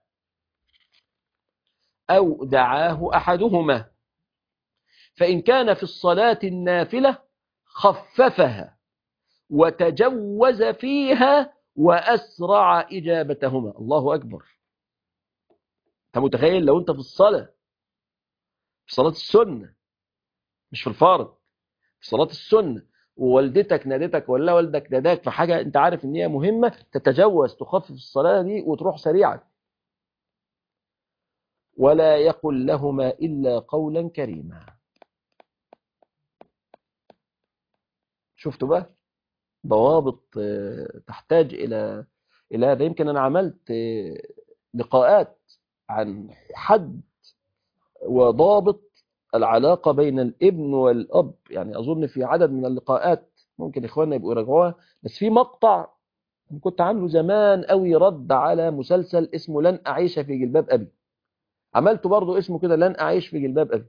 أو دعاه أحدهما، فإن كان في الصلاة النافلة خففها وتجوز فيها وأسرع إجابتهما. الله أكبر. أنت متخيل لو أنت في الصلاة، في صلاة السنة مش في الفارض، في صلاة السنة، ووالدتك نادتك ولا والدك ناداك في حاجة أنت عارف إن هي مهمة، تتجوز تخفف الصلاة دي وتروح سريعا. ولا يقل لهما إلا قولا كريما. شفتوا بقى ضوابط تحتاج إلى إلى هذا. يمكن أنا عملت لقاءات عن حد وضابط العلاقة بين الابن والأب، يعني أظن في عدد من اللقاءات ممكن إخواننا يبقوا يراجعوها. بس في مقطع كنت عامله زمان قوي رد على مسلسل اسمه لن أعيش في جلباب أبي، عملته برضو اسمه كده لن أعيش في جلباب أبي.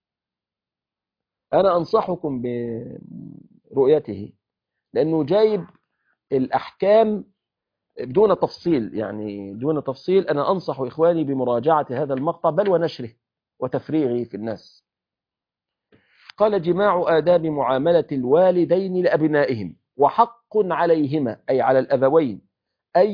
أنا أنصحكم برؤيته، لأنه جايب الأحكام دون تفصيل، يعني دون تفصيل. أنا أنصح إخواني بمراجعة هذا المقطع بل ونشره وتفريغه في الناس. قال: جماع آداب معاملة الوالدين لأبنائهم، وحق عليهما أي على الأبوين أن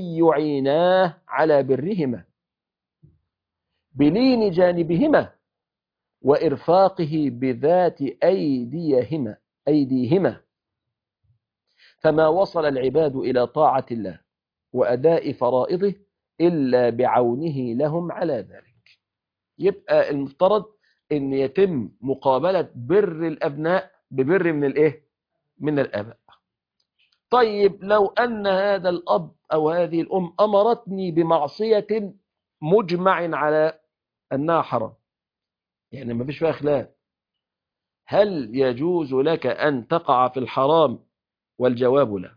يعيناه على برهما بلين جانبهما، وإرفاقه بذات أيديهما أيديهما فما وصل العباد إلى طاعة الله وأداء فرائضه إلا بعونه لهم على ذلك. يبقى المفترض أن يتم مقابلة بر الأبناء ببر من الإيه؟ من الآباء. طيب لو أن هذا الأب أو هذه الأم أمرتني بمعصية مجمع على أنها حرام، يعني ما فيش فيها خلاف، هل يجوز لك أن تقع في الحرام؟ والجواب لا.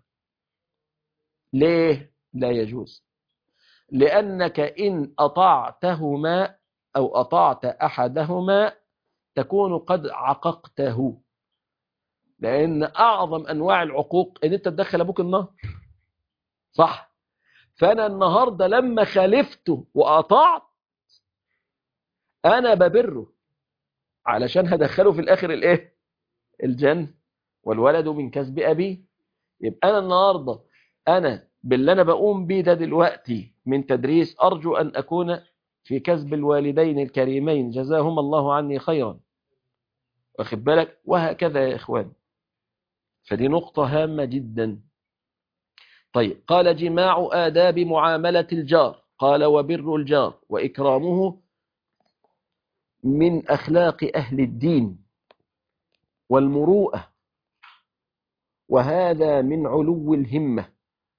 ليه لا يجوز؟ لأنك إن أطعتهما أو أطعت أحدهما تكون قد عققته، لأن أعظم أنواع العقوق إن أنت تدخل أبوك النار، صح؟ فأنا النهاردة لما خالفته وأطعت أنا ببره علشان هدخله في الآخر الإيه؟ الجنة، والولد من كسب أبي. يبقى أنا النهاردة أنا باللي أنا بقوم بيه ده دلوقتي من تدريس أرجو أن أكون في كسب الوالدين الكريمين جزاهم الله عني خيرا، واخد بالك؟ وهكذا يا إخوان، فدي نقطة هامة جدا. طيب قال جماع آداب معاملة الجار، قال وبر الجار وإكرامه من أخلاق أهل الدين والمروءة، وهذا من علو الهمة.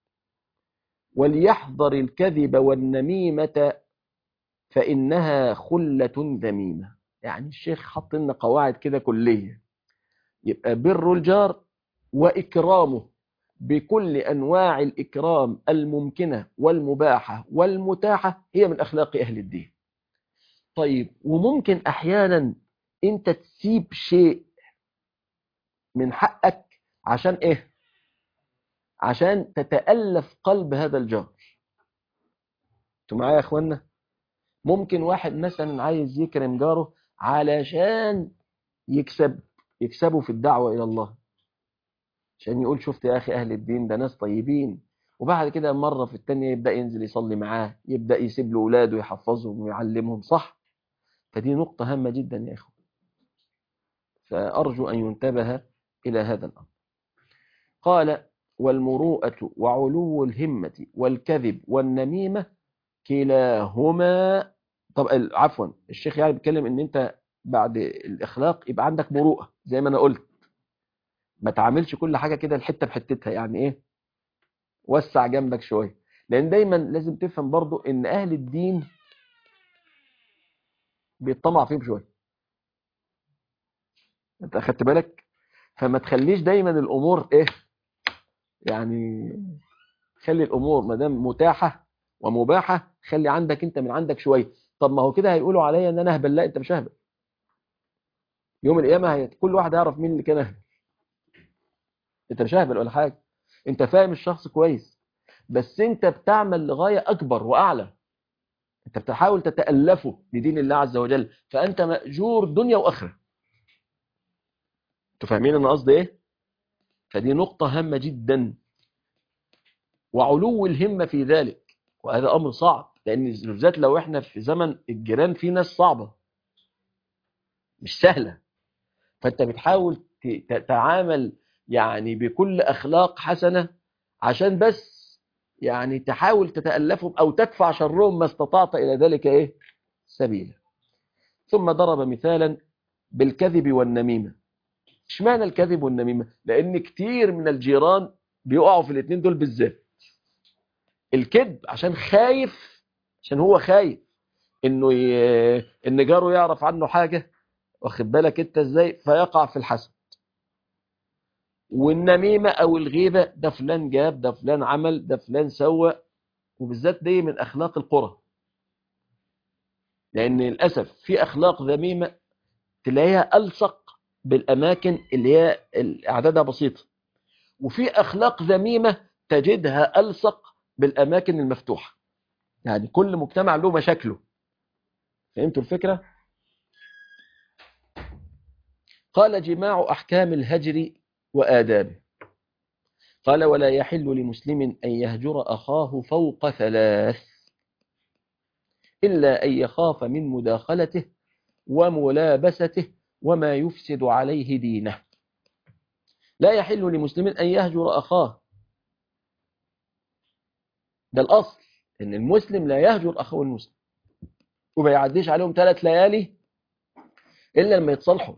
وليحذر الكذب والنميمة فإنها خلة ذميمة. يعني الشيخ حط لنا قواعد كده كلية، يبقى بر الجار وإكرامه بكل أنواع الإكرام الممكنة والمباحة والمتاحة هي من أخلاق أهل الدين. طيب وممكن أحيانا أنت تسيب شيء من حقك عشان إيه؟ عشان تتألف قلب هذا الجار. انتوا معايا يا أخوانا؟ ممكن واحد مثلا عايز يكرم جاره علشان يكسب يكسبه في الدعوة إلى الله، عشان يقول شفت يا أخي أهل الدين ده ناس طيبين، وبعد كده مرة في التانية يبدأ ينزل يصلي معاه، يبدأ يسيب له أولاده يحفظهم ويعلمهم، صح؟ فدي نقطة هامة جدا يا إخوة، فأرجو أن ينتبه إلى هذا الأمر. قال والمروءة وعلو الهمة والكذب والنميمة كلاهما. طب عفوا الشيخ يعني بيتكلم ان انت بعد الاخلاق يبقى عندك مروءه زي ما انا قلت، ما تعاملش كل حاجه كده الحته بحتتها، يعني ايه؟ وسع جنبك شويه، لان دايما لازم تفهم برضو ان اهل الدين بيطمع فيهم شويه، انت اخدت بالك؟ فما تخليش دايما الامور ايه يعني، خلي الامور ما دام متاحه ومباحه خلي عندك انت من عندك شويه. طب ما هو كده هيقولوا عليا ان انا اهبل، لا انت مش اهبل. يوم القيامه هي كل واحد يعرف مين اللي كان اهبل. انت مش اهبل ولا حاجه، انت فاهم الشخص كويس، بس انت بتعمل لغايه اكبر واعلى، انت بتحاول تتالفه لدين الله عز وجل، فانت ماجور دنيا واخره. انتوا فاهمين انا قصدي ايه؟ فدي نقطه هامه جدا، وعلو الهمه في ذلك، وهذا امر صعب، لان بالذات لو احنا في زمن الجيران في ناس صعبه مش سهله، فانت بتحاول تتعامل يعني بكل اخلاق حسنه عشان بس يعني تحاول تتألفهم أو تدفع شرهم ما استطعت إلى ذلك إيه؟ سبيلا. ثم ضرب مثالا بالكذب والنميمة. اشمعنى الكذب والنميمة؟ لأن كتير من الجيران بيقعوا في الاثنين دول بالذات. الكذب عشان خايف، عشان هو خايف إنه ي... إن جاره يعرف عنه حاجة، واخد بالك أنت إزاي؟ فيقع في الحسد. والنميمة أو الغيبة، ده فلان جاب، ده فلان عمل، ده فلان سوى، وبالذات دي من أخلاق القرى، لأن للأسف في أخلاق ذميمة تلاقيها ألصق بالأماكن اللي هي أعدادها بسيطة، وفي أخلاق ذميمة تجدها ألصق بالأماكن المفتوحة، يعني كل مجتمع له مشاكله. فهمتوا الفكرة؟ قال جماع أحكام الهجر وآدابه. قال ولا يحل لمسلم أن يهجر أخاه فوق ثلاث إلا أن يخاف من مداخلته وملابسته وما يفسد عليه دينه. لا يحل لمسلم أن يهجر أخاه، ده الأصل، إن المسلم لا يهجر أخوه المسلم، وما يعديش عليهم ثلاث ليالي إلا لما يتصالحوا،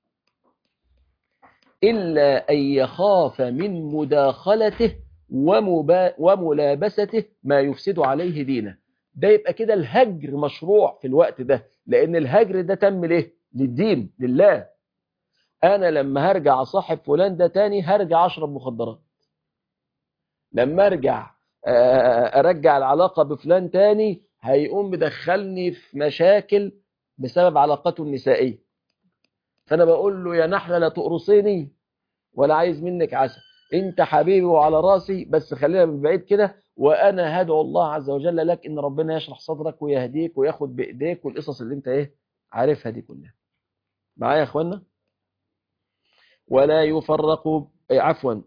إلا أن يخاف من مداخلته ومبا... وملابسته ما يفسد عليه دينه. ده يبقى كده الهجر مشروع في الوقت ده، لأن الهجر ده تم ليه؟ للدين، لله. أنا لما هرجع صاحب فلان ده تاني هرجع أشرب مخدرات، لما أرجع أرجع العلاقة بفلان تاني هيقوم بدخلني في مشاكل بسبب علاقته النسائية. فأنا بقول له يا نحلة لا تقرصيني ولا عايز منك عسل، انت حبيبي وعلى راسي، بس خلينا من بعيد كده، وانا هدعو الله عز وجل لك ان ربنا يشرح صدرك ويهديك وياخد بايديك، والقصص اللي انت ايه عارفها دي كلها. معايا يا اخوانا؟ ولا يفرق عفوا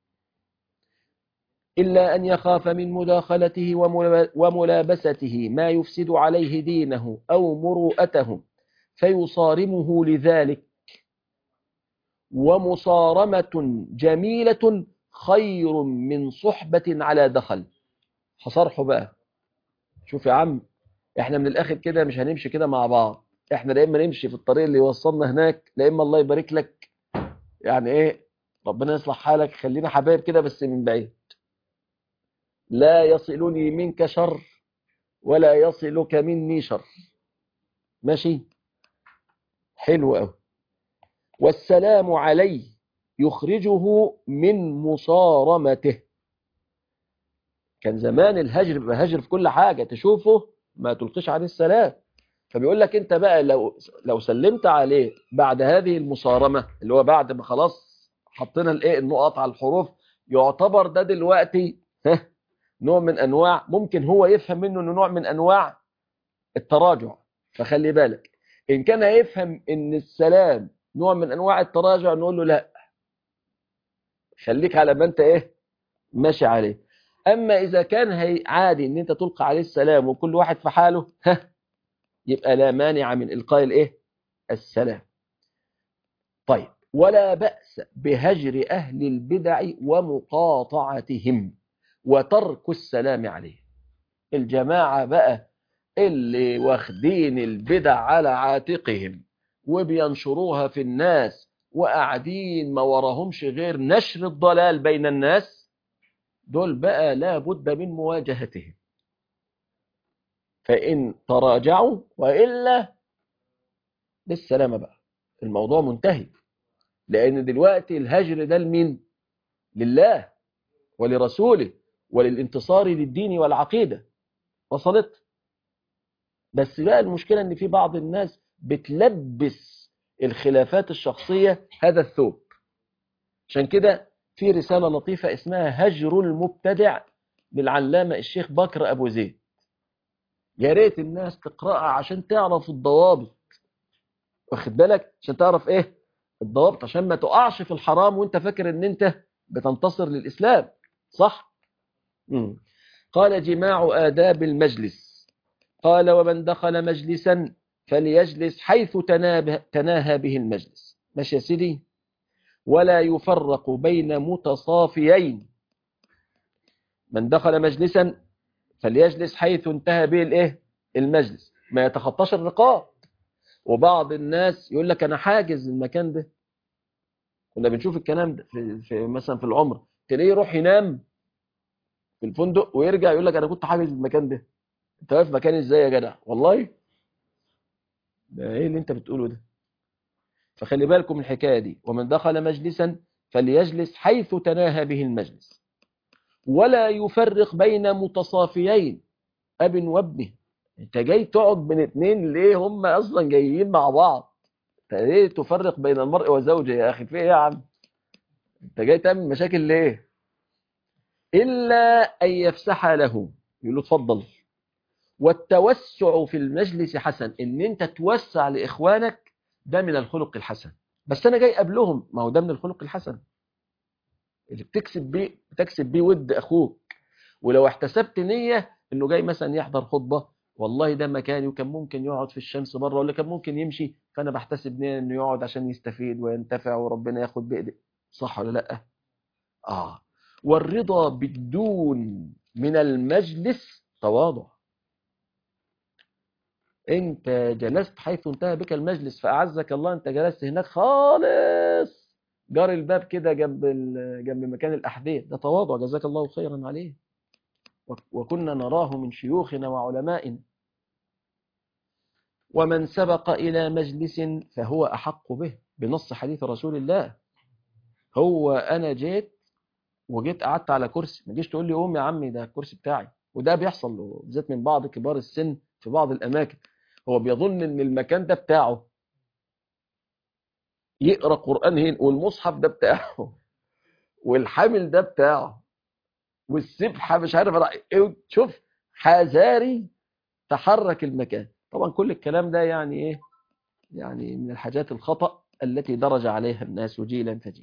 إلا أن يخاف من مداخلته وملابسته ما يفسد عليه دينه أو مروءته فيصارمه لذلك. ومصارمة جميلة خير من صحبة على دخل. هصرحه بقى، شوف يا عم، احنا من الآخر كده مش هنمشي كده مع بعض، احنا لا إما نمشي في الطريق اللي يوصلنا هناك، لا إما الله يبارك لك يعني ايه ربنا يصلح حالك، خلينا حبايب كده بس من بعيد، لا يصلني منك شر ولا يصلك مني شر. ماشي؟ حلو قوي. والسلام عليه يخرجه من مصارمته. كان زمان الهجر بيبقى هجر في كل حاجة تشوفه ما تلقيش عليه السلام، فبيقول لك انت بقى لو لو سلمت عليه بعد هذه المصارمة، اللي هو بعد ما خلاص حطينا الايه النقط على الحروف، يعتبر ده دلوقتي نوع من انواع، ممكن هو يفهم منه انه نوع من انواع التراجع. فخلي بالك، ان كان يفهم ان السلام نوع من انواع التراجع نقول له لا، خليك على ما انت ايه ماشي عليه. اما اذا كان هي عادي ان انت تلقى عليه السلام وكل واحد في حاله، ها يبقى لا مانع من القاء الايه السلام. طيب، ولا بأس بهجر اهل البدع ومقاطعتهم وترك السلام عليه. الجماعة بقى اللي واخدين البدع على عاتقهم وبينشروها في الناس وقاعدين ما وراهمش غير نشر الضلال بين الناس، دول بقى لا بد من مواجهتهم، فإن تراجعوا وإلا بالسلامة بقى، الموضوع منتهي. لأن دلوقتي الهجر ده لمين؟ لله ولرسوله وللانتصار للدين والعقيدة. وصلت؟ بس بقى المشكلة ان في بعض الناس بتلبس الخلافات الشخصية هذا الثوب. عشان كده في رسالة لطيفة اسمها هجر المبتدع للعلامة الشيخ بكر أبو زيد، يا ريت الناس تقرأها عشان تعرف الضوابط، واخد بالك، عشان تعرف ايه الضوابط، عشان ما تقعش في الحرام وانت فاكر ان انت بتنتصر للإسلام. صح؟ مم. قال جماع آداب المجلس. قال ومن دخل مجلسا فليجلس حيث تناهى به المجلس. ماشي يا سيدي؟ ولا يفرق بين متصافيين. من دخل مجلسا فليجلس حيث انتهى به الايه المجلس، ما يتخطاش الرقاب. وبعض الناس يقول لك انا حاجز المكان ده، كنا بنشوف الكلام ده في, في مثلا في العمر، تلاقيه يروح ينام في الفندق ويرجع يقول لك انا كنت حاجز المكان ده. انت واقف مكان ازاي يا جدع؟ والله ده ايه اللي انت بتقوله ده؟ فخلي بالكم من الحكايه دي. ومن دخل مجلسا فليجلس حيث تناهى به المجلس، ولا يفرق بين متصافيين، اب وابنه. انت جاي تقعد بين اتنين ليه؟ هم اصلا جايين مع بعض، انت ليه تفرق بين المرء وزوجه يا اخي؟ في ايه يا عم؟ انت جاي تعمل مشاكل ليه؟ الا ان يفسح له، يقول له اتفضل. والتوسع في المجلس حسن، ان انت توسع لاخوانك ده من الخلق الحسن. بس انا جاي قبلهم، ما هو ده من الخلق الحسن اللي بتكسب بيه بتكسب بيه ود اخوك. ولو احتسبت نية انه جاي مثلا يحضر خطبة والله ده مكاني وكان ممكن يقعد في الشمس بره ولا كان ممكن يمشي، فأنا بحتسب نية إنه يقعد عشان يستفيد وينتفع وربنا ياخد بإيده. صح ولا لأ؟ آه. والرضا بالدون من المجلس تواضع. أنت جلست حيث انتهى بك المجلس فأعزك الله، أنت جلست هناك خالص جار الباب كده جنب جنب مكان الأحذية، ده تواضع جزاك الله خيرا عليه. وكنا نراه من شيوخنا وعلمائنا. ومن سبق إلى مجلس فهو أحق به بنص حديث رسول الله. هو أنا جيت وجيت قعدت على كرسي، ما تجيش تقول لي قوم يا عمي ده الكرسي بتاعي. وده بيحصل له بالذات من بعض كبار السن في بعض الأماكن، هو بيظن إن المكان ده بتاعه، يقرأ قرآن هنا والمصحف ده بتاعه والحامل ده بتاعه والسبحة مش عارف ايه، شوف حذاري تحرك المكان. طبعا كل الكلام ده يعني ايه، يعني من الحاجات الخطأ التي درج عليها الناس جيلا فجيلا.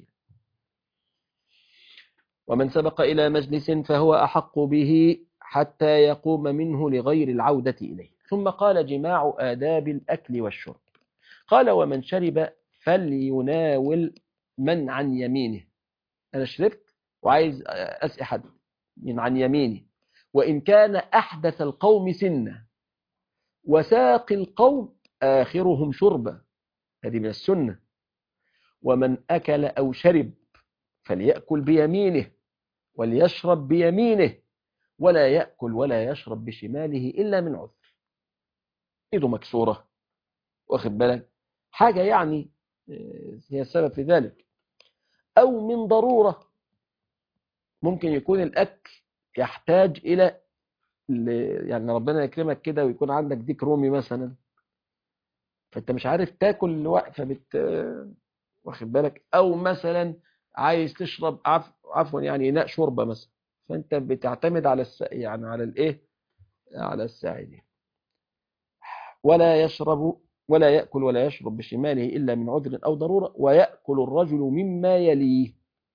ومن سبق إلى مجلس فهو أحق به حتى يقوم منه لغير العودة إليه. ثم قال جماع آداب الأكل والشرب. قال ومن شرب فليناول من عن يمينه. أنا شربت وعايز أسقي حد من عن يميني، وإن كان أحدث القوم سنة وساقي القوم آخرهم شربا، هذه من السنة. ومن أكل أو شرب فليأكل بيمينه وليشرب بيمينه، ولا يأكل ولا يشرب بشماله إلا من عذر، إيده مكسورة، واخد بالك حاجة يعني هي السبب في ذلك، أو من ضرورة. ممكن يكون الأكل يحتاج إلى يعني ربنا يكرمك كده ويكون عندك ديك رومي مثلا، فأنت مش عارف تاكل واقفة بت واخد بالك، أو مثلا عايز تشرب عف... عفوا يعني إناء شوربة مثلا، فأنت بتعتمد على الس... يعني على الإيه، على الساعدين. ولا يشرب ولا يأكل ولا يشرب بشماله إلا من عذر أو ضرورة، ويأكل الرجل مما يليه.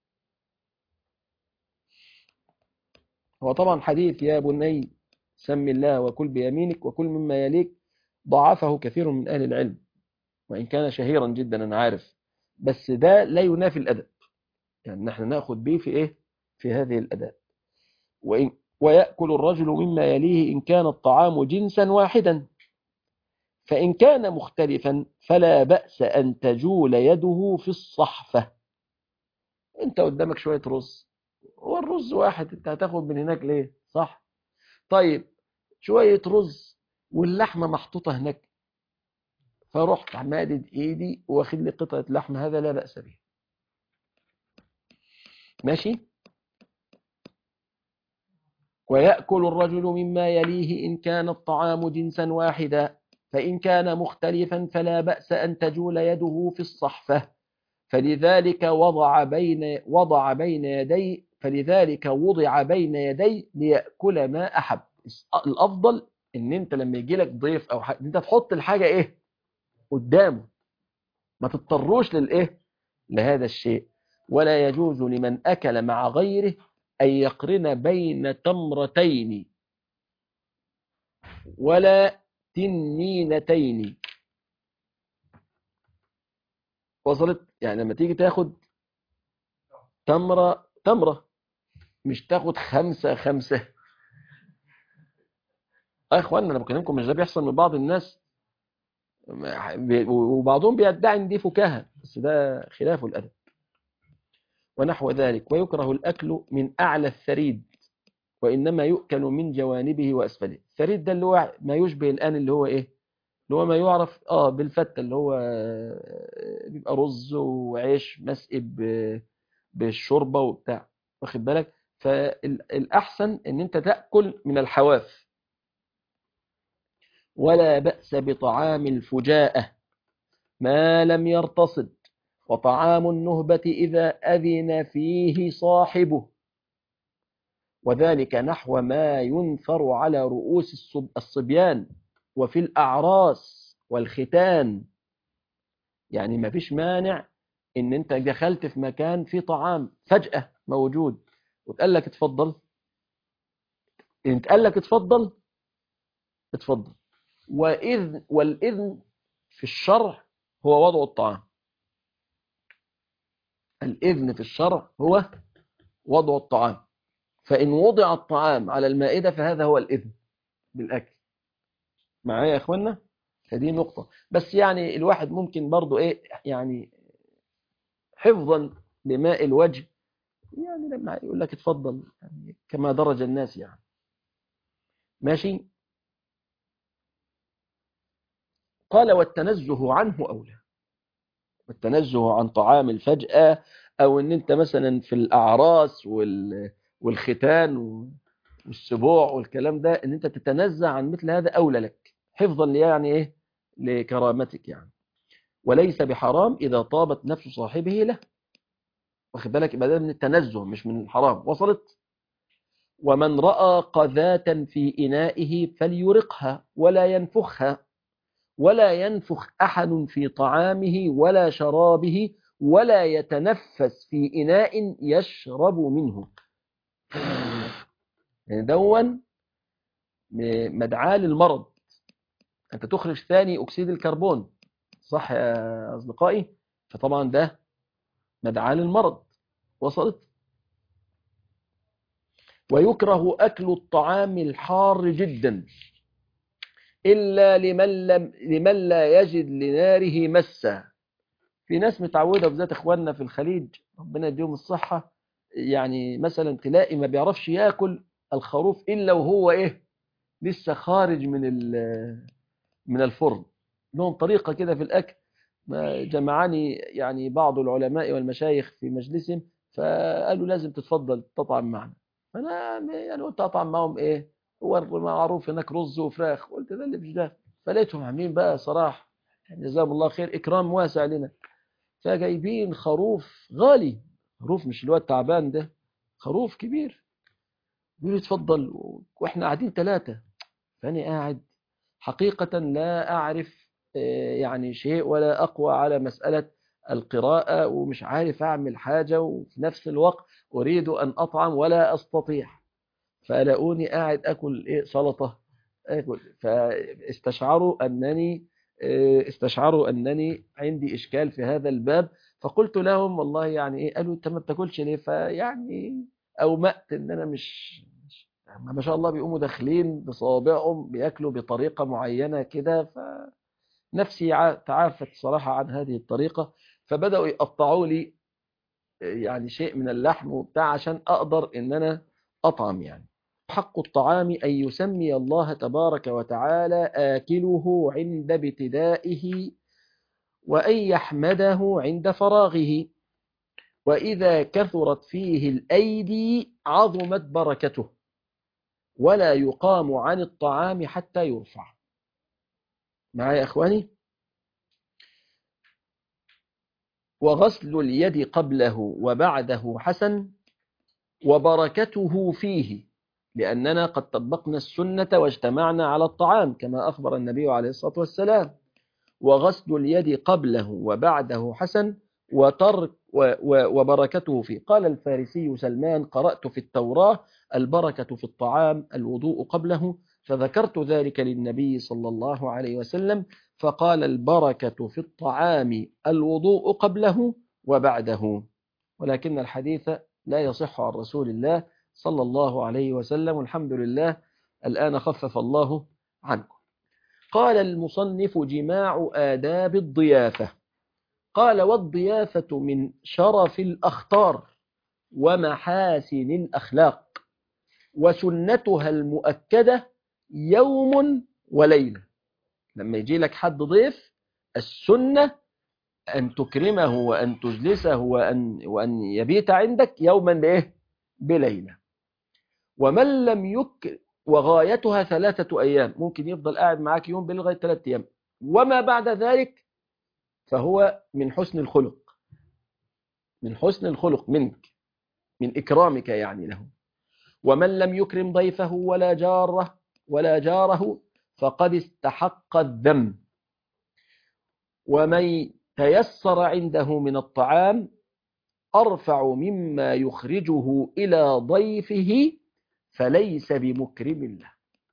هو طبعا حديث يا بني سم الله وكل بيمينك وكل مما يليك ضعفه كثير من أهل العلم، وإن كان شهيرا جدا أنا عارف، بس ده لا ينافي الأدب، يعني نحن نأخذ به في إيه، في هذه الأداب. وإن ويأكل الرجل مما يليه إن كان الطعام جنسا واحدا، فإن كان مختلفا فلا بأس أن تجول يده في الصحفة. أنت قدامك شوية رز، هو الرز واحد، أنت هتاخد من هناك ليه؟ صح؟ طيب شوية رز واللحمة محطوطة هناك، فرحت مادد إيدي واخد لي قطعة لحمة، هذا لا بأس به، ماشي. ويأكل الرجل مما يليه إن كان الطعام جنسا واحدا، فإن كان مختلفا فلا بأس أن تجول يده في الصحفة، فلذلك وضع بين وضع بين يدي فلذلك وضع بين يدي ليأكل ما أحب. الأفضل إن أنت لما يجي لك ضيف أو حاجة أنت تحط الحاجة إيه قدامه، ما تضطروش للإيه لهذا الشيء. ولا يجوز لمن أكل مع غيره أن يقرن بين تمرتين ولا تنينتين. وصلت؟ يعني لما تيجي تاخد تمرة تمرة، مش تاخد خمسة خمسة. اه اخوانا انا بكلمكم، مش ده بيحصل من بعض الناس، وبعضهم بيدعي ان دي فكاهة، بس ده خلاف الأدب. ونحو ذلك. ويكره الأكل من أعلى الثريد، وإنما يؤكل من جوانبه وأسفله. الثريد ده اللي هو ما يشبه الآن اللي هو إيه، اللي هو ما يعرف اه بالفتة، اللي هو بيبقى رز وعيش مسقي بالشوربة وبتاع، واخد بالك. فالأحسن ان انت تأكل من الحواف. ولا بأس بطعام الفجاءة ما لم يرتصد، وطعام النهبة إذا أذن فيه صاحبه، وذلك نحو ما ينثر على رؤوس الصبيان وفي الأعراس والختان. يعني ما فيش مانع ان انت دخلت في مكان فيه طعام فجأة موجود وتقال لك اتفضل، ان تقال لك اتفضل اتفضل. وإذن والإذن في الشرع هو وضع الطعام. الإذن في الشرع هو وضع الطعام، فإن وضع الطعام على المائدة فهذا هو الإذن بالأكل. معايا يا أخوانا؟ هذه نقطة. بس يعني الواحد ممكن برضو إيه يعني حفظا لماء الوجه، يعني لما يقول لك اتفضل يعني كما درج الناس يعني ماشي. قال والتنزه عنه أولى. والتنزه عن طعام الفجأة، أو أن أنت مثلا في الأعراس والختان والسبوع والكلام ده، أن أنت تتنزه عن مثل هذا أولى لك حفظا يعني إيه لكرامتك يعني. وليس بحرام إذا طابت نفس صاحبه له. واخد بالك؟ يبقى ده من التنزه مش من الحرام. وصلت؟ ومن رأى قذاة في إنائه فليرقها ولا ينفخها، ولا ينفخ أحد في طعامه ولا شرابه، ولا يتنفس في إناء يشرب منه. يعني دون مدعاة للمرض. أنت تخرج ثاني أكسيد الكربون، صح يا أصدقائي؟ فطبعا ده مدعاة للمرض. وصلت؟ ويكره أكل الطعام الحار جدا إلا لمن, لم لمن لا يجد لناره مسا. في ناس متعودة بالذات إخواننا في الخليج ربنا يديهم الصحة، يعني مثلا تلاقي ما بيعرفش ياكل الخروف إلا وهو إيه لسه خارج من من الفرن. لهم طريقة كده في الأكل. جمعاني يعني بعض العلماء والمشايخ في مجلسهم فقالوا لازم تتفضل تطعم معنا. فأنا يعني قلت أطعم معهم إيه؟ هو معروف هناك رز وفراخ، قلت ده اللي مش ده. فلقيتهم عاملين بقى صراحة جزاهم الله خير إكرام واسع لنا، فجايبين خروف غالي، خروف مش الواد تعبان ده، خروف كبير. بيقولوا اتفضل واحنا قاعدين ثلاثة. فأنا قاعد حقيقة لا أعرف يعني شيء ولا أقوى على مسألة القراءة، ومش عارف أعمل حاجة، وفي نفس الوقت أريد أن أطعم ولا أستطيع. فلاقوني قاعد أكل إيه سلطة أكل. فاستشعروا أنني استشعروا أنني عندي إشكال في هذا الباب. فقلت لهم والله يعني إيه. قالوا أنت ما بتاكلش ليه؟ فيعني أومأت أن أنا مش ما شاء الله بيقوموا داخلين بصوابعهم بياكلوا بطريقة معينة كده، فنفسي تعافت صراحة عن هذه الطريقة. فبدأوا يقطعوا لي يعني شيء من اللحم وبتاع عشان أقدر إن أنا أطعم. يعني حق الطعام أن يسمي الله تبارك وتعالى آكله عند ابتدائه، وأن يحمده عند فراغه. وإذا كثرت فيه الأيدي عظمت بركته، ولا يقام عن الطعام حتى يرفع. معايا يا أخواني؟ وغسل اليد قبله وبعده حسن، وبركته فيه، لأننا قد طبقنا السنة واجتمعنا على الطعام كما أخبر النبي عليه الصلاة والسلام. وغسل اليد قبله وبعده حسن، وترك وبركته فيه. قال الفارسي سلمان: قرأت في التوراة البركة في الطعام الوضوء قبله، فذكرت ذلك للنبي صلى الله عليه وسلم، فقال: البركة في الطعام الوضوء قبله وبعده. ولكن الحديث لا يصح عن رسول الله صلى الله عليه وسلم، والحمد لله الآن خفف الله عنكم. قال المصنف: جماع آداب الضيافة. قال: والضيافة من شرف الأخطار ومحاسن الأخلاق، وسنتها المؤكدة يوم وليلة. لما يجي لك حد ضيف، السنة أن تكرمه وأن تجلسه وأن, وأن يبيت عندك يوما بإيه؟ بليلة. ومن لم يكرم، وغايتها ثلاثة أيام، ممكن يفضل قاعد معاك يوم بلغاية ثلاثة أيام، وما بعد ذلك فهو من حسن الخلق، من حسن الخلق منك، من إكرامك يعني له. ومن لم يكرم ضيفه ولا جاره ولا جاره فقد استحق الذم. ومن تيسر عنده من الطعام أرفع مما يخرجه إلى ضيفه فليس بمكرم له.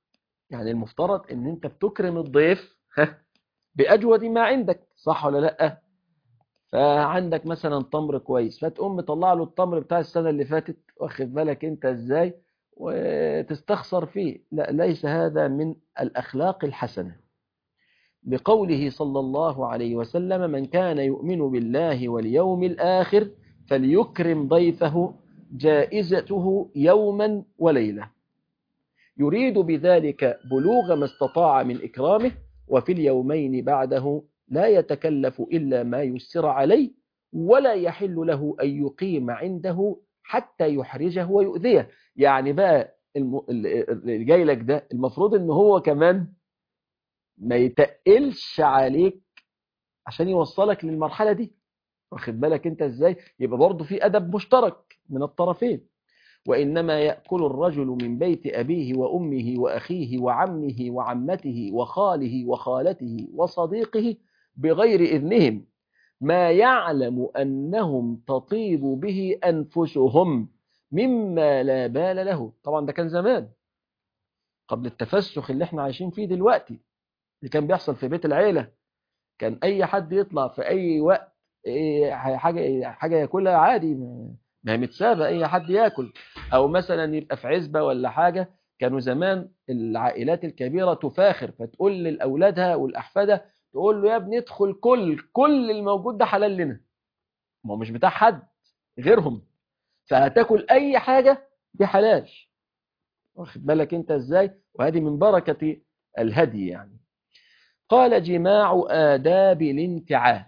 يعني المفترض ان انت بتكرم الضيف بأجود ما عندك، صح ولا لا؟ فعندك مثلا تمر كويس، فتقوم مطلع له التمر بتاع السنة اللي فاتت، واخد بالك انت ازاي، وتستخسر فيه. لا، ليس هذا من الأخلاق الحسنة. بقوله صلى الله عليه وسلم: من كان يؤمن بالله واليوم الآخر فليكرم ضيفه جائزته يوما وليلة، يريد بذلك بلوغ ما استطاع من إكرامه، وفي اليومين بعده لا يتكلف إلا ما يسر عليه، ولا يحل له أن يقيم عنده حتى يحرجه ويؤذيه. يعني بقى الم... اللي جاي لك ده المفروض ان هو كمان ما يتقلش عليك عشان يوصلك للمرحلة دي، واخد بالك انت ازاي؟ يبقى برضه في أدب مشترك من الطرفين. وإنما يأكل الرجل من بيت أبيه وأمه وأخيه وعمه وعمته وخاله وخالته وصديقه بغير إذنهم ما يعلم أنهم تطيب به أنفسهم مما لا بال له. طبعا ده كان زمان قبل التفسخ اللي احنا عايشين فيه دلوقتي، اللي كان بيحصل في بيت العيلة. كان أي حد يطلع في أي وقت إيه حاجة حاجة ياكلها عادي، ما هي متسابة أي حد ياكل. أو مثلا يبقى في عزبة ولا حاجة، كانوا زمان العائلات الكبيرة تفاخر، فتقول لأولادها والأحفادة، تقول له: يا ابني ادخل، كل كل الموجود ده حلال لنا، ما هو مش بتاع حد غيرهم، فهتاكل أي حاجة بحلال، واخد بالك أنت إزاي؟ وهذه من بركة الهدي يعني. قال: جماع آداب الانتعال.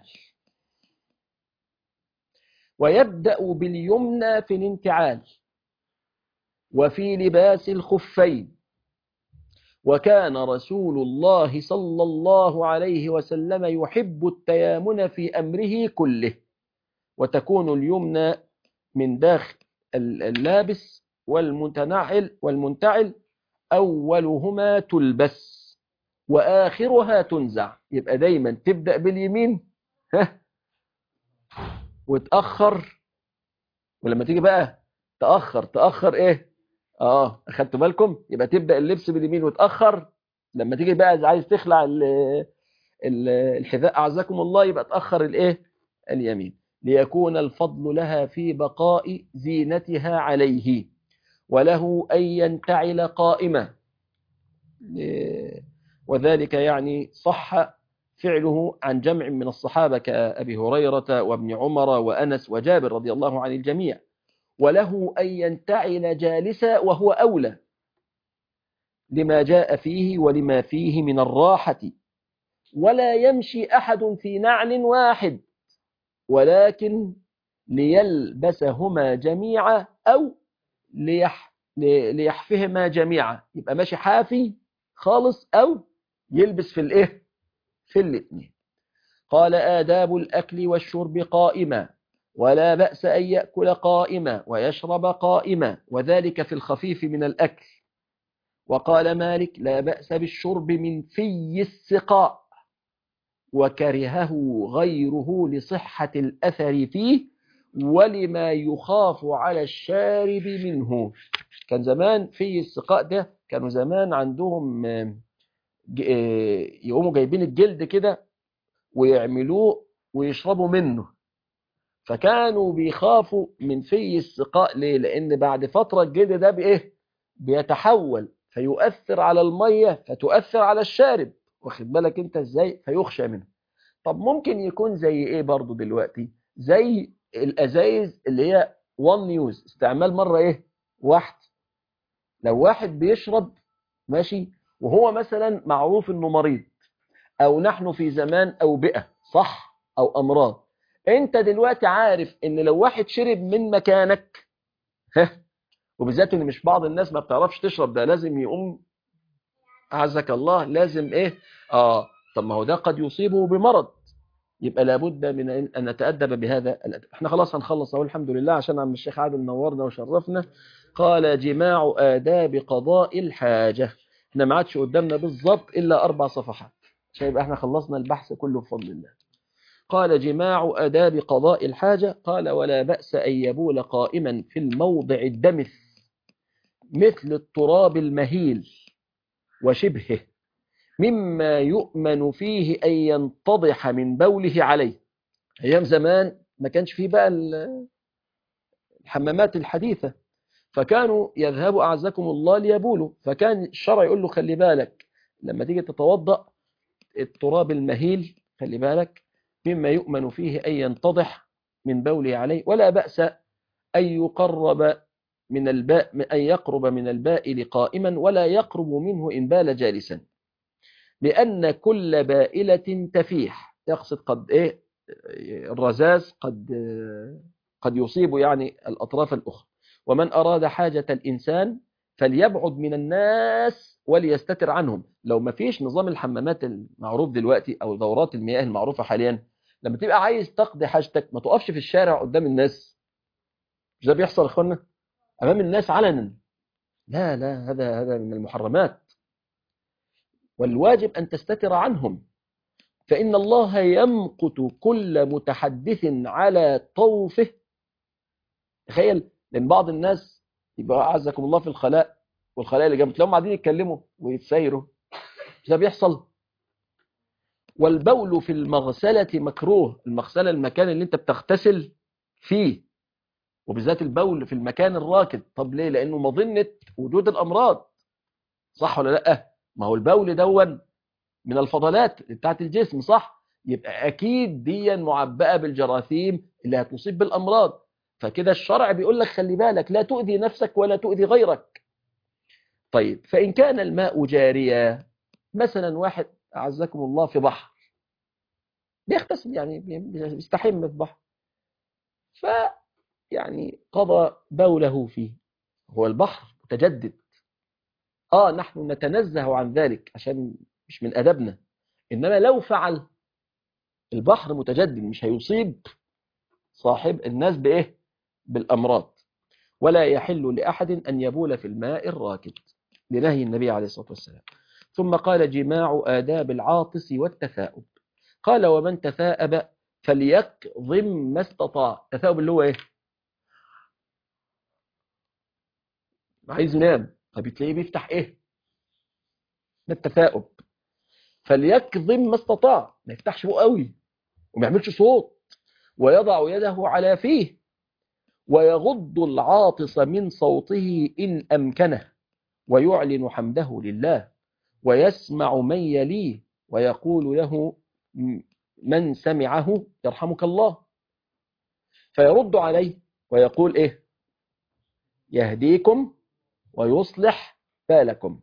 ويبدأ باليمنى في الانتعال وفي لباس الخفين. وكان رسول الله صلى الله عليه وسلم يحب التيامن في أمره كله، وتكون اليمنى من داخل اللابس والمتنعل والمنتعل أولهما تلبس وآخرها تنزع. يبقى دايما تبدأ باليمين ها وتأخر، ولما تيجي بقى تأخر تأخر ايه اه اخدتوا بالكم؟ يبقى تبدأ اللبس باليمين وتأخر، لما تيجي بقى عايز تخلع ال ال الحذاء اعزكم الله، يبقى تأخر الايه اليمين، ليكون الفضل لها في بقاء زينتها عليه، وله أن ينتعل قائمة. وذلك يعني صح فعله عن جمع من الصحابة كأبي هريرة وابن عمر وأنس وجابر رضي الله عن الجميع. وله أن ينتعل جالسا وهو أولى لما جاء فيه ولما فيه من الراحة. ولا يمشي أحد في نعل واحد، ولكن ليلبسهما جميعا أو ليح ليحفهما جميعا، يبقى ماشي حافي خالص أو يلبس في الإيه في الاثنين. قال: آداب الأكل والشرب قائمة، ولا بأس أن يأكل قائمة ويشرب قائمة، وذلك في الخفيف من الأكل. وقال مالك: لا بأس بالشرب من في السقاء، وكرهه غيره لصحة الأثر فيه ولما يخاف على الشارب منه. كان زمان في السقاء ده كانوا زمان عندهم يقوموا جايبين الجلد كده ويعملوه ويشربوا منه، فكانوا بيخافوا من في السقاء. ليه؟ لأن بعد فترة الجلد ده بإيه بيتحول فيؤثر على المية فتؤثر على الشارب، واخد بالك انت ازاي، فيخشى منه. طب ممكن يكون زي ايه برضو دلوقتي؟ زي الازايز اللي هي وان يوز، استعمال مرة ايه واحد. لو واحد بيشرب ماشي وهو مثلا معروف انه مريض، او نحن في زمان اوبئة صح او امراض، انت دلوقتي عارف ان لو واحد شرب من مكانك ها، وبالذات ان مش بعض الناس ما بتعرفش تشرب، ده لازم يقوم اعزك الله لازم ايه اه طب ما هو ده قد يصيبه بمرض، يبقى لابد من ان نتأدب بهذا الادب. احنا خلاص هنخلص اهو الحمد لله، عشان عم الشيخ عادل نورنا وشرفنا. قال: جماع آداب قضاء الحاجة. احنا ما عادش قدامنا بالظبط الا اربع صفحات عشان يبقى احنا خلصنا البحث كله بفضل الله. قال: جماع آداب قضاء الحاجة. قال: ولا بأس أن يبول قائما في الموضع الدمث مثل التراب المهيل وشبهه مما يؤمن فيه أن ينتضح من بوله عليه. أيام زمان ما كانش فيه بقى الحمامات الحديثة، فكانوا يذهبوا أعزكم الله ليبولوا، فكان الشرع يقول له خلي بالك لما تيجي تتوضأ التراب المهيل خلي بالك مما يؤمن فيه أن ينتضح من بوله عليه، ولا بأس أن يقرب من الباء أن يقرب من البائل قائما ولا يقرب منه إن بال جالسا، لأن كل بائلة تفيح، يقصد قد إيه الرذاذ قد قد يصيب يعني الأطراف الأخرى. ومن أراد حاجة الإنسان فليبعد من الناس وليستتر عنهم. لو ما فيش نظام الحمامات المعروف دلوقتي أو دورات المياه المعروفة حاليا، لما تبقى عايز تقضي حاجتك ما تقفش في الشارع قدام الناس، مش ده بيحصل يا اخوانا أمام الناس علنا؟ لا لا، هذا هذا من المحرمات، والواجب أن تستتر عنهم، فإن الله يمقت كل متحدث على طوفه. تخيل لأن بعض الناس يبقى أعزكم الله في الخلاء، والخلاء اللي جنب تلاقيهم قاعدين يتكلموا ويتسايروا، مش ده بيحصل؟ والبول في المغسلة مكروه، المغسلة المكان اللي انت بتغتسل فيه، وبالذات البول في المكان الراكد. طب ليه؟ لأنه مظنة وجود الأمراض، صح ولا لأ؟ ما هو البول دون من الفضلات بتاعت الجسم، صح؟ يبقى أكيد دي معبأة بالجراثيم اللي هتصيب بالأمراض، فكده الشرع بيقول لك خلي بالك لا تؤذي نفسك ولا تؤذي غيرك. طيب فإن كان الماء جاريا، مثلا واحد أعزكم الله في بحر بيغتسل يعني بيستحم في بحر، ف يعني قضى بوله فيه، هو البحر متجدد، آه نحن نتنزه عن ذلك عشان مش من أدبنا، إنما لو فعل البحر متجدد مش هيصيب صاحب الناس بإيه؟ بالأمراض. ولا يحل لأحد أن يبول في الماء الراكد لنهي النبي عليه الصلاة والسلام. ثم قال جماع آداب العاطس والتثاؤب. قال ومن تثاءب فليكظم ما استطاع. تثاؤب اللي هو إيه؟ عايز ينام فبتلاقيه بيفتح إيه؟ ده التثاؤب. فليكظم ما استطاع، ما يفتحش بقه قوي وما يعملش صوت، ويضع يده على فيه، ويغض العاطس من صوته إن أمكنه، ويعلن حمده لله، ويسمع من يليه، ويقول له من سمعه يرحمك الله، فيرد عليه ويقول إيه؟ يهديكم ويصلح بالكم.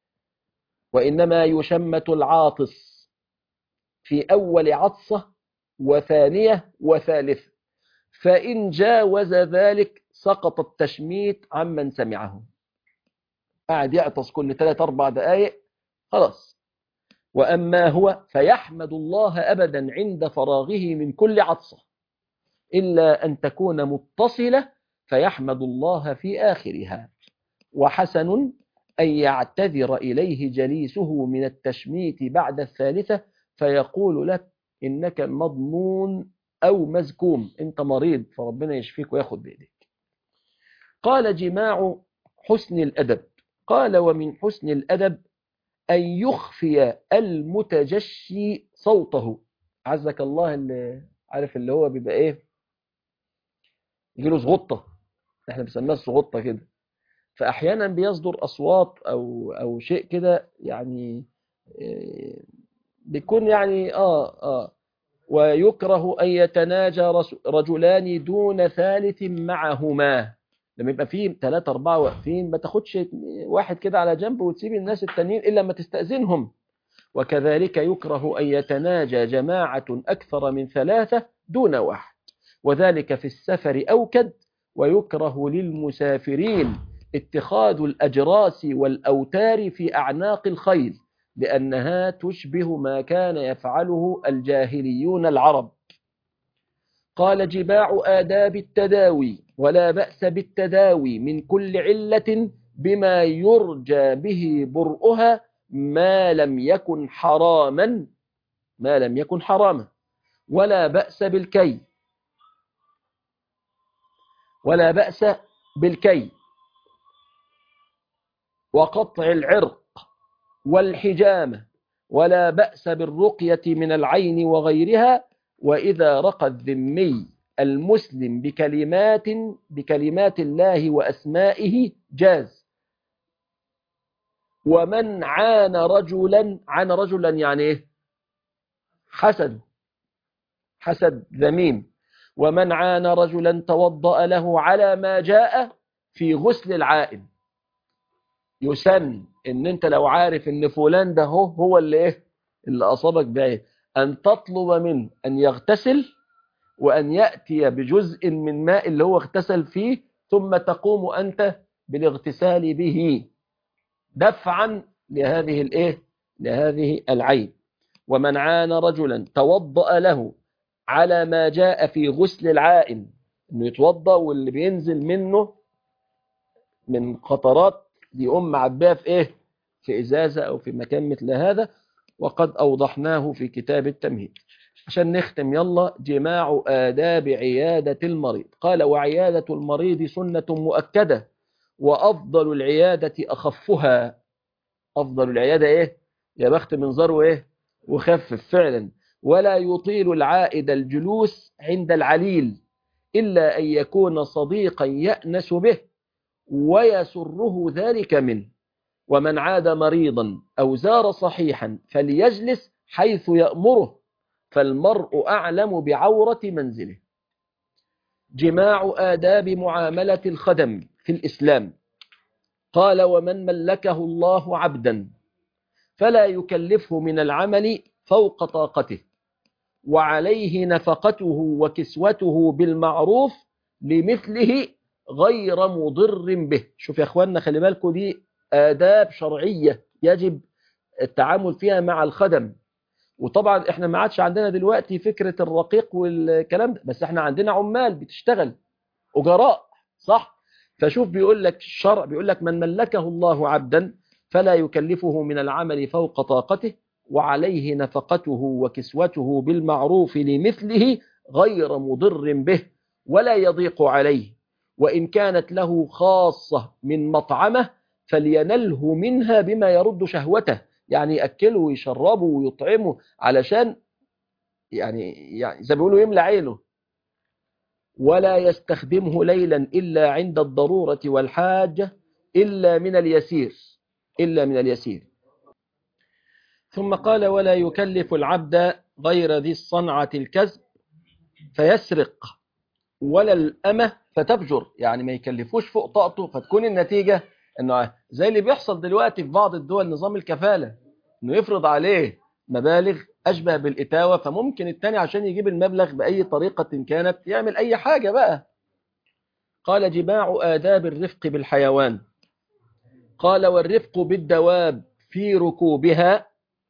وإنما يشمت العاطس في أول عطسة وثانية وثالثة، فإن جاوز ذلك سقط التشميت عمن سمعه. قاعد يعطس كل ثلاث أربع دقائق خلاص. وأما هو فيحمد الله أبدا عند فراغه من كل عطسة، إلا أن تكون متصلة فيحمد الله في آخرها. وحسن أن يعتذر إليه جليسه من التشميت بعد الثالثة، فيقول لك إنك مضمون أو مزكوم، أنت مريض فربنا يشفيك وياخد بإيديك. قال جماع حسن الأدب. قال ومن حسن الأدب أن يخفي المتجشي صوته. عزك الله اللي عارف اللي هو بيبقى إيه، يجيله زغطة، احنا بنسميها الزغطة كده، فأحيانا بيصدر أصوات أو أو شيء كده يعني بيكون يعني آه آه ويكره أن يتناجى رجلان دون ثالث معهما. لما يبقى فيه ثلاثة أربعة واقفين ما تاخدش واحد كده على جنب وتسيب الناس التانيين إلا ما تستأذنهم. وكذلك يكره أن يتناجى جماعة أكثر من ثلاثة دون واحد، وذلك في السفر أوكد. ويكره للمسافرين اتخاذ الأجراس والأوتار في أعناق الخيل، لأنها تشبه ما كان يفعله الجاهليون العرب. قال جماع آداب التداوي. ولا بأس بالتداوي من كل علة بما يرجى به برؤها ما لم يكن حراما ما لم يكن حراما. ولا بأس بالكي ولا بأس بالكي وقطع العرق والحجامة، ولا بأس بالرقية من العين وغيرها. وإذا رقى الذمي المسلم بكلمات بكلمات الله وأسمائه جاز. ومن عان رجلا عان رجلا يعني إيه؟ حسد حسد ذميم. ومن عان رجلا توضأ له على ما جاء في غسل العائن. يسن ان انت لو عارف ان فلان ده هو هو اللي ايه اللي اصابك بعيه، ان تطلب منه ان يغتسل، وان يأتي بجزء من ماء اللي هو اغتسل فيه، ثم تقوم انت بالاغتسال به دفعا لهذه الايه لهذه العين. ومن عان رجلا توضأ له على ما جاء في غسل العائن، انه يتوضأ واللي بينزل منه من قطرات دي أم عباه في إيه؟ في إزازة أو في مكان مثل هذا، وقد أوضحناه في كتاب التمهيد. عشان نختم يلا، جماع آداب عيادة المريض. قال: وعيادة المريض سنة مؤكدة، وأفضل العيادة أخفها. أفضل العيادة إيه؟ يا بخت منظر وإيه؟ وخفف فعلا. ولا يطيل العائد الجلوس عند العليل إلا أن يكون صديقا يأنس به ويسره ذلك منه. ومن عاد مريضا أو زار صحيحا فليجلس حيث يأمره، فالمرء أعلم بعورة منزله. جماع آداب معاملة الخدم في الإسلام. قال: ومن ملكه الله عبدا فلا يكلفه من العمل فوق طاقته، وعليه نفقته وكسوته بالمعروف لمثله غير مضر به. شوف يا اخواننا، خلي بالكم، دي آداب شرعية يجب التعامل فيها مع الخدم. وطبعا احنا ما عادش عندنا دلوقتي فكرة الرقيق والكلام ده، بس احنا عندنا عمال بتشتغل، أجراء، صح؟ فشوف بيقول لك الشرع، بيقول لك: من ملكه الله عبدا فلا يكلفه من العمل فوق طاقته، وعليه نفقته وكسوته بالمعروف لمثله غير مضر به ولا يضيق عليه. وإن كانت له خاصة من مطعمه فلينله منها بما يرد شهوته، يعني يأكله ويشربه ويطعمه علشان يعني يعني زي ما بيقولوا يملى عينه. ولا يستخدمه ليلا إلا عند الضرورة والحاجة إلا من اليسير إلا من اليسير. ثم قال: ولا يكلف العبد غير ذي الصنعة الكذب فيسرق، ولا الأمة فتفجر، يعني ما يكلفوش فوق طاقته، فتكون النتيجة انه زي اللي بيحصل دلوقتي في بعض الدول، نظام الكفالة، انه يفرض عليه مبالغ أشبه بالإتاوة، فممكن التاني عشان يجيب المبلغ بأي طريقة كانت يعمل أي حاجة بقى. قال: جماع آداب الرفق بالحيوان. قال: والرفق بالدواب في ركوبها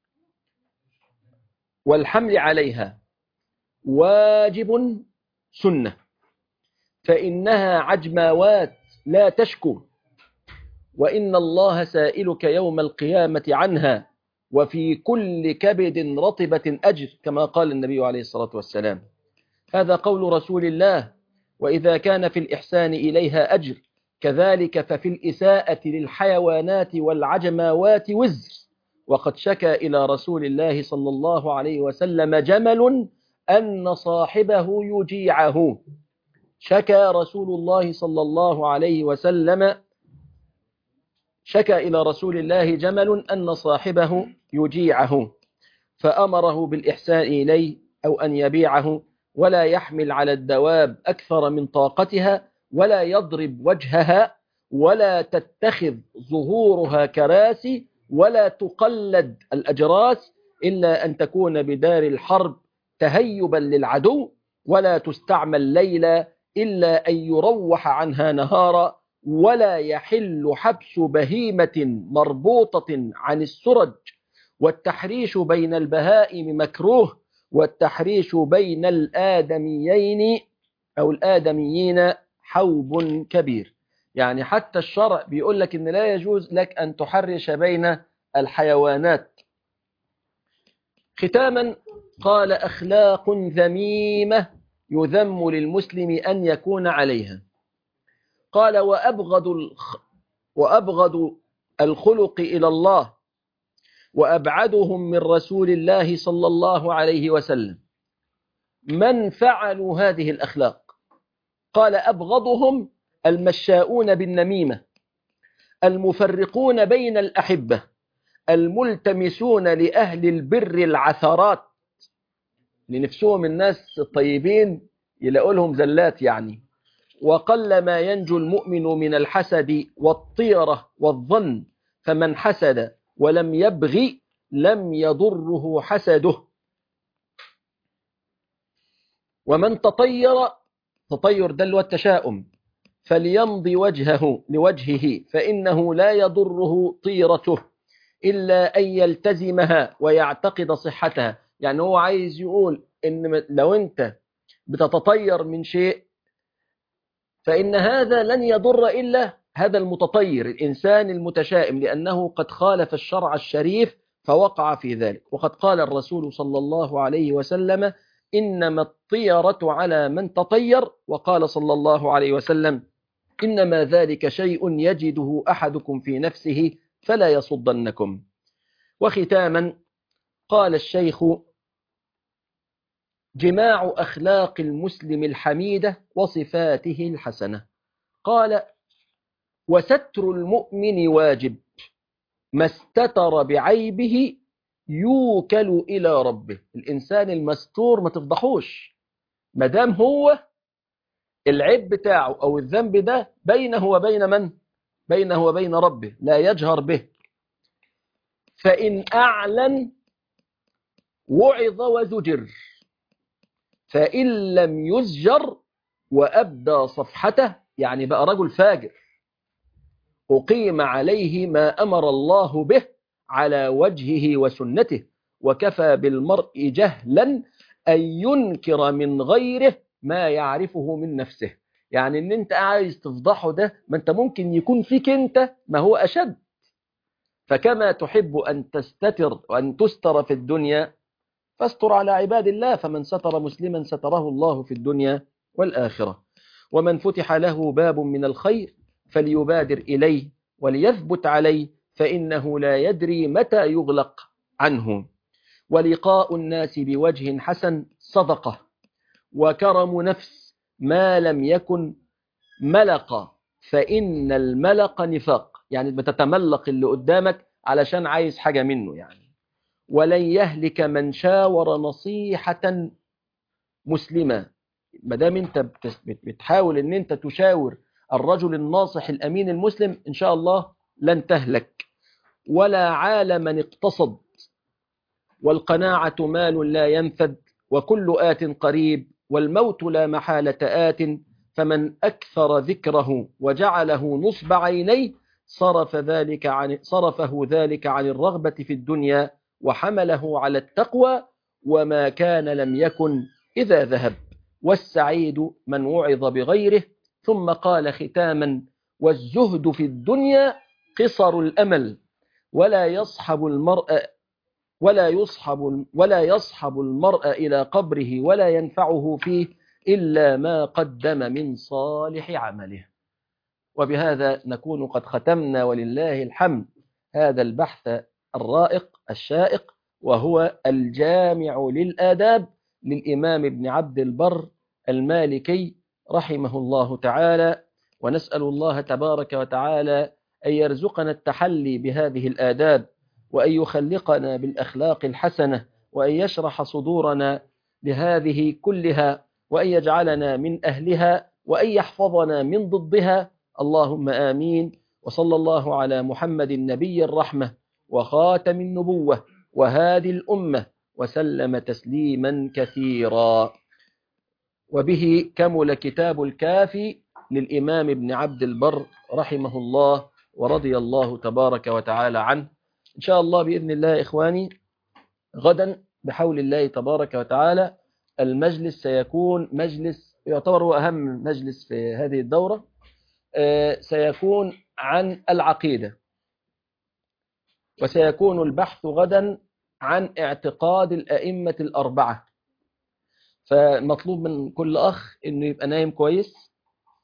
والحمل عليها واجب سنة، فإنها عجماوات لا تشكو، وإن الله سائلك يوم القيامة عنها، وفي كل كبد رطبة أجر، كما قال النبي عليه الصلاة والسلام. هذا قول رسول الله. وإذا كان في الإحسان إليها أجر، كذلك ففي الإساءة للحيوانات والعجماوات وزر. وقد شكى إلى رسول الله صلى الله عليه وسلم جمل أن صاحبه يجيعه. شكى رسول الله صلى الله عليه وسلم شكى إلى رسول الله جمل أن صاحبه يجيعه، فأمره بالإحسان إليه أو أن يبيعه، ولا يحمل على الدواب أكثر من طاقتها، ولا يضرب وجهها، ولا تتخذ ظهورها كراسي، ولا تقلد الأجراس إلا أن تكون بدار الحرب تهيبا للعدو، ولا تستعمل ليلا إلا أن يروح عنها نهارا، ولا يحل حبس بهيمة مربوطة عن السرج، والتحريش بين البهائم مكروه، والتحريش بين الآدميين أو الآدميين حوب كبير. يعني حتى الشرع بيقول لك إن لا يجوز لك أن تحرش بين الحيوانات. ختاما قال: أخلاق ذميمة يذم للمسلم أن يكون عليها. قال: وأبغض الخ... وأبغض الخلق إلى الله وأبعدهم من رسول الله صلى الله عليه وسلم من فعلوا هذه الأخلاق. قال أبغضهم المشاؤون بالنميمة، المفرقون بين الأحبة، الملتمسون لأهل البر العثرات، لنفسهم الناس الطيبين يلاقوا لهم زلات يعني. وقل ما ينجو المؤمن من الحسد والطيرة والظن، فمن حسد ولم يبغي لم يضره حسده. ومن تطير، تطير دل والتشاؤم، فليمضي وجهه لوجهه فإنه لا يضره طيرته إلا أن يلتزمها ويعتقد صحتها. يعني هو عايز يقول إن لو أنت بتتطير من شيء فإن هذا لن يضر إلا هذا المتطير، الإنسان المتشائم، لأنه قد خالف الشرع الشريف فوقع في ذلك. وقد قال الرسول صلى الله عليه وسلم: إنما الطيرة على من تطير. وقال صلى الله عليه وسلم: إنما ذلك شيء يجده أحدكم في نفسه فلا يصدنكم. وختاما قال الشيخ: جماع أخلاق المسلم الحميدة وصفاته الحسنة. قال: وستر المؤمن واجب، ما استتر بعيبه يوكل إلى ربه. الإنسان المستور ما تفضحوش، مدام هو العيب بتاعه أو الذنب ده بينه وبين من؟ بينه وبين ربه، لا يجهر به. فإن أعلن وعظ وزجر، فإن لم يزجر وأبدى صفحته، يعني بقى رجل فاجر، أقيم عليه ما أمر الله به على وجهه وسنته. وكفى بالمرء جهلا أن ينكر من غيره ما يعرفه من نفسه. يعني ان انت عايز تفضحه ده، ما انت ممكن يكون فيك انت ما هو أشد. فكما تحب أن تستتر وأن تستر في الدنيا فاستر على عباد الله، فمن ستر مسلما ستره الله في الدنيا والآخرة. ومن فتح له باب من الخير فليبادر إليه وليثبت عليه، فإنه لا يدري متى يغلق عنه. ولقاء الناس بوجه حسن صدقة وكرم نفس ما لم يكن ملق، فإن الملق نفاق. يعني بتتملق اللي قدامك علشان عايز حاجة منه يعني. ولن يهلك من شاور نصيحة مسلمة. ما دام انت بتحاول ان انت تشاور الرجل الناصح الامين المسلم، ان شاء الله لن تهلك. ولا عال من اقتصد، والقناعة مال لا ينفد، وكل آت قريب، والموت لا محالة آت. فمن أكثر ذكره وجعله نصب عينيه صرف ذلك عن صرفه ذلك عن الرغبة في الدنيا وحمله على التقوى، وما كان لم يكن إذا ذهب. والسعيد من وعظ بغيره. ثم قال ختاما: والزهد في الدنيا قصر الأمل، ولا يصحب المرء ولا يصحب ولا يصحب المرء إلى قبره ولا ينفعه فيه إلا ما قدم من صالح عمله. وبهذا نكون قد ختمنا ولله الحمد هذا البحث الرائق الشائق، وهو الجامع للآداب للإمام ابن عبد البر المالكي رحمه الله تعالى. ونسأل الله تبارك وتعالى أن يرزقنا التحلي بهذه الآداب، وأن يخلقنا بالأخلاق الحسنة، وأن يشرح صدورنا لهذه كلها، وأن يجعلنا من أهلها، وأن يحفظنا من ضدها. اللهم آمين. وصلى الله على محمد النبي الرحمة وخاتم النبوة وهادي الأمة، وسلم تسليما كثيرا. وبه كمل كتاب الكافي للإمام ابن عبد البر رحمه الله ورضي الله تبارك وتعالى عنه. إن شاء الله بإذن الله إخواني، غدا بحول الله تبارك وتعالى المجلس سيكون مجلس يعتبر هو أهم مجلس في هذه الدورة، سيكون عن العقيدة، وسيكون البحث غدا عن اعتقاد الأئمة الأربعة. فمطلوب من كل أخ أنه يبقى نايم كويس،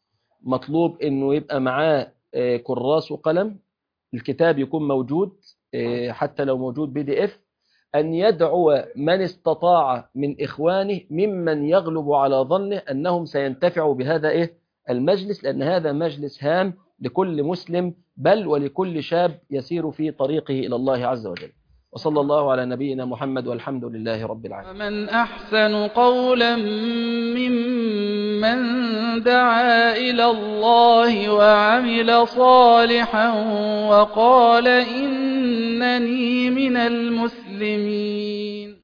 مطلوب أنه يبقى معاه كراس وقلم، الكتاب يكون موجود، حتى لو موجود بي دي اف، أن يدعو من استطاع من إخوانه ممن يغلب على ظنه أنهم سينتفعوا بهذا إيه المجلس، لأن هذا مجلس هام لكل مسلم بل ولكل شاب يسير في طريقه إلى الله عز وجل. وصلى الله على نبينا محمد والحمد لله رب العالمين. ومن أحسن قولا ممن دعا إلى الله وعمل صالحا وقال إنني من المسلمين.